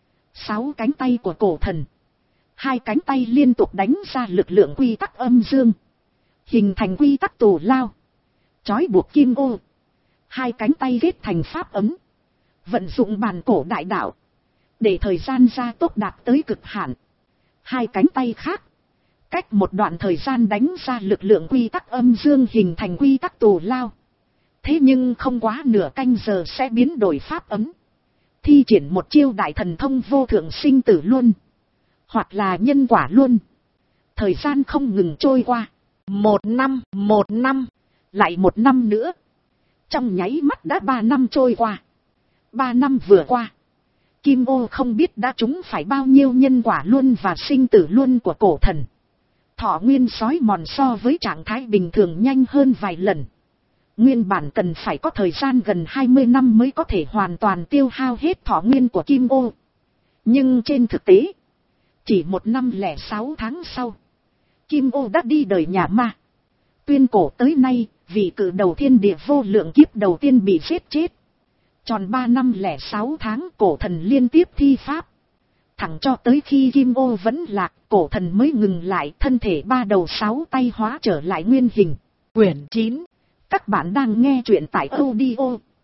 A: sáu cánh tay của cổ thần, hai cánh tay liên tục đánh ra lực lượng quy tắc âm dương, hình thành quy tắc tù lao, trói buộc Kim Ô. Hai cánh tay kết thành pháp ấm, vận dụng bàn cổ đại đạo, để thời gian gia tốc đạt tới cực hạn. Hai cánh tay khác, cách một đoạn thời gian đánh ra lực lượng quy tắc âm dương hình thành quy tắc tù lao. Thế nhưng không quá nửa canh giờ sẽ biến đổi pháp ấm, thi triển một chiêu đại thần thông vô thượng sinh tử luân, hoặc là nhân quả luân. Thời gian không ngừng trôi qua, một năm, một năm, lại một năm nữa. Trong nháy mắt đã ba năm trôi qua. Ba năm vừa qua, Kim Ô không biết đã trúng phải bao nhiêu nhân quả luân và sinh tử luân của cổ thần. Thọ nguyên sói mòn so với trạng thái bình thường nhanh hơn vài lần. Nguyên bản cần phải có thời gian gần hai mươi năm mới có thể hoàn toàn tiêu hao hết thọ nguyên của Kim Ô. Nhưng trên thực tế, chỉ một năm lẻ sáu tháng sau, Kim Ô đã đi đời nhà ma. Tuyên cổ tới nay, vị cử đầu thiên địa vô lượng kiếp đầu tiên bị giết chết. Tròn ba năm lẻ sáu tháng cổ thần liên tiếp thi pháp, thẳng cho tới khi Kim Ô vẫn lạc, cổ thần mới ngừng lại, thân thể ba đầu sáu tay hóa trở lại nguyên hình. Quyển chín. Các bạn đang nghe truyện tại audio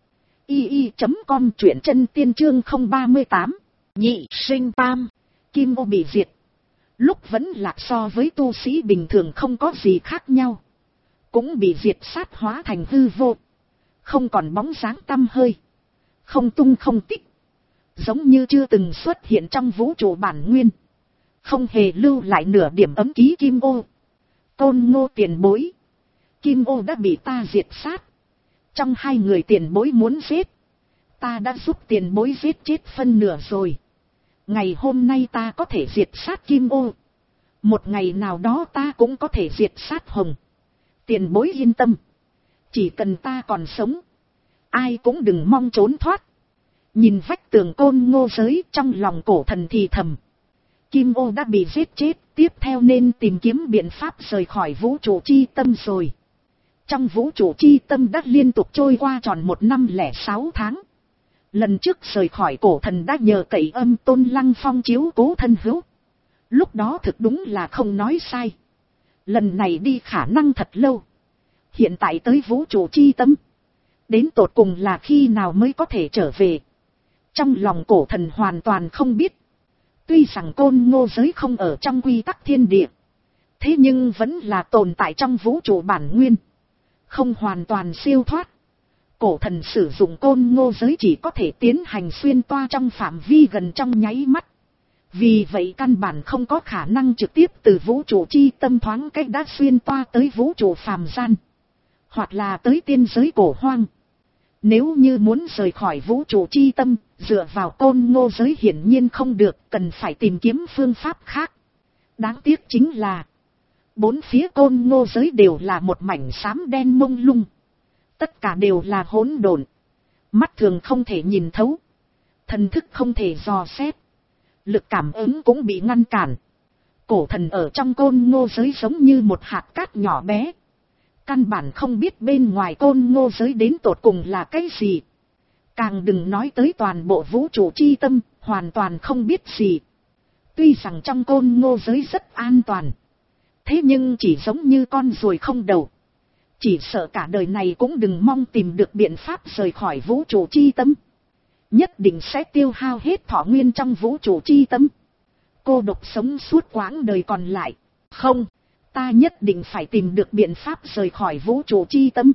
A: i i chấm com, truyện chân tiên chương không ba mươi tám. Nhị sinh tam. Kim Ô bị diệt. Lúc vẫn lạc so với tu sĩ bình thường không có gì khác nhau. Cũng bị diệt sát hóa thành hư vô. Không còn bóng dáng tăm hơi. Không tung không tích. Giống như chưa từng xuất hiện trong vũ trụ bản nguyên. Không hề lưu lại nửa điểm ấm ký Kim Ô. Côn Ngô tiền bối. Kim Ô đã bị ta diệt sát. Trong hai người tiền bối muốn giết. Ta đã giúp tiền bối giết chết phân nửa rồi. Ngày hôm nay ta có thể diệt sát Kim Ô. Một ngày nào đó ta cũng có thể diệt sát Hồng. Tiền bối yên tâm. Chỉ cần ta còn sống. Ai cũng đừng mong trốn thoát. Nhìn vách tường Côn Ngô giới trong lòng cổ thần thì thầm. Kim Ô đã bị giết chết. Tiếp theo nên tìm kiếm biện pháp rời khỏi vũ trụ chi tâm rồi. Trong vũ trụ chi tâm đã liên tục trôi qua tròn một năm lẻ sáu tháng. Lần trước rời khỏi cổ thần đã nhờ cậy âm Tôn Lăng Phong chiếu cố thân hữu. Lúc đó thực đúng là không nói sai. Lần này đi khả năng thật lâu. Hiện tại tới vũ trụ chi tâm. Đến tột cùng là khi nào mới có thể trở về. Trong lòng cổ thần hoàn toàn không biết. Tuy rằng Côn Ngô giới không ở trong quy tắc thiên địa. Thế nhưng vẫn là tồn tại trong vũ trụ bản nguyên. Không hoàn toàn siêu thoát. Cổ thần sử dụng Côn Ngô giới chỉ có thể tiến hành xuyên toa trong phạm vi gần trong nháy mắt. Vì vậy căn bản không có khả năng trực tiếp từ vũ trụ chi tâm thoáng cách đã xuyên toa tới vũ trụ phàm gian. Hoặc là tới tiên giới cổ hoang. Nếu như muốn rời khỏi vũ trụ chi tâm, dựa vào Côn Ngô giới hiển nhiên không được, cần phải tìm kiếm phương pháp khác. Đáng tiếc chính là, bốn phía Côn Ngô giới đều là một mảnh xám đen mông lung. Tất cả đều là hỗn độn. Mắt thường không thể nhìn thấu. Thần thức không thể dò xét. Lực cảm ứng cũng bị ngăn cản. Cổ thần ở trong Côn Ngô giới giống như một hạt cát nhỏ bé. Căn bản không biết bên ngoài Côn Ngô giới đến tột cùng là cái gì. Càng đừng nói tới toàn bộ vũ trụ chi tâm, hoàn toàn không biết gì. Tuy rằng trong Côn Ngô giới rất an toàn. Thế nhưng chỉ giống như con ruồi không đầu. Chỉ sợ cả đời này cũng đừng mong tìm được biện pháp rời khỏi vũ trụ chi tâm. Nhất định sẽ tiêu hao hết thọ nguyên trong vũ trụ chi tâm. Cô độc sống suốt quãng đời còn lại. Không, ta nhất định phải tìm được biện pháp rời khỏi vũ trụ chi tâm.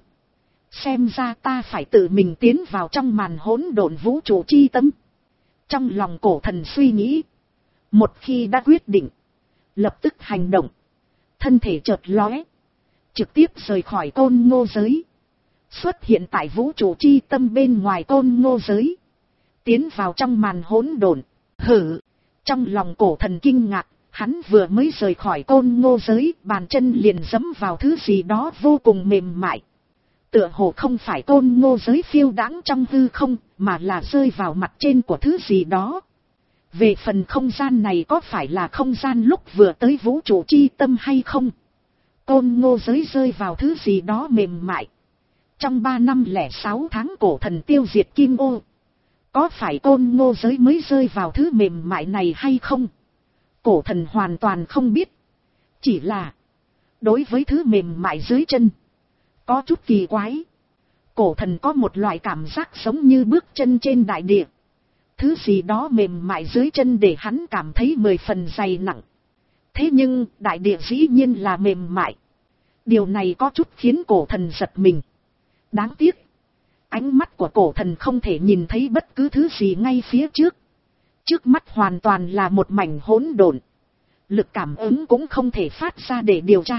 A: Xem ra ta phải tự mình tiến vào trong màn hỗn độn vũ trụ chi tâm. Trong lòng cổ thần suy nghĩ. Một khi đã quyết định, lập tức hành động. Thân thể chợt lóe. Trực tiếp rời khỏi Côn Ngô giới. Xuất hiện tại vũ trụ chi tâm bên ngoài Côn Ngô giới. Tiến vào trong màn hỗn độn. Hử! Trong lòng cổ thần kinh ngạc, hắn vừa mới rời khỏi Côn Ngô giới, bàn chân liền giẫm vào thứ gì đó vô cùng mềm mại. Tựa hồ không phải Côn Ngô giới phiêu đãng trong hư không, mà là rơi vào mặt trên của thứ gì đó. Về phần không gian này có phải là không gian lúc vừa tới vũ trụ chi tâm hay không? Côn Ngô giới rơi vào thứ gì đó mềm mại. Trong ba năm lẻ sáu tháng cổ thần tiêu diệt Kim Ô. Có phải Côn Ngô giới mới rơi vào thứ mềm mại này hay không? Cổ thần hoàn toàn không biết. Chỉ là, đối với thứ mềm mại dưới chân, có chút kỳ quái. Cổ thần có một loại cảm giác giống như bước chân trên đại địa. Thứ gì đó mềm mại dưới chân để hắn cảm thấy mười phần dày nặng. Thế nhưng, đại địa dĩ nhiên là mềm mại. Điều này có chút khiến cổ thần giật mình. Đáng tiếc, ánh mắt của cổ thần không thể nhìn thấy bất cứ thứ gì ngay phía trước. Trước mắt hoàn toàn là một mảnh hỗn độn. Lực cảm ứng cũng không thể phát ra để điều tra.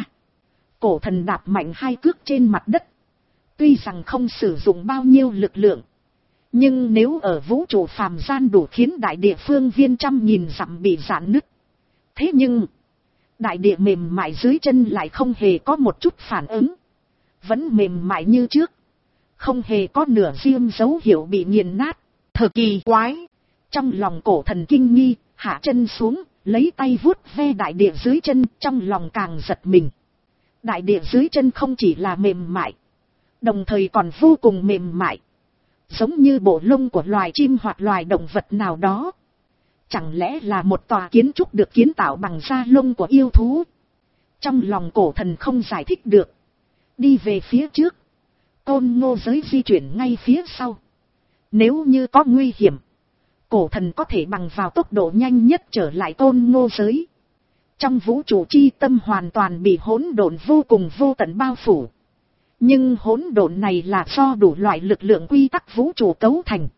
A: Cổ thần đạp mạnh hai cước trên mặt đất. Tuy rằng không sử dụng bao nhiêu lực lượng, nhưng nếu ở vũ trụ phàm gian đủ khiến đại địa phương viên trăm nghìn dặm bị rạn nứt. Thế nhưng, đại địa mềm mại dưới chân lại không hề có một chút phản ứng. Vẫn mềm mại như trước. Không hề có nửa diêm dấu hiệu bị nghiền nát. Thật kỳ quái. Trong lòng cổ thần kinh nghi, hạ chân xuống, lấy tay vuốt ve đại địa dưới chân, trong lòng càng giật mình. Đại địa dưới chân không chỉ là mềm mại, đồng thời còn vô cùng mềm mại. Giống như bộ lông của loài chim hoặc loài động vật nào đó. Chẳng lẽ là một tòa kiến trúc được kiến tạo bằng da lông của yêu thú? Trong lòng cổ thần không giải thích được. Đi về phía trước. Côn Ngô giới di chuyển ngay phía sau. Nếu như có nguy hiểm, cổ thần có thể bằng vào tốc độ nhanh nhất trở lại Côn Ngô giới. Trong vũ trụ chi tâm hoàn toàn bị hỗn độn vô cùng vô tận bao phủ. Nhưng hỗn độn này là do đủ loại lực lượng quy tắc vũ trụ cấu thành.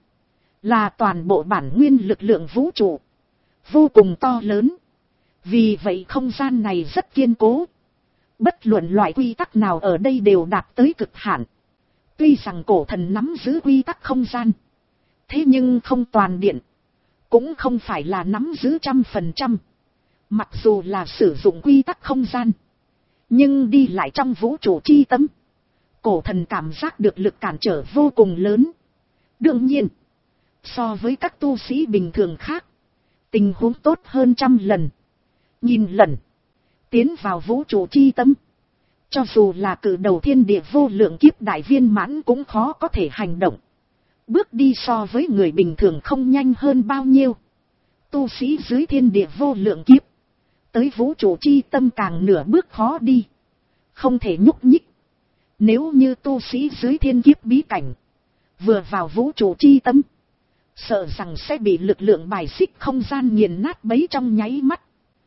A: Là toàn bộ bản nguyên lực lượng vũ trụ. Vô cùng to lớn. Vì vậy không gian này rất kiên cố. Bất luận loại quy tắc nào ở đây đều đạt tới cực hạn. Tuy rằng cổ thần nắm giữ quy tắc không gian. Thế nhưng không toàn điện. Cũng không phải là nắm giữ trăm phần trăm. Mặc dù là sử dụng quy tắc không gian. Nhưng đi lại trong vũ trụ chi tâm. Cổ thần cảm giác được lực cản trở vô cùng lớn. Đương nhiên. So với các tu sĩ bình thường khác. Tình huống tốt hơn trăm lần. Nghìn lần. Tiến vào vũ trụ chi tâm. Cho dù là cử đầu thiên địa vô lượng kiếp đại viên mãn cũng khó có thể hành động. Bước đi so với người bình thường không nhanh hơn bao nhiêu. Tu sĩ dưới thiên địa vô lượng kiếp. Tới vũ trụ chi tâm càng nửa bước khó đi. Không thể nhúc nhích. Nếu như tu sĩ dưới thiên kiếp bí cảnh. Vừa vào vũ trụ chi tâm. Sợ rằng sẽ bị lực lượng bài xích không gian nghiền nát bấy trong nháy mắt.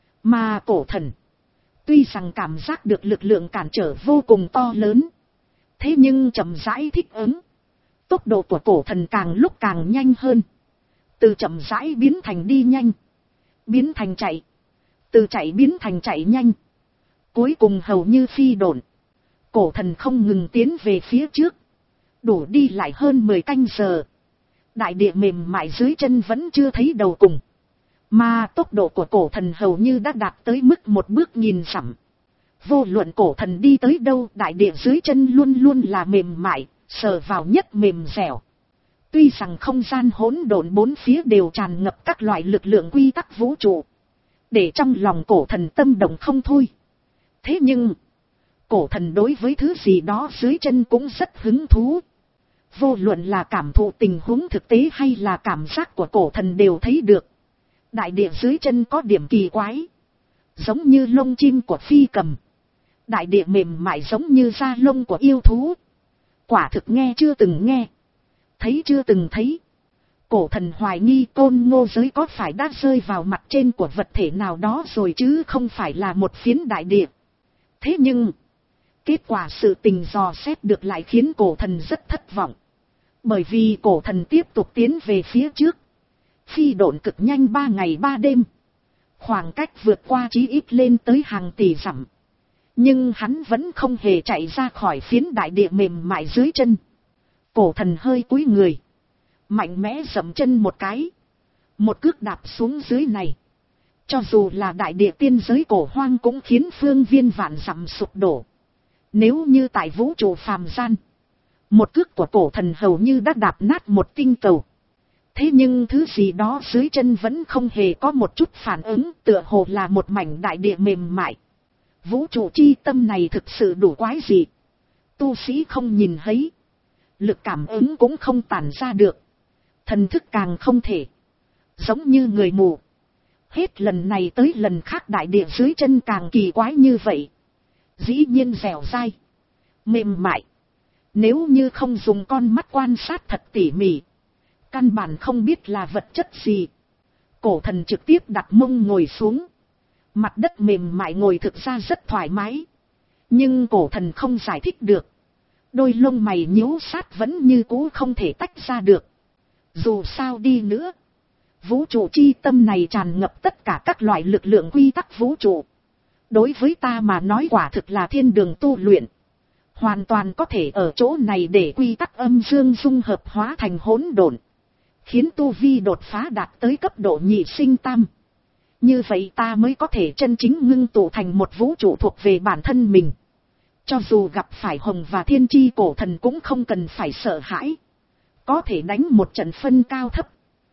A: Mà cổ thần. Tuy rằng cảm giác được lực lượng cản trở vô cùng to lớn. Thế nhưng chậm rãi thích ứng. Tốc độ của cổ thần càng lúc càng nhanh hơn. Từ chậm rãi biến thành đi nhanh. Biến thành chạy. Từ chạy biến thành chạy nhanh. Cuối cùng hầu như phi độn. Cổ thần không ngừng tiến về phía trước. Đủ đi lại hơn mười canh giờ. Đại địa mềm mại dưới chân vẫn chưa thấy đầu cùng. Mà tốc độ của cổ thần hầu như đã đạt tới mức một bước nghìn dặm. Vô luận cổ thần đi tới đâu, đại địa dưới chân luôn luôn là mềm mại, sờ vào nhất mềm dẻo. Tuy rằng không gian hỗn độn bốn phía đều tràn ngập các loại lực lượng quy tắc vũ trụ. Để trong lòng cổ thần tâm động không thôi. Thế nhưng, cổ thần đối với thứ gì đó dưới chân cũng rất hứng thú. Vô luận là cảm thụ tình huống thực tế hay là cảm giác của cổ thần đều thấy được. Đại địa dưới chân có điểm kỳ quái. Giống như lông chim của phi cầm. Đại địa mềm mại giống như da lông của yêu thú. Quả thực nghe chưa từng nghe. Thấy chưa từng thấy. Cổ thần hoài nghi côn ngô giới có phải đã rơi vào mặt trên của vật thể nào đó rồi chứ không phải là một phiến đại địa. Thế nhưng, kết quả sự tình dò xét được lại khiến cổ thần rất thất vọng. Bởi vì cổ thần tiếp tục tiến về phía trước. Phi độn cực nhanh ba ngày ba đêm. Khoảng cách vượt qua chí ít lên tới hàng tỷ dặm. Nhưng hắn vẫn không hề chạy ra khỏi phiến đại địa mềm mại dưới chân. Cổ thần hơi cúi người. Mạnh mẽ dậm chân một cái. Một cước đạp xuống dưới này. Cho dù là đại địa tiên giới cổ hoang cũng khiến phương viên vạn dặm sụp đổ. Nếu như tại vũ trụ phàm gian. Một cước của cổ thần hầu như đã đạp nát một tinh cầu. Thế nhưng thứ gì đó dưới chân vẫn không hề có một chút phản ứng, tựa hồ là một mảnh đại địa mềm mại. Vũ trụ chi tâm này thực sự đủ quái dị. Tu sĩ không nhìn thấy. Lực cảm ứng cũng không tản ra được. Thần thức càng không thể. Giống như người mù. Hết lần này tới lần khác đại địa dưới chân càng kỳ quái như vậy. Dĩ nhiên dẻo dai. Mềm mại. Nếu như không dùng con mắt quan sát thật tỉ mỉ. Căn bản không biết là vật chất gì. Cổ thần trực tiếp đặt mông ngồi xuống. Mặt đất mềm mại ngồi thực ra rất thoải mái. Nhưng cổ thần không giải thích được. Đôi lông mày nhíu sát vẫn như cũ không thể tách ra được. Dù sao đi nữa. Vũ trụ chi tâm này tràn ngập tất cả các loại lực lượng quy tắc vũ trụ. Đối với ta mà nói quả thực là thiên đường tu luyện. Hoàn toàn có thể ở chỗ này để quy tắc âm dương dung hợp hóa thành hỗn độn. Khiến tu vi đột phá đạt tới cấp độ nhị sinh tam. Như vậy ta mới có thể chân chính ngưng tụ thành một vũ trụ thuộc về bản thân mình. Cho dù gặp phải hồng và thiên chi cổ thần cũng không cần phải sợ hãi. Có thể đánh một trận phân cao thấp.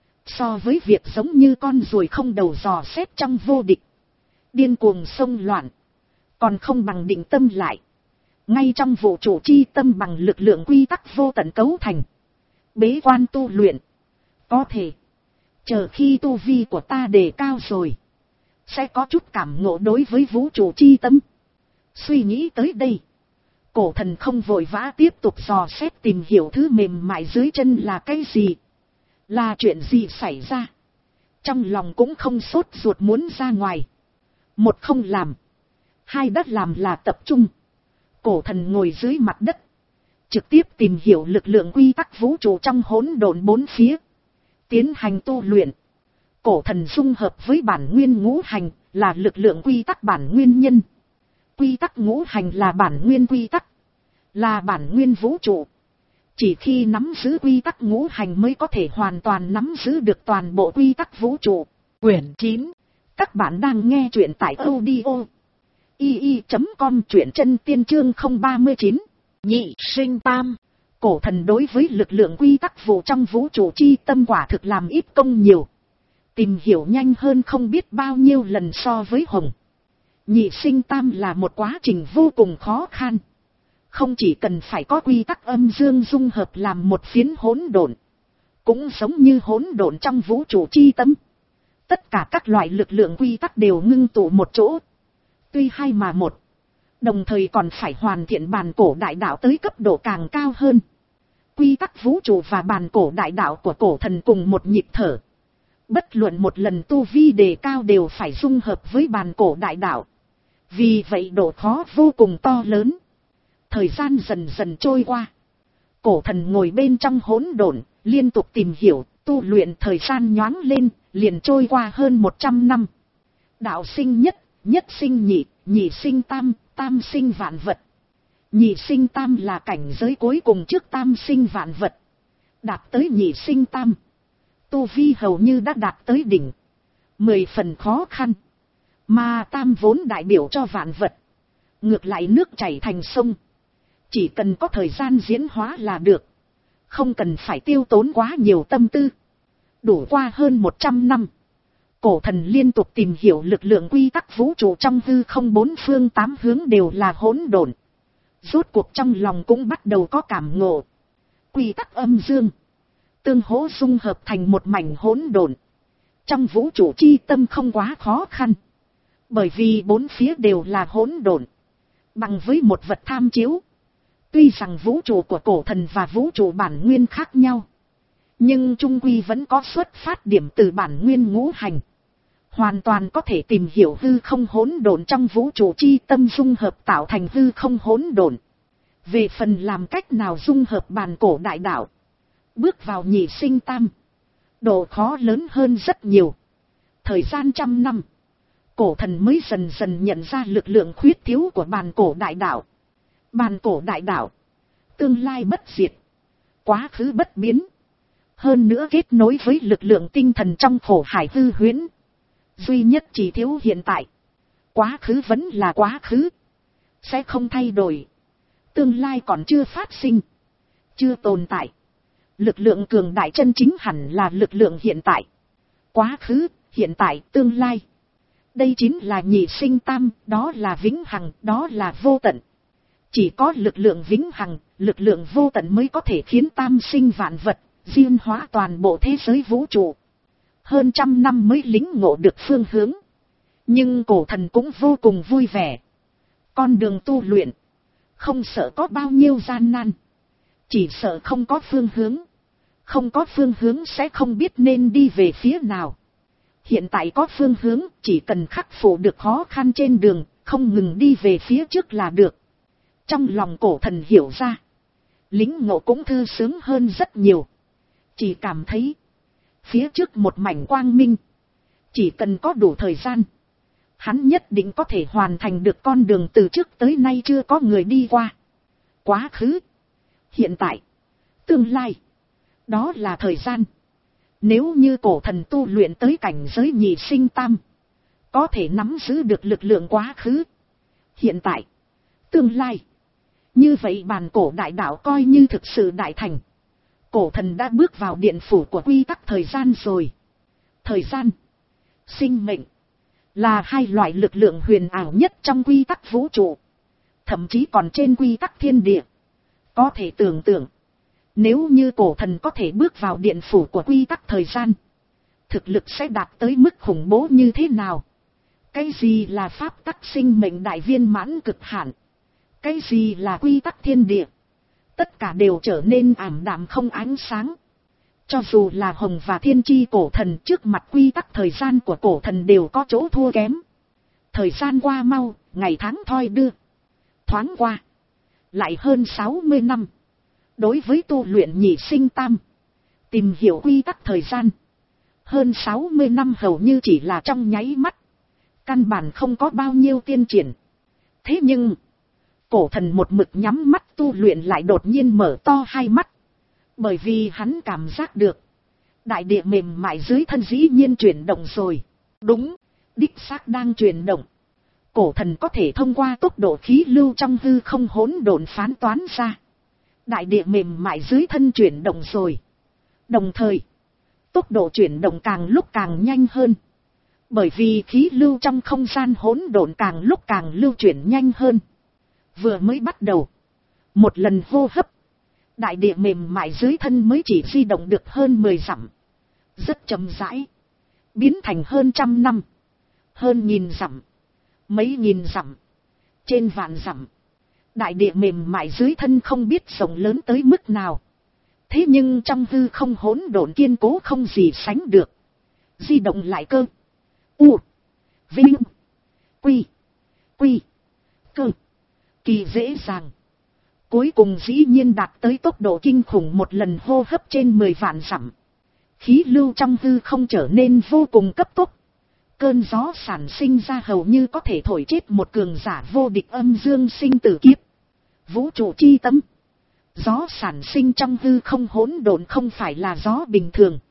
A: So với việc giống như con ruồi không đầu dò xét trong vô địch. Điên cuồng xông loạn. Còn không bằng định tâm lại. Ngay trong vũ trụ chi tâm bằng lực lượng quy tắc vô tận cấu thành. Bế quan tu luyện. Có thể. Chờ khi tu vi của ta đề cao rồi. Sẽ có chút cảm ngộ đối với vũ trụ chi tâm. Suy nghĩ tới đây. Cổ thần không vội vã tiếp tục dò xét tìm hiểu thứ mềm mại dưới chân là cái gì. Là chuyện gì xảy ra. Trong lòng cũng không sốt ruột muốn ra ngoài. Một không làm. Hai đã làm là tập trung. Cổ thần ngồi dưới mặt đất. Trực tiếp tìm hiểu lực lượng quy tắc vũ trụ trong hỗn độn bốn phía. Tiến hành tu luyện. Cổ thần dung hợp với bản nguyên ngũ hành là lực lượng quy tắc bản nguyên nhân. Quy tắc ngũ hành là bản nguyên quy tắc. Là bản nguyên vũ trụ. Chỉ khi nắm giữ quy tắc ngũ hành mới có thể hoàn toàn nắm giữ được toàn bộ quy tắc vũ trụ. Quyển chín. Các bạn đang nghe truyện tại audio i i chấm com, truyện chân tiên chương không ba mươi chín. Nhị sinh tam. Cổ thần đối với lực lượng quy tắc vụ trong vũ trụ chi tâm quả thực làm ít công nhiều. Tìm hiểu nhanh hơn không biết bao nhiêu lần so với hồng. Nhị sinh tam là một quá trình vô cùng khó khăn. Không chỉ cần phải có quy tắc âm dương dung hợp làm một phiến hỗn độn. Cũng giống như hỗn độn trong vũ trụ chi tâm. Tất cả các loại lực lượng quy tắc đều ngưng tụ một chỗ. Tuy hai mà một. Đồng thời còn phải hoàn thiện bàn cổ đại đạo tới cấp độ càng cao hơn. Quy tắc vũ trụ và bàn cổ đại đạo của cổ thần cùng một nhịp thở. Bất luận một lần tu vi đề cao đều phải dung hợp với bàn cổ đại đạo. Vì vậy độ khó vô cùng to lớn. Thời gian dần dần trôi qua. Cổ thần ngồi bên trong hỗn độn, liên tục tìm hiểu, tu luyện, thời gian nhoáng lên, liền trôi qua hơn một trăm năm. Đạo sinh nhất, nhất sinh nhị, nhị sinh tam, tam sinh vạn vật. Nhị sinh tam là cảnh giới cuối cùng trước tam sinh vạn vật. Đạt tới nhị sinh tam. Tu vi hầu như đã đạt tới đỉnh. Mười phần khó khăn. Mà tam vốn đại biểu cho vạn vật. Ngược lại nước chảy thành sông. Chỉ cần có thời gian diễn hóa là được. Không cần phải tiêu tốn quá nhiều tâm tư. Đủ qua hơn một trăm năm. Cổ thần liên tục tìm hiểu lực lượng quy tắc vũ trụ trong hư không bốn phương tám hướng đều là hỗn độn. Rốt cuộc trong lòng cũng bắt đầu có cảm ngộ. Quy tắc âm dương. Tương hỗ dung hợp thành một mảnh hỗn độn. Trong vũ trụ chi tâm không quá khó khăn. Bởi vì bốn phía đều là hỗn độn. Bằng với một vật tham chiếu. Tuy rằng vũ trụ của cổ thần và vũ trụ bản nguyên khác nhau. Nhưng chung quy vẫn có xuất phát điểm từ bản nguyên ngũ hành. Hoàn toàn có thể tìm hiểu hư không hỗn độn trong vũ trụ chi tâm dung hợp tạo thành hư không hỗn độn. Về phần làm cách nào dung hợp bàn cổ đại đạo. Bước vào nhị sinh tam. Độ khó lớn hơn rất nhiều. Thời gian trăm năm. Cổ thần mới dần dần nhận ra lực lượng khuyết thiếu của bàn cổ đại đạo. Bàn cổ đại đạo. Tương lai bất diệt. Quá khứ bất biến. Hơn nữa kết nối với lực lượng tinh thần trong khổ hải hư huyễn. Duy nhất chỉ thiếu hiện tại. Quá khứ vẫn là quá khứ. Sẽ không thay đổi. Tương lai còn chưa phát sinh. Chưa tồn tại. Lực lượng cường đại chân chính hẳn là lực lượng hiện tại. Quá khứ, hiện tại, tương lai. Đây chính là nhị sinh tam, đó là vĩnh hằng, đó là vô tận. Chỉ có lực lượng vĩnh hằng, lực lượng vô tận mới có thể khiến tam sinh vạn vật, diên hóa toàn bộ thế giới vũ trụ. Hơn trăm năm mới lĩnh ngộ được phương hướng. Nhưng cổ thần cũng vô cùng vui vẻ. Con đường tu luyện. Không sợ có bao nhiêu gian nan. Chỉ sợ không có phương hướng. Không có phương hướng sẽ không biết nên đi về phía nào. Hiện tại có phương hướng, chỉ cần khắc phục được khó khăn trên đường, không ngừng đi về phía trước là được. Trong lòng cổ thần hiểu ra. Lĩnh ngộ cũng thư sướng hơn rất nhiều. Chỉ cảm thấy. Phía trước một mảnh quang minh. Chỉ cần có đủ thời gian. Hắn nhất định có thể hoàn thành được con đường từ trước tới nay chưa có người đi qua. Quá khứ. Hiện tại. Tương lai. Đó là thời gian. Nếu như cổ thần tu luyện tới cảnh giới nhị sinh tam. Có thể nắm giữ được lực lượng quá khứ. Hiện tại. Tương lai. Như vậy bàn cổ đại đạo coi như thực sự đại thành. Cổ thần đã bước vào điện phủ của quy tắc thời gian rồi. Thời gian. Sinh mệnh. Là hai loại lực lượng huyền ảo nhất trong quy tắc vũ trụ. Thậm chí còn trên quy tắc thiên địa. Có thể tưởng tượng. Nếu như cổ thần có thể bước vào điện phủ của quy tắc thời gian. Thực lực sẽ đạt tới mức khủng bố như thế nào? Cái gì là pháp tắc sinh mệnh đại viên mãn cực hạn? Cái gì là quy tắc thiên địa? Tất cả đều trở nên ảm đạm không ánh sáng. Cho dù là hồng và thiên chi cổ thần trước mặt quy tắc thời gian của cổ thần đều có chỗ thua kém. Thời gian qua mau, ngày tháng thoi đưa. Thoáng qua. Lại hơn sáu mươi năm. Đối với tu luyện nhị sinh tam. Tìm hiểu quy tắc thời gian. Hơn sáu mươi năm hầu như chỉ là trong nháy mắt. Căn bản không có bao nhiêu tiến triển. Thế nhưng. Cổ thần một mực nhắm mắt tu luyện lại đột nhiên mở to hai mắt. Bởi vì hắn cảm giác được. Đại địa mềm mại dưới thân dĩ nhiên chuyển động rồi. Đúng, đích xác đang chuyển động. Cổ thần có thể thông qua tốc độ khí lưu trong hư không hỗn độn phán toán ra. Đại địa mềm mại dưới thân chuyển động rồi. Đồng thời, tốc độ chuyển động càng lúc càng nhanh hơn. Bởi vì khí lưu trong không gian hỗn độn càng lúc càng lưu chuyển nhanh hơn. Vừa mới bắt đầu, một lần hô hấp, đại địa mềm mại dưới thân mới chỉ di động được hơn mười dặm. Rất chậm rãi, biến thành hơn trăm năm, hơn nghìn dặm, mấy nghìn dặm, trên vạn dặm. Đại địa mềm mại dưới thân không biết rộng lớn tới mức nào. Thế nhưng trong hư không hỗn độn kiên cố không gì sánh được. Di động lại cơ. U. Vinh. Quy. Quy. Cơ. Kỳ dễ dàng. Cuối cùng dĩ nhiên đạt tới tốc độ kinh khủng một lần hô hấp trên mười vạn dặm. Khí lưu trong hư không trở nên vô cùng cấp tốc. Cơn gió sản sinh ra hầu như có thể thổi chết một cường giả vô địch âm dương sinh tử kiếp. Vũ trụ chi tâm. Gió sản sinh trong hư không hỗn độn không phải là gió bình thường,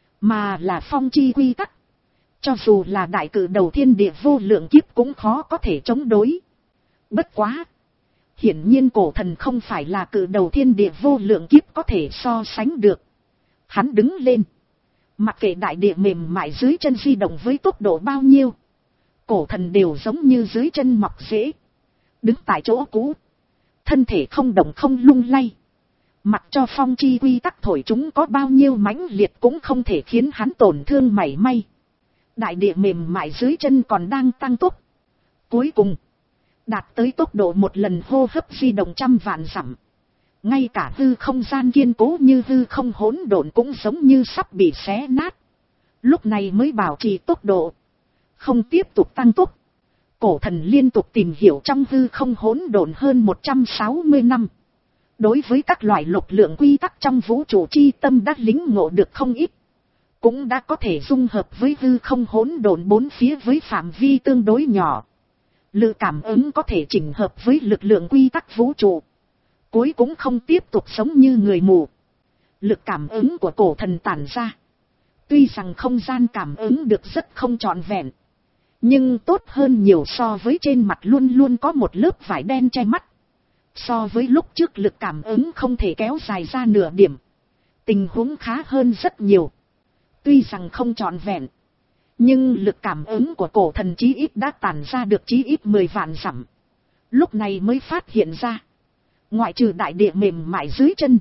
A: mà là phong chi quy tắc. Cho dù là đại cử đầu thiên địa vô lượng kiếp cũng khó có thể chống đối. Bất quá. Hiển nhiên cổ thần không phải là cử đầu thiên địa vô lượng kiếp có thể so sánh được. Hắn đứng lên. Mặc kệ đại địa mềm mại dưới chân di động với tốc độ bao nhiêu. Cổ thần đều giống như dưới chân mọc rễ. Đứng tại chỗ cũ. Thân thể không động không lung lay. Mặc cho phong chi quy tắc thổi chúng có bao nhiêu mãnh liệt cũng không thể khiến hắn tổn thương mảy may. Đại địa mềm mại dưới chân còn đang tăng tốc. Cuối cùng. Đạt tới tốc độ một lần hô hấp di động trăm vạn dặm. Ngay cả hư không gian kiên cố như hư không hỗn độn cũng giống như sắp bị xé nát. Lúc này mới bảo trì tốc độ. Không tiếp tục tăng tốc. Cổ thần liên tục tìm hiểu trong hư không hỗn độn hơn một trăm sáu mươi năm. Đối với các loại lục lượng quy tắc trong vũ trụ chi tâm đã lính ngộ được không ít. Cũng đã có thể dung hợp với hư không hỗn độn bốn phía với phạm vi tương đối nhỏ. Lực cảm ứng có thể chỉnh hợp với lực lượng quy tắc vũ trụ. Cuối cũng không tiếp tục sống như người mù. Lực cảm ứng của cổ thần tản ra. Tuy rằng không gian cảm ứng được rất không trọn vẹn. Nhưng tốt hơn nhiều so với trên mặt luôn luôn có một lớp vải đen che mắt. So với lúc trước lực cảm ứng không thể kéo dài ra nửa điểm. Tình huống khá hơn rất nhiều. Tuy rằng không trọn vẹn. Nhưng lực cảm ứng của cổ thần chí ít đã tản ra được chí ít mười vạn dặm. Lúc này mới phát hiện ra. Ngoại trừ đại địa mềm mại dưới chân.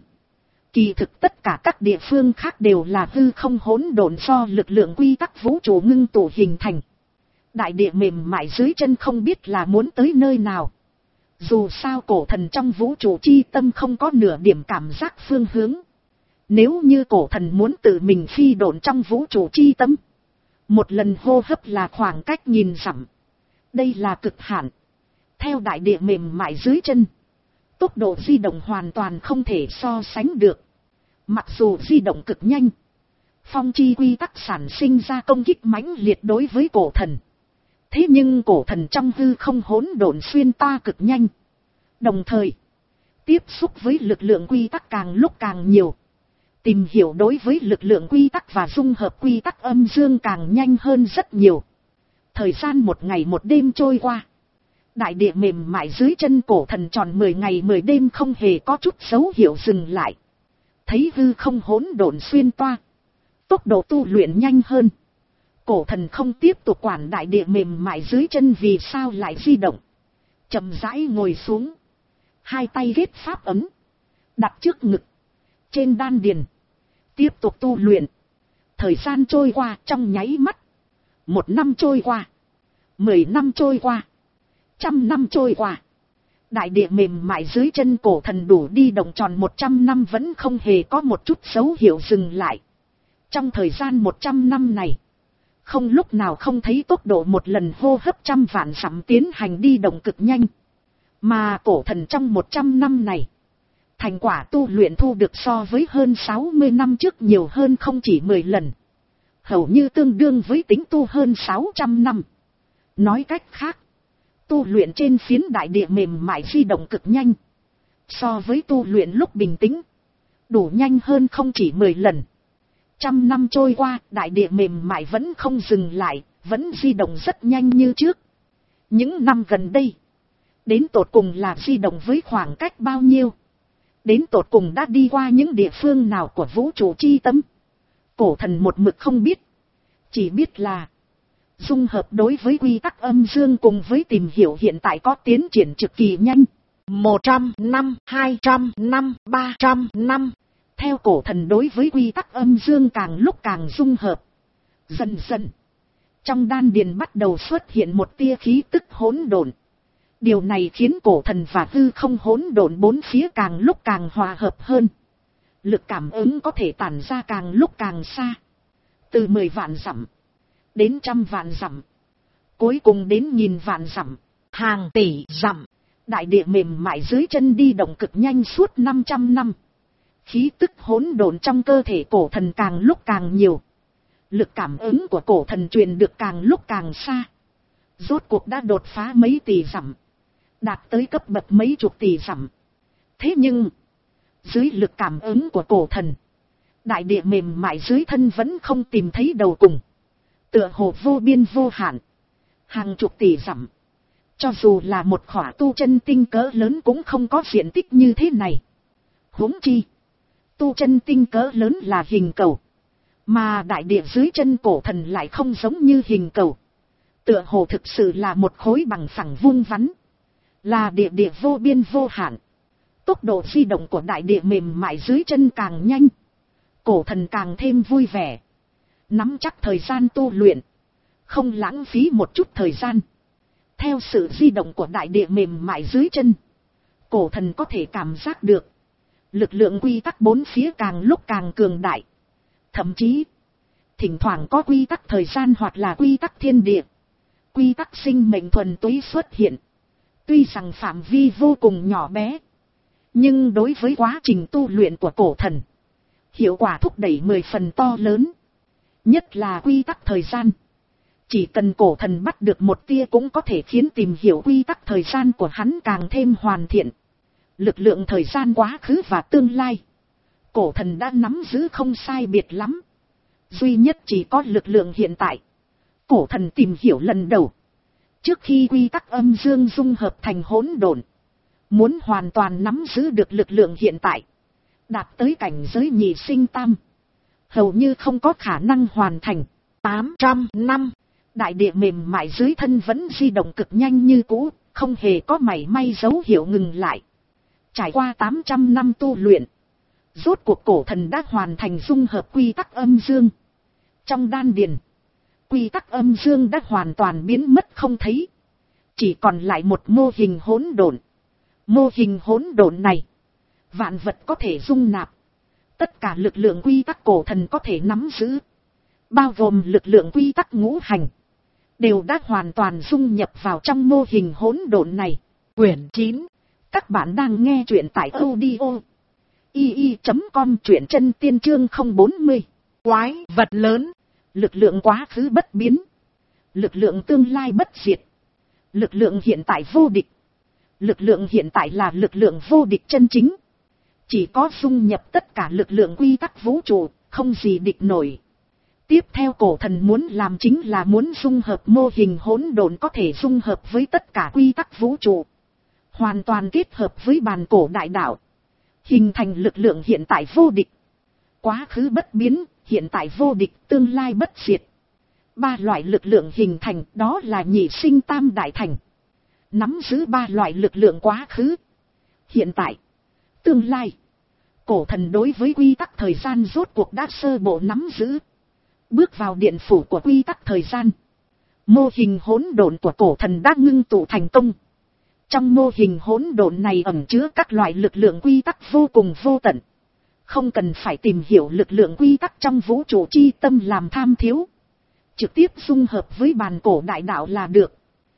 A: Kỳ thực tất cả các địa phương khác đều là hư không hỗn độn do lực lượng quy tắc vũ trụ ngưng tụ hình thành. Đại địa mềm mại dưới chân không biết là muốn tới nơi nào. Dù sao cổ thần trong vũ trụ chi tâm không có nửa điểm cảm giác phương hướng. Nếu như cổ thần muốn tự mình phi độn trong vũ trụ chi tâm. Một lần hô hấp là khoảng cách nghìn dặm. Đây là cực hạn. Theo đại địa mềm mại dưới chân. Tốc độ di động hoàn toàn không thể so sánh được. Mặc dù di động cực nhanh. Phong chi quy tắc sản sinh ra công kích mãnh liệt đối với cổ thần. Thế nhưng cổ thần trong hư không hỗn độn xuyên toa cực nhanh. Đồng thời. Tiếp xúc với lực lượng quy tắc càng lúc càng nhiều. Tìm hiểu đối với lực lượng quy tắc và dung hợp quy tắc âm dương càng nhanh hơn rất nhiều. Thời gian một ngày một đêm trôi qua. Đại địa mềm mại dưới chân cổ thần tròn mười ngày mười đêm không hề có chút dấu hiệu dừng lại. Thấy hư không hỗn độn xuyên toa. Tốc độ tu luyện nhanh hơn. Cổ thần không tiếp tục quản đại địa mềm mại dưới chân vì sao lại di động. Chậm rãi ngồi xuống. Hai tay ghét pháp ấm. Đặt trước ngực. Trên đan điền. Tiếp tục tu luyện. Thời gian trôi qua trong nháy mắt. Một năm trôi qua. Mười năm trôi qua. Trăm năm trôi qua. Đại địa mềm mại dưới chân cổ thần đủ đi động tròn một trăm năm vẫn không hề có một chút dấu hiệu dừng lại. Trong thời gian một trăm năm này. Không lúc nào không thấy tốc độ một lần hô hấp trăm vạn dặm tiến hành đi động cực nhanh. Mà cổ thần trong một trăm năm này, thành quả tu luyện thu được so với hơn sáu mươi năm trước nhiều hơn không chỉ mười lần. Hầu như tương đương với tính tu hơn sáu trăm năm. Nói cách khác, tu luyện trên phiến đại địa mềm mại di động cực nhanh. So với tu luyện lúc bình tĩnh, đủ nhanh hơn không chỉ mười lần. Trăm năm trôi qua, đại địa mềm mại vẫn không dừng lại, vẫn di động rất nhanh như trước. Những năm gần đây, đến tột cùng là di động với khoảng cách bao nhiêu? Đến tột cùng đã đi qua những địa phương nào của vũ trụ chi tâm? Cổ thần một mực không biết. Chỉ biết là dung hợp đối với quy tắc âm dương cùng với tìm hiểu hiện tại có tiến triển cực kỳ nhanh. Một trăm năm, hai trăm năm, ba trăm năm. Theo cổ thần đối với quy tắc âm dương càng lúc càng dung hợp. Dần dần, trong đan điền bắt đầu xuất hiện một tia khí tức hỗn độn. Điều này khiến cổ thần và hư không hỗn độn bốn phía càng lúc càng hòa hợp hơn. Lực cảm ứng có thể tản ra càng lúc càng xa. Từ mười vạn dặm, đến trăm vạn dặm, cuối cùng đến nghìn vạn dặm, hàng tỷ dặm. Đại địa mềm mại dưới chân đi động cực nhanh suốt năm trăm năm. Khí tức hỗn độn trong cơ thể cổ thần càng lúc càng nhiều. Lực cảm ứng của cổ thần truyền được càng lúc càng xa. Rốt cuộc đã đột phá mấy tỷ dặm, đạt tới cấp bậc mấy chục tỷ dặm. Thế nhưng, dưới lực cảm ứng của cổ thần, đại địa mềm mại dưới thân vẫn không tìm thấy đầu cùng. Tựa hồ vô biên vô hạn, hàng chục tỷ dặm. Cho dù là một khỏa tu chân tinh cỡ lớn cũng không có diện tích như thế này. Huống chi, tu chân tinh cỡ lớn là hình cầu, mà đại địa dưới chân cổ thần lại không giống như hình cầu. Tựa hồ thực sự là một khối bằng phẳng vuông vắn, là địa địa vô biên vô hạn. Tốc độ di động của đại địa mềm mại dưới chân càng nhanh, cổ thần càng thêm vui vẻ, nắm chắc thời gian tu luyện, không lãng phí một chút thời gian. Theo sự di động của đại địa mềm mại dưới chân, cổ thần có thể cảm giác được lực lượng quy tắc bốn phía càng lúc càng cường đại. Thậm chí, thỉnh thoảng có quy tắc thời gian hoặc là quy tắc thiên địa, quy tắc sinh mệnh thuần túy xuất hiện. Tuy rằng phạm vi vô cùng nhỏ bé, nhưng đối với quá trình tu luyện của cổ thần, hiệu quả thúc đẩy mười phần to lớn. Nhất là quy tắc thời gian. Chỉ cần cổ thần bắt được một tia cũng có thể khiến tìm hiểu quy tắc thời gian của hắn càng thêm hoàn thiện. Lực lượng thời gian quá khứ và tương lai, cổ thần đã nắm giữ không sai biệt lắm. Duy nhất chỉ có lực lượng hiện tại. Cổ thần tìm hiểu lần đầu, trước khi quy tắc âm dương dung hợp thành hỗn độn, muốn hoàn toàn nắm giữ được lực lượng hiện tại, đạt tới cảnh giới nhị sinh tam, hầu như không có khả năng hoàn thành. Tám trăm năm, đại địa mềm mại dưới thân vẫn di động cực nhanh như cũ, không hề có mảy may dấu hiệu ngừng lại. Trải qua tám trăm năm tu luyện, rốt cuộc cổ thần đã hoàn thành dung hợp quy tắc âm dương. Trong đan điền, quy tắc âm dương đã hoàn toàn biến mất không thấy, chỉ còn lại một mô hình hỗn độn. Mô hình hỗn độn này, vạn vật có thể dung nạp, tất cả lực lượng quy tắc cổ thần có thể nắm giữ, bao gồm lực lượng quy tắc ngũ hành, đều đã hoàn toàn dung nhập vào trong mô hình hỗn độn này. Quyển chín, các bạn đang nghe truyện tại audio i i chấm com, truyện chân tiên chương không bốn mươi. Quái vật lớn, lực lượng quá khứ bất biến, lực lượng tương lai bất diệt, lực lượng hiện tại vô địch. Lực lượng hiện tại là lực lượng vô địch chân chính, chỉ có dung nhập tất cả lực lượng quy tắc vũ trụ, không gì địch nổi. Tiếp theo cổ thần muốn làm chính là muốn dung hợp mô hình hỗn độn có thể dung hợp với tất cả quy tắc vũ trụ, hoàn toàn kết hợp với bàn cổ đại đạo, hình thành lực lượng hiện tại vô địch. Quá khứ bất biến, hiện tại vô địch, tương lai bất diệt. Ba loại lực lượng hình thành, đó là nhị sinh tam đại thành. Nắm giữ ba loại lực lượng quá khứ, hiện tại, tương lai, cổ thần đối với quy tắc thời gian rốt cuộc đã sơ bộ nắm giữ. Bước vào điện phủ của quy tắc thời gian, mô hình hỗn độn của cổ thần đã ngưng tụ thành công. Trong mô hình hỗn độn này ẩn chứa các loại lực lượng quy tắc vô cùng vô tận, không cần phải tìm hiểu lực lượng quy tắc trong vũ trụ chi tâm làm tham thiếu. trực tiếp dung hợp với bàn cổ đại đạo là được.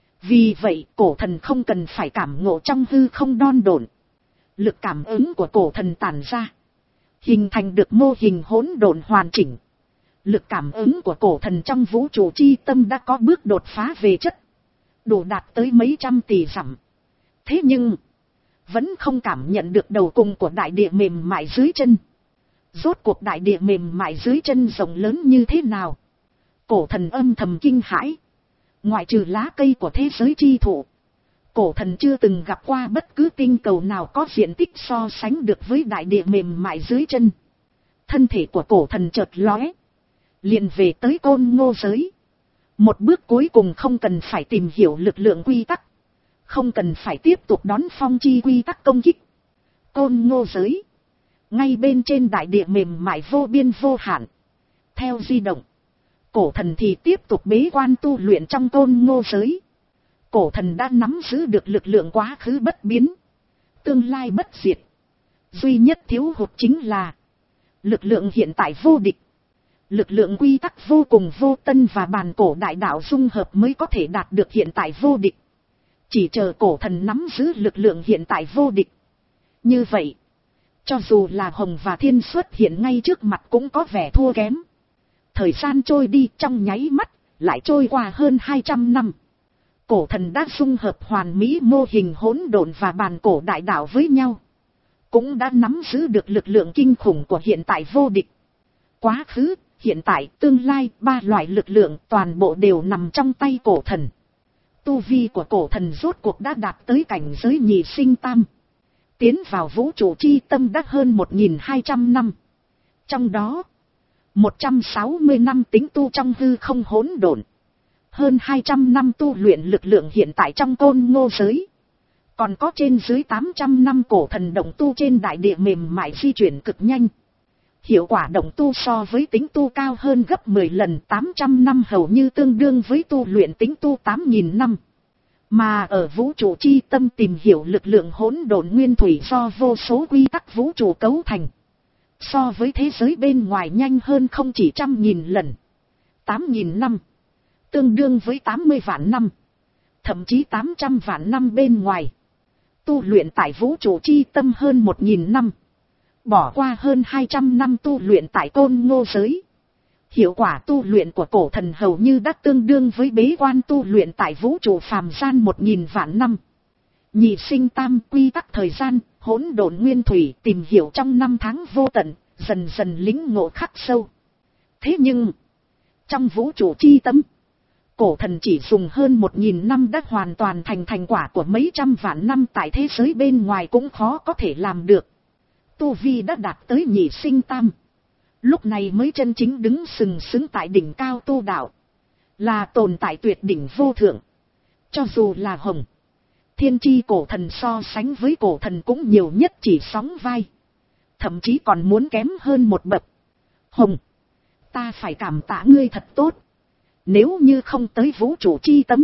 A: Vì vậy cổ thần không cần phải cảm ngộ trong hư không đon độn. Lực cảm ứng của cổ thần tản ra, hình thành được mô hình hỗn độn hoàn chỉnh. Lực cảm ứng của cổ thần trong vũ trụ chi tâm đã có bước đột phá về chất, đủ đạt tới mấy trăm tỷ dặm. Thế nhưng vẫn không cảm nhận được đầu cùng của đại địa mềm mại dưới chân. Rốt cuộc đại địa mềm mại dưới chân rộng lớn như thế nào? Cổ thần âm thầm kinh hãi. Ngoại trừ lá cây của thế giới chi thụ, cổ thần chưa từng gặp qua bất cứ tinh cầu nào có diện tích so sánh được với đại địa mềm mại dưới chân. Thân thể của cổ thần chợt lóe, liền về tới côn ngô giới. Một bước cuối cùng không cần phải tìm hiểu lực lượng quy tắc, không cần phải tiếp tục đón phong chi quy tắc công kích. Côn ngô giới, ngay bên trên đại địa mềm mại vô biên vô hạn. Theo di động, cổ thần thì tiếp tục bế quan tu luyện trong côn ngô giới. Cổ thần đã nắm giữ được lực lượng quá khứ bất biến, tương lai bất diệt. Duy nhất thiếu hụt chính là lực lượng hiện tại vô địch. Lực lượng quy tắc vô cùng vô tân và bàn cổ đại đạo dung hợp mới có thể đạt được hiện tại vô địch. Chỉ chờ cổ thần nắm giữ lực lượng hiện tại vô địch. Như vậy, cho dù là Hồng và Thiên xuất hiện ngay trước mặt cũng có vẻ thua kém. Thời gian trôi đi trong nháy mắt, lại trôi qua hơn hai trăm năm. Cổ thần đã dung hợp hoàn mỹ mô hình hỗn độn và bàn cổ đại đạo với nhau. Cũng đã nắm giữ được lực lượng kinh khủng của hiện tại vô địch. Quá khứ, hiện tại, tương lai, ba loại lực lượng toàn bộ đều nằm trong tay cổ thần. Tu vi của cổ thần rốt cuộc đã đạt tới cảnh giới nhị sinh tam. Tiến vào vũ trụ chi tâm đã hơn một nghìn hai trăm năm. Trong đó, một trăm sáu mươi năm tính tu trong hư không hỗn độn. Hơn hai trăm năm tu luyện lực lượng hiện tại trong côn ngô giới. Còn có trên dưới tám trăm năm cổ thần động tu trên đại địa mềm mại di chuyển cực nhanh. Hiệu quả động tu so với tính tu cao hơn gấp mười lần, tám trăm năm hầu như tương đương với tu luyện tính tu tám nghìn năm. Mà ở vũ trụ chi tâm tìm hiểu lực lượng hỗn độn nguyên thủy do vô số quy tắc vũ trụ cấu thành. So với thế giới bên ngoài nhanh hơn không chỉ trăm nghìn lần. tám nghìn năm. Tương đương với tám mươi vạn năm. Thậm chí tám trăm vạn năm bên ngoài. Tu luyện tại vũ trụ chi tâm hơn một nghìn năm. Bỏ qua hơn hai trăm năm tu luyện tại côn ngô giới. Hiệu quả tu luyện của cổ thần hầu như đã tương đương với bế quan tu luyện tại vũ trụ phàm gian một nghìn vạn năm. Nhị sinh tam quy tắc thời gian, hỗn độn nguyên thủy tìm hiểu trong năm tháng vô tận, dần dần lĩnh ngộ khắc sâu. Thế nhưng, trong vũ trụ chi tâm, cổ thần chỉ dùng hơn một nghìn năm đã hoàn toàn thành thành quả của mấy trăm vạn năm tại thế giới bên ngoài cũng khó có thể làm được. Tu vi đã đạt tới nhị sinh tam. Lúc này mới chân chính đứng sừng sững tại đỉnh cao tu đạo. Là tồn tại tuyệt đỉnh vô thượng. Cho dù là Hồng, Thiên chi cổ thần so sánh với cổ thần cũng nhiều nhất chỉ sóng vai. Thậm chí còn muốn kém hơn một bậc. Hồng, ta phải cảm tạ ngươi thật tốt. Nếu như không tới vũ trụ chi tâm,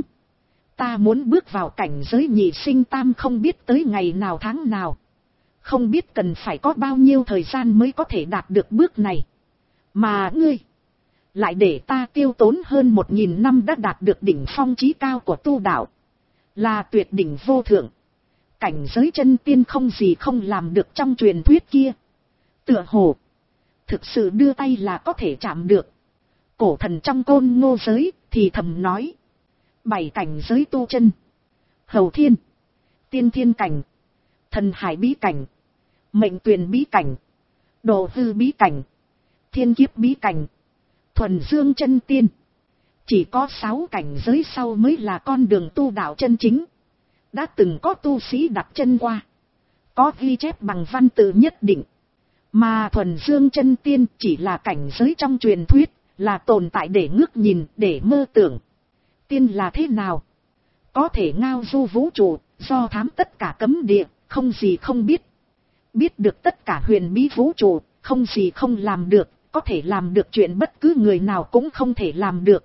A: ta muốn bước vào cảnh giới nhị sinh tam không biết tới ngày nào tháng nào. Không biết cần phải có bao nhiêu thời gian mới có thể đạt được bước này. Mà ngươi, lại để ta tiêu tốn hơn một nghìn năm đã đạt được đỉnh phong chí cao của tu đạo. Là tuyệt đỉnh vô thượng. Cảnh giới chân tiên không gì không làm được trong truyền thuyết kia. Tựa hồ, thực sự đưa tay là có thể chạm được. Cổ thần trong côn ngô giới thì thầm nói. Bảy cảnh giới tu chân. Hầu thiên, tiên thiên cảnh, thần hải bí cảnh, mệnh tuyền bí cảnh, đồ hư bí cảnh, thiên kiếp bí cảnh, thuần dương chân tiên. Chỉ có sáu cảnh giới sau mới là con đường tu đạo chân chính. Đã từng có tu sĩ đặt chân qua. Có ghi chép bằng văn tự nhất định. Mà thuần dương chân tiên chỉ là cảnh giới trong truyền thuyết. Là tồn tại để ngước nhìn, để mơ tưởng. Tiên là thế nào? Có thể ngao du vũ trụ, do thám tất cả cấm địa, không gì không biết. Biết được tất cả huyền bí vũ trụ, không gì không làm được. Có thể làm được chuyện bất cứ người nào cũng không thể làm được.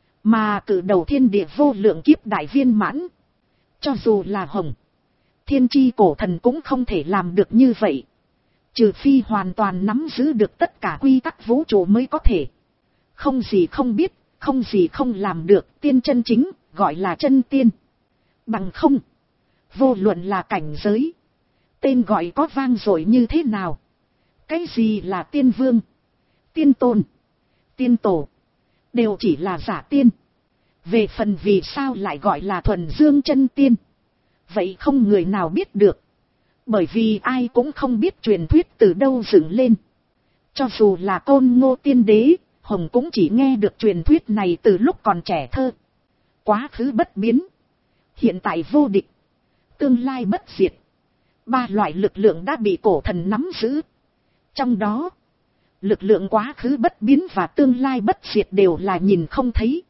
A: Mà cử đầu thiên địa vô lượng kiếp đại viên mãn. Cho dù là Hồng, Thiên chi cổ thần cũng không thể làm được như vậy. Trừ phi hoàn toàn nắm giữ được tất cả quy tắc vũ trụ mới có thể. Không gì không biết, không gì không làm được, tiên chân chính, gọi là chân tiên. Bằng không, vô luận là cảnh giới, tên gọi có vang dội như thế nào. Cái gì là tiên vương, tiên tôn, tiên tổ, đều chỉ là giả tiên. Về phần vì sao lại gọi là thuần dương chân tiên, vậy không người nào biết được. Bởi vì ai cũng không biết truyền thuyết từ đâu dựng lên. Cho dù là Côn Ngô tiên đế, Hồng cũng chỉ nghe được truyền thuyết này từ lúc còn trẻ thơ. Quá khứ bất biến, hiện tại vô địch, tương lai bất diệt. Ba loại lực lượng đã bị cổ thần nắm giữ. Trong đó, lực lượng quá khứ bất biến và tương lai bất diệt đều là nhìn không thấy,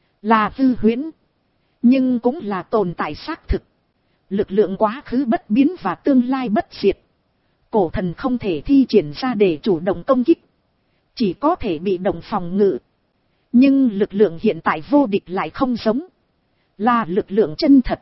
A: là hư huyễn, nhưng cũng là tồn tại xác thực. Lực lượng quá khứ bất biến và tương lai bất diệt, cổ thần không thể thi triển ra để chủ động công kích, chỉ có thể bị động phòng ngự. Nhưng lực lượng hiện tại vô địch lại không giống, là lực lượng chân thật,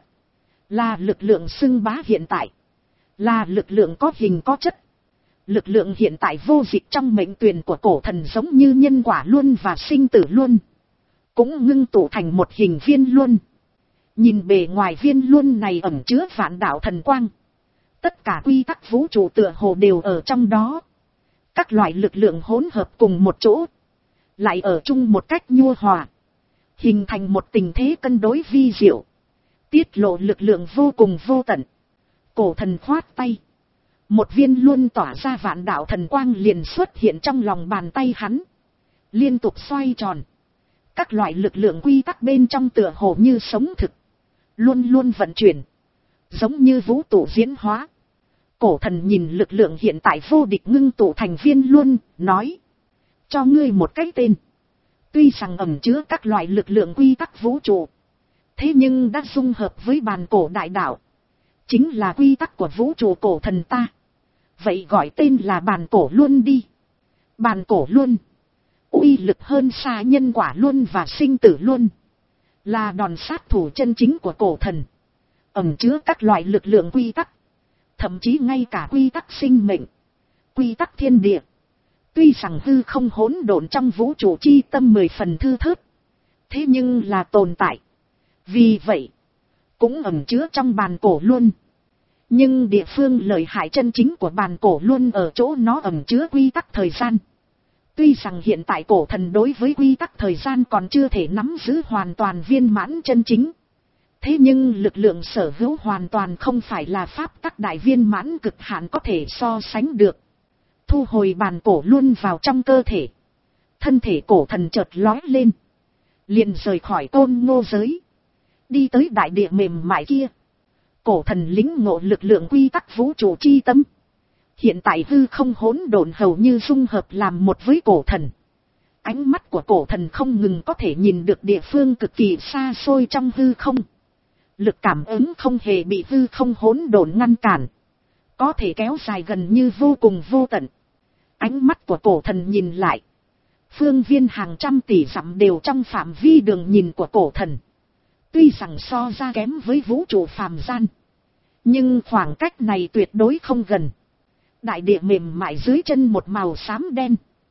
A: là lực lượng xưng bá hiện tại, là lực lượng có hình có chất. Lực lượng hiện tại vô dịch trong mệnh tuyển của cổ thần giống như nhân quả luân và sinh tử luân, cũng ngưng tụ thành một hình viên luân. Nhìn bề ngoài viên luân này ẩn chứa vạn đạo thần quang, tất cả quy tắc vũ trụ tựa hồ đều ở trong đó. Các loại lực lượng hỗn hợp cùng một chỗ, lại ở chung một cách nhu hòa, hình thành một tình thế cân đối vi diệu, tiết lộ lực lượng vô cùng vô tận. Cổ thần khoát tay, một viên luân tỏa ra vạn đạo thần quang liền xuất hiện trong lòng bàn tay hắn, liên tục xoay tròn. Các loại lực lượng quy tắc bên trong tựa hồ như sống thực, luôn luôn vận chuyển, giống như vũ trụ diễn hóa. Cổ thần nhìn lực lượng hiện tại vô địch ngưng tụ thành viên luân, nói: cho ngươi một cái tên. Tuy rằng ẩn chứa các loại lực lượng quy tắc vũ trụ, thế nhưng đã dung hợp với bàn cổ đại đạo, chính là quy tắc của vũ trụ cổ thần ta. Vậy gọi tên là bàn cổ luân đi. Bàn cổ luân, uy lực hơn xa nhân quả luân và sinh tử luân, là đòn sát thủ chân chính của cổ thần, ẩn chứa các loại lực lượng quy tắc, thậm chí ngay cả quy tắc sinh mệnh, quy tắc thiên địa. Tuy rằng hư không hỗn độn trong vũ trụ chi tâm mười phần thư thớt, thế nhưng là tồn tại. Vì vậy, cũng ẩn chứa trong bàn cổ luân. Nhưng địa phương lợi hại chân chính của bàn cổ luân ở chỗ nó ẩn chứa quy tắc thời gian. Tuy rằng hiện tại cổ thần đối với quy tắc thời gian còn chưa thể nắm giữ hoàn toàn viên mãn chân chính, thế nhưng lực lượng sở hữu hoàn toàn không phải là pháp tắc đại viên mãn cực hạn có thể so sánh được. Thu hồi bàn cổ luân vào trong cơ thể, thân thể cổ thần chợt lói lên, liền rời khỏi Côn Ngô giới, đi tới đại địa mềm mại kia. Cổ thần lĩnh ngộ lực lượng quy tắc vũ trụ chi tâm. Hiện tại hư không hỗn độn hầu như dung hợp làm một với cổ thần. Ánh mắt của cổ thần không ngừng có thể nhìn được địa phương cực kỳ xa xôi trong hư không. Lực cảm ứng không hề bị hư không hỗn độn ngăn cản, có thể kéo dài gần như vô cùng vô tận. Ánh mắt của cổ thần nhìn lại, phương viên hàng trăm tỷ dặm đều trong phạm vi đường nhìn của cổ thần. Tuy rằng so ra kém với vũ trụ phàm gian, nhưng khoảng cách này tuyệt đối không gần. Đại địa mềm mại dưới chân một màu xám đen,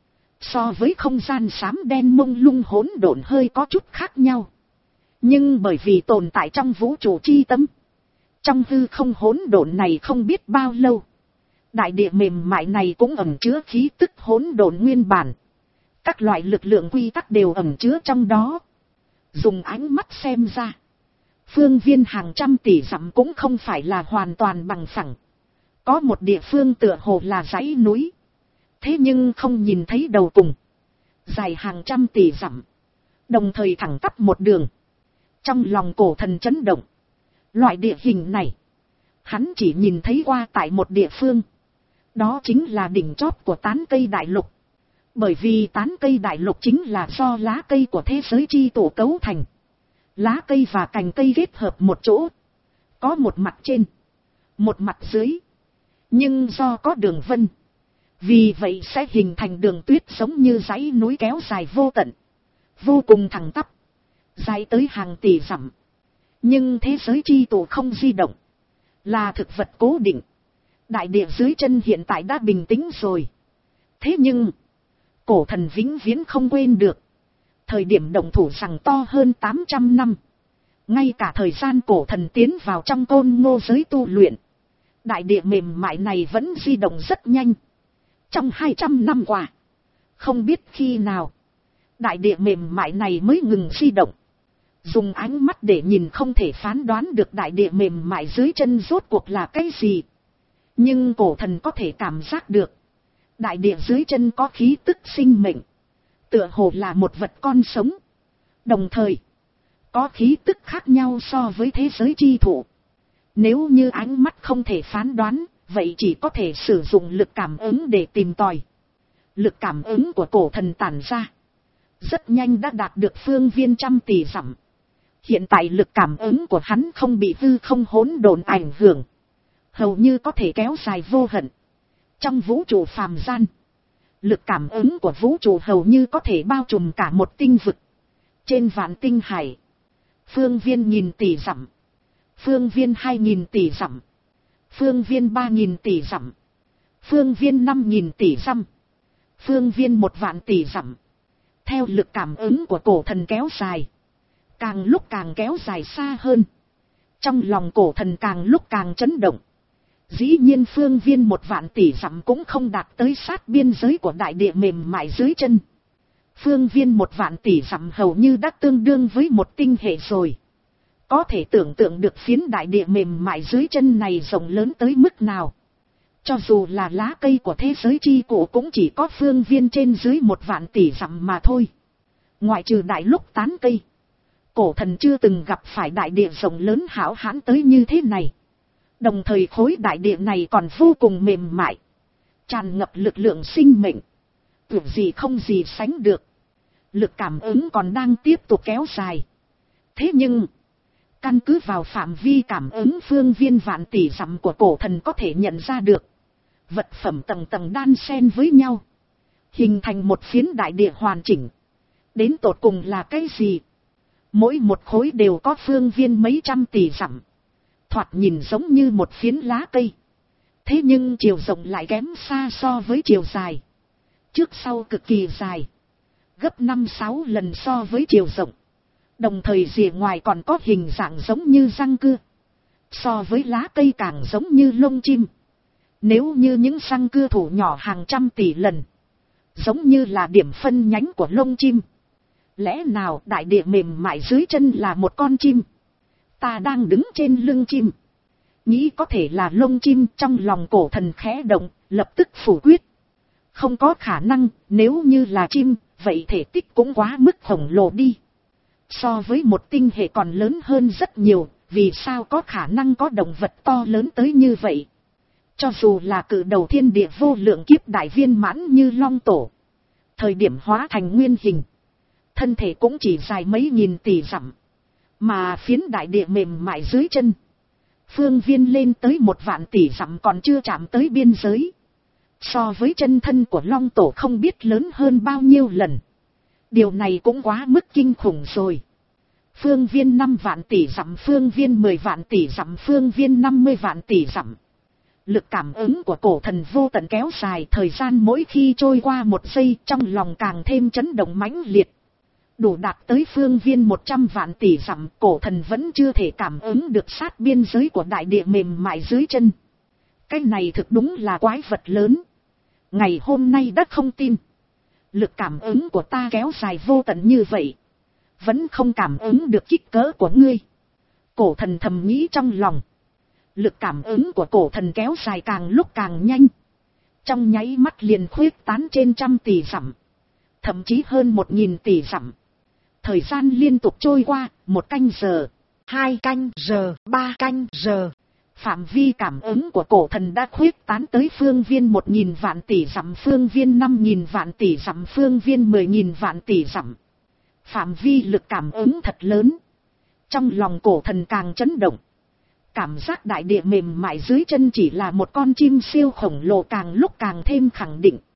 A: so với không gian xám đen mông lung hỗn độn hơi có chút khác nhau. Nhưng bởi vì tồn tại trong vũ trụ chi tâm, trong hư không hỗn độn này không biết bao lâu, đại địa mềm mại này cũng ẩn chứa khí tức hỗn độn nguyên bản. Các loại lực lượng quy tắc đều ẩn chứa trong đó. Dùng ánh mắt xem ra, phương viên hàng trăm tỷ dặm cũng không phải là hoàn toàn bằng phẳng. Có một địa phương tựa hồ là dãy núi, thế nhưng không nhìn thấy đầu cùng, dài hàng trăm tỷ dặm, đồng thời thẳng tắp một đường. Trong lòng cổ thần chấn động. Loại địa hình này, hắn chỉ nhìn thấy qua tại một địa phương, đó chính là đỉnh chót của tán cây đại lục. Bởi vì tán cây đại lục chính là do lá cây của thế giới chi tổ cấu thành. Lá cây và cành cây kết hợp một chỗ, có một mặt trên, một mặt dưới. Nhưng do có đường vân, vì vậy sẽ hình thành đường tuyết giống như dãy núi kéo dài vô tận, vô cùng thẳng tắp, dài tới hàng tỷ dặm. Nhưng thế giới chi tổ không di động, là thực vật cố định. Đại địa dưới chân hiện tại đã bình tĩnh rồi. Thế nhưng cổ thần vĩnh viễn không quên được, Thời điểm động thủ rằng to hơn tám trăm năm. Ngay cả thời gian cổ thần tiến vào trong côn ngô giới tu luyện. Đại địa mềm mại này vẫn di động rất nhanh. Trong hai trăm năm qua. Không biết khi nào. Đại địa mềm mại này mới ngừng di động. Dùng ánh mắt để nhìn không thể phán đoán được đại địa mềm mại dưới chân rốt cuộc là cái gì. Nhưng cổ thần có thể cảm giác được. Đại địa dưới chân có khí tức sinh mệnh. Tựa hồ là một vật con sống. Đồng thời, có khí tức khác nhau so với thế giới chi thụ. Nếu như ánh mắt không thể phán đoán, vậy chỉ có thể sử dụng lực cảm ứng để tìm tòi. Lực cảm ứng của cổ thần tản ra. Rất nhanh đã đạt được phương viên trăm tỷ dặm. Hiện tại lực cảm ứng của hắn không bị hư không hỗn độn ảnh hưởng. Hầu như có thể kéo dài vô hạn. Trong vũ trụ phàm gian, lực cảm ứng của vũ trụ hầu như có thể bao trùm cả một tinh vực. Trên vạn tinh hải, phương viên nghìn tỷ dặm, phương viên hai nghìn tỷ dặm, phương viên ba nghìn tỷ dặm, phương viên năm nghìn tỷ dặm, phương viên một vạn tỷ dặm. Theo lực cảm ứng của cổ thần kéo dài, càng lúc càng kéo dài xa hơn. Trong lòng cổ thần càng lúc càng chấn động. Dĩ nhiên phương viên một vạn tỷ dặm cũng không đạt tới sát biên giới của đại địa mềm mại dưới chân. Phương viên một vạn tỷ dặm hầu như đã tương đương với một tinh hệ rồi. Có thể tưởng tượng được phiến đại địa mềm mại dưới chân này rộng lớn tới mức nào. Cho dù là lá cây của thế giới chi cổ cũng chỉ có phương viên trên dưới một vạn tỷ dặm mà thôi. Ngoại trừ đại lúc tán cây, cổ thần chưa từng gặp phải đại địa rộng lớn hão hãn tới như thế này. Đồng thời khối đại địa này còn vô cùng mềm mại, tràn ngập lực lượng sinh mệnh, tưởng gì không gì sánh được. Lực cảm ứng còn đang tiếp tục kéo dài. Thế nhưng, căn cứ vào phạm vi cảm ứng phương viên vạn tỷ dặm của cổ thần có thể nhận ra được, vật phẩm tầng tầng đan xen với nhau, hình thành một phiến đại địa hoàn chỉnh. Đến tột cùng là cái gì? Mỗi một khối đều có phương viên mấy trăm tỷ dặm. Thoạt nhìn giống như một phiến lá cây. Thế nhưng chiều rộng lại kém xa so với chiều dài. Trước sau cực kỳ dài. Gấp năm sáu lần so với chiều rộng. Đồng thời rìa ngoài còn có hình dạng giống như răng cưa. So với lá cây càng giống như lông chim. Nếu như những răng cưa thủ nhỏ hàng trăm tỷ lần. Giống như là điểm phân nhánh của lông chim. Lẽ nào đại địa mềm mại dưới chân là một con chim? Ta đang đứng trên lưng chim. Nghĩ có thể là lông chim, trong lòng cổ thần khẽ động, lập tức phủ quyết. Không có khả năng, nếu như là chim, vậy thể tích cũng quá mức khổng lồ đi. So với một tinh hệ còn lớn hơn rất nhiều, vì sao có khả năng có động vật to lớn tới như vậy? Cho dù là cự đầu thiên địa vô lượng kiếp đại viên mãn như Long Tổ, thời điểm hóa thành nguyên hình, thân thể cũng chỉ dài mấy nghìn tỷ dặm. Mà phiến đại địa mềm mại dưới chân, phương viên lên tới một vạn tỷ dặm còn chưa chạm tới biên giới. So với chân thân của Long Tổ không biết lớn hơn bao nhiêu lần. Điều này cũng quá mức kinh khủng rồi. Phương viên năm vạn tỷ dặm, phương viên mười vạn tỷ dặm, phương viên năm mươi vạn tỷ dặm. Lực cảm ứng của cổ thần vô tận kéo dài, thời gian mỗi khi trôi qua một giây trong lòng càng thêm chấn động mãnh liệt. Đủ đạt tới phương viên một trăm vạn tỷ dặm, cổ thần vẫn chưa thể cảm ứng được sát biên giới của đại địa mềm mại dưới chân. Cái này thực đúng là quái vật lớn. Ngày hôm nay đã không tin. Lực cảm ứng của ta kéo dài vô tận như vậy, vẫn không cảm ứng được kích cỡ của ngươi. Cổ thần thầm nghĩ trong lòng. Lực cảm ứng của cổ thần kéo dài càng lúc càng nhanh. Trong nháy mắt liền khuyết tán trên trăm tỷ dặm. Thậm chí hơn một nghìn tỷ dặm. Thời gian liên tục trôi qua, một canh giờ, hai canh giờ, ba canh giờ. Phạm vi cảm ứng của cổ thần đã khuyết tán tới phương viên một nghìn vạn tỷ dặm, phương viên năm nghìn vạn tỷ dặm, phương viên mười nghìn vạn tỷ dặm. Phạm vi lực cảm ứng thật lớn. Trong lòng cổ thần càng chấn động. Cảm giác đại địa mềm mại dưới chân chỉ là một con chim siêu khổng lồ càng lúc càng thêm khẳng định.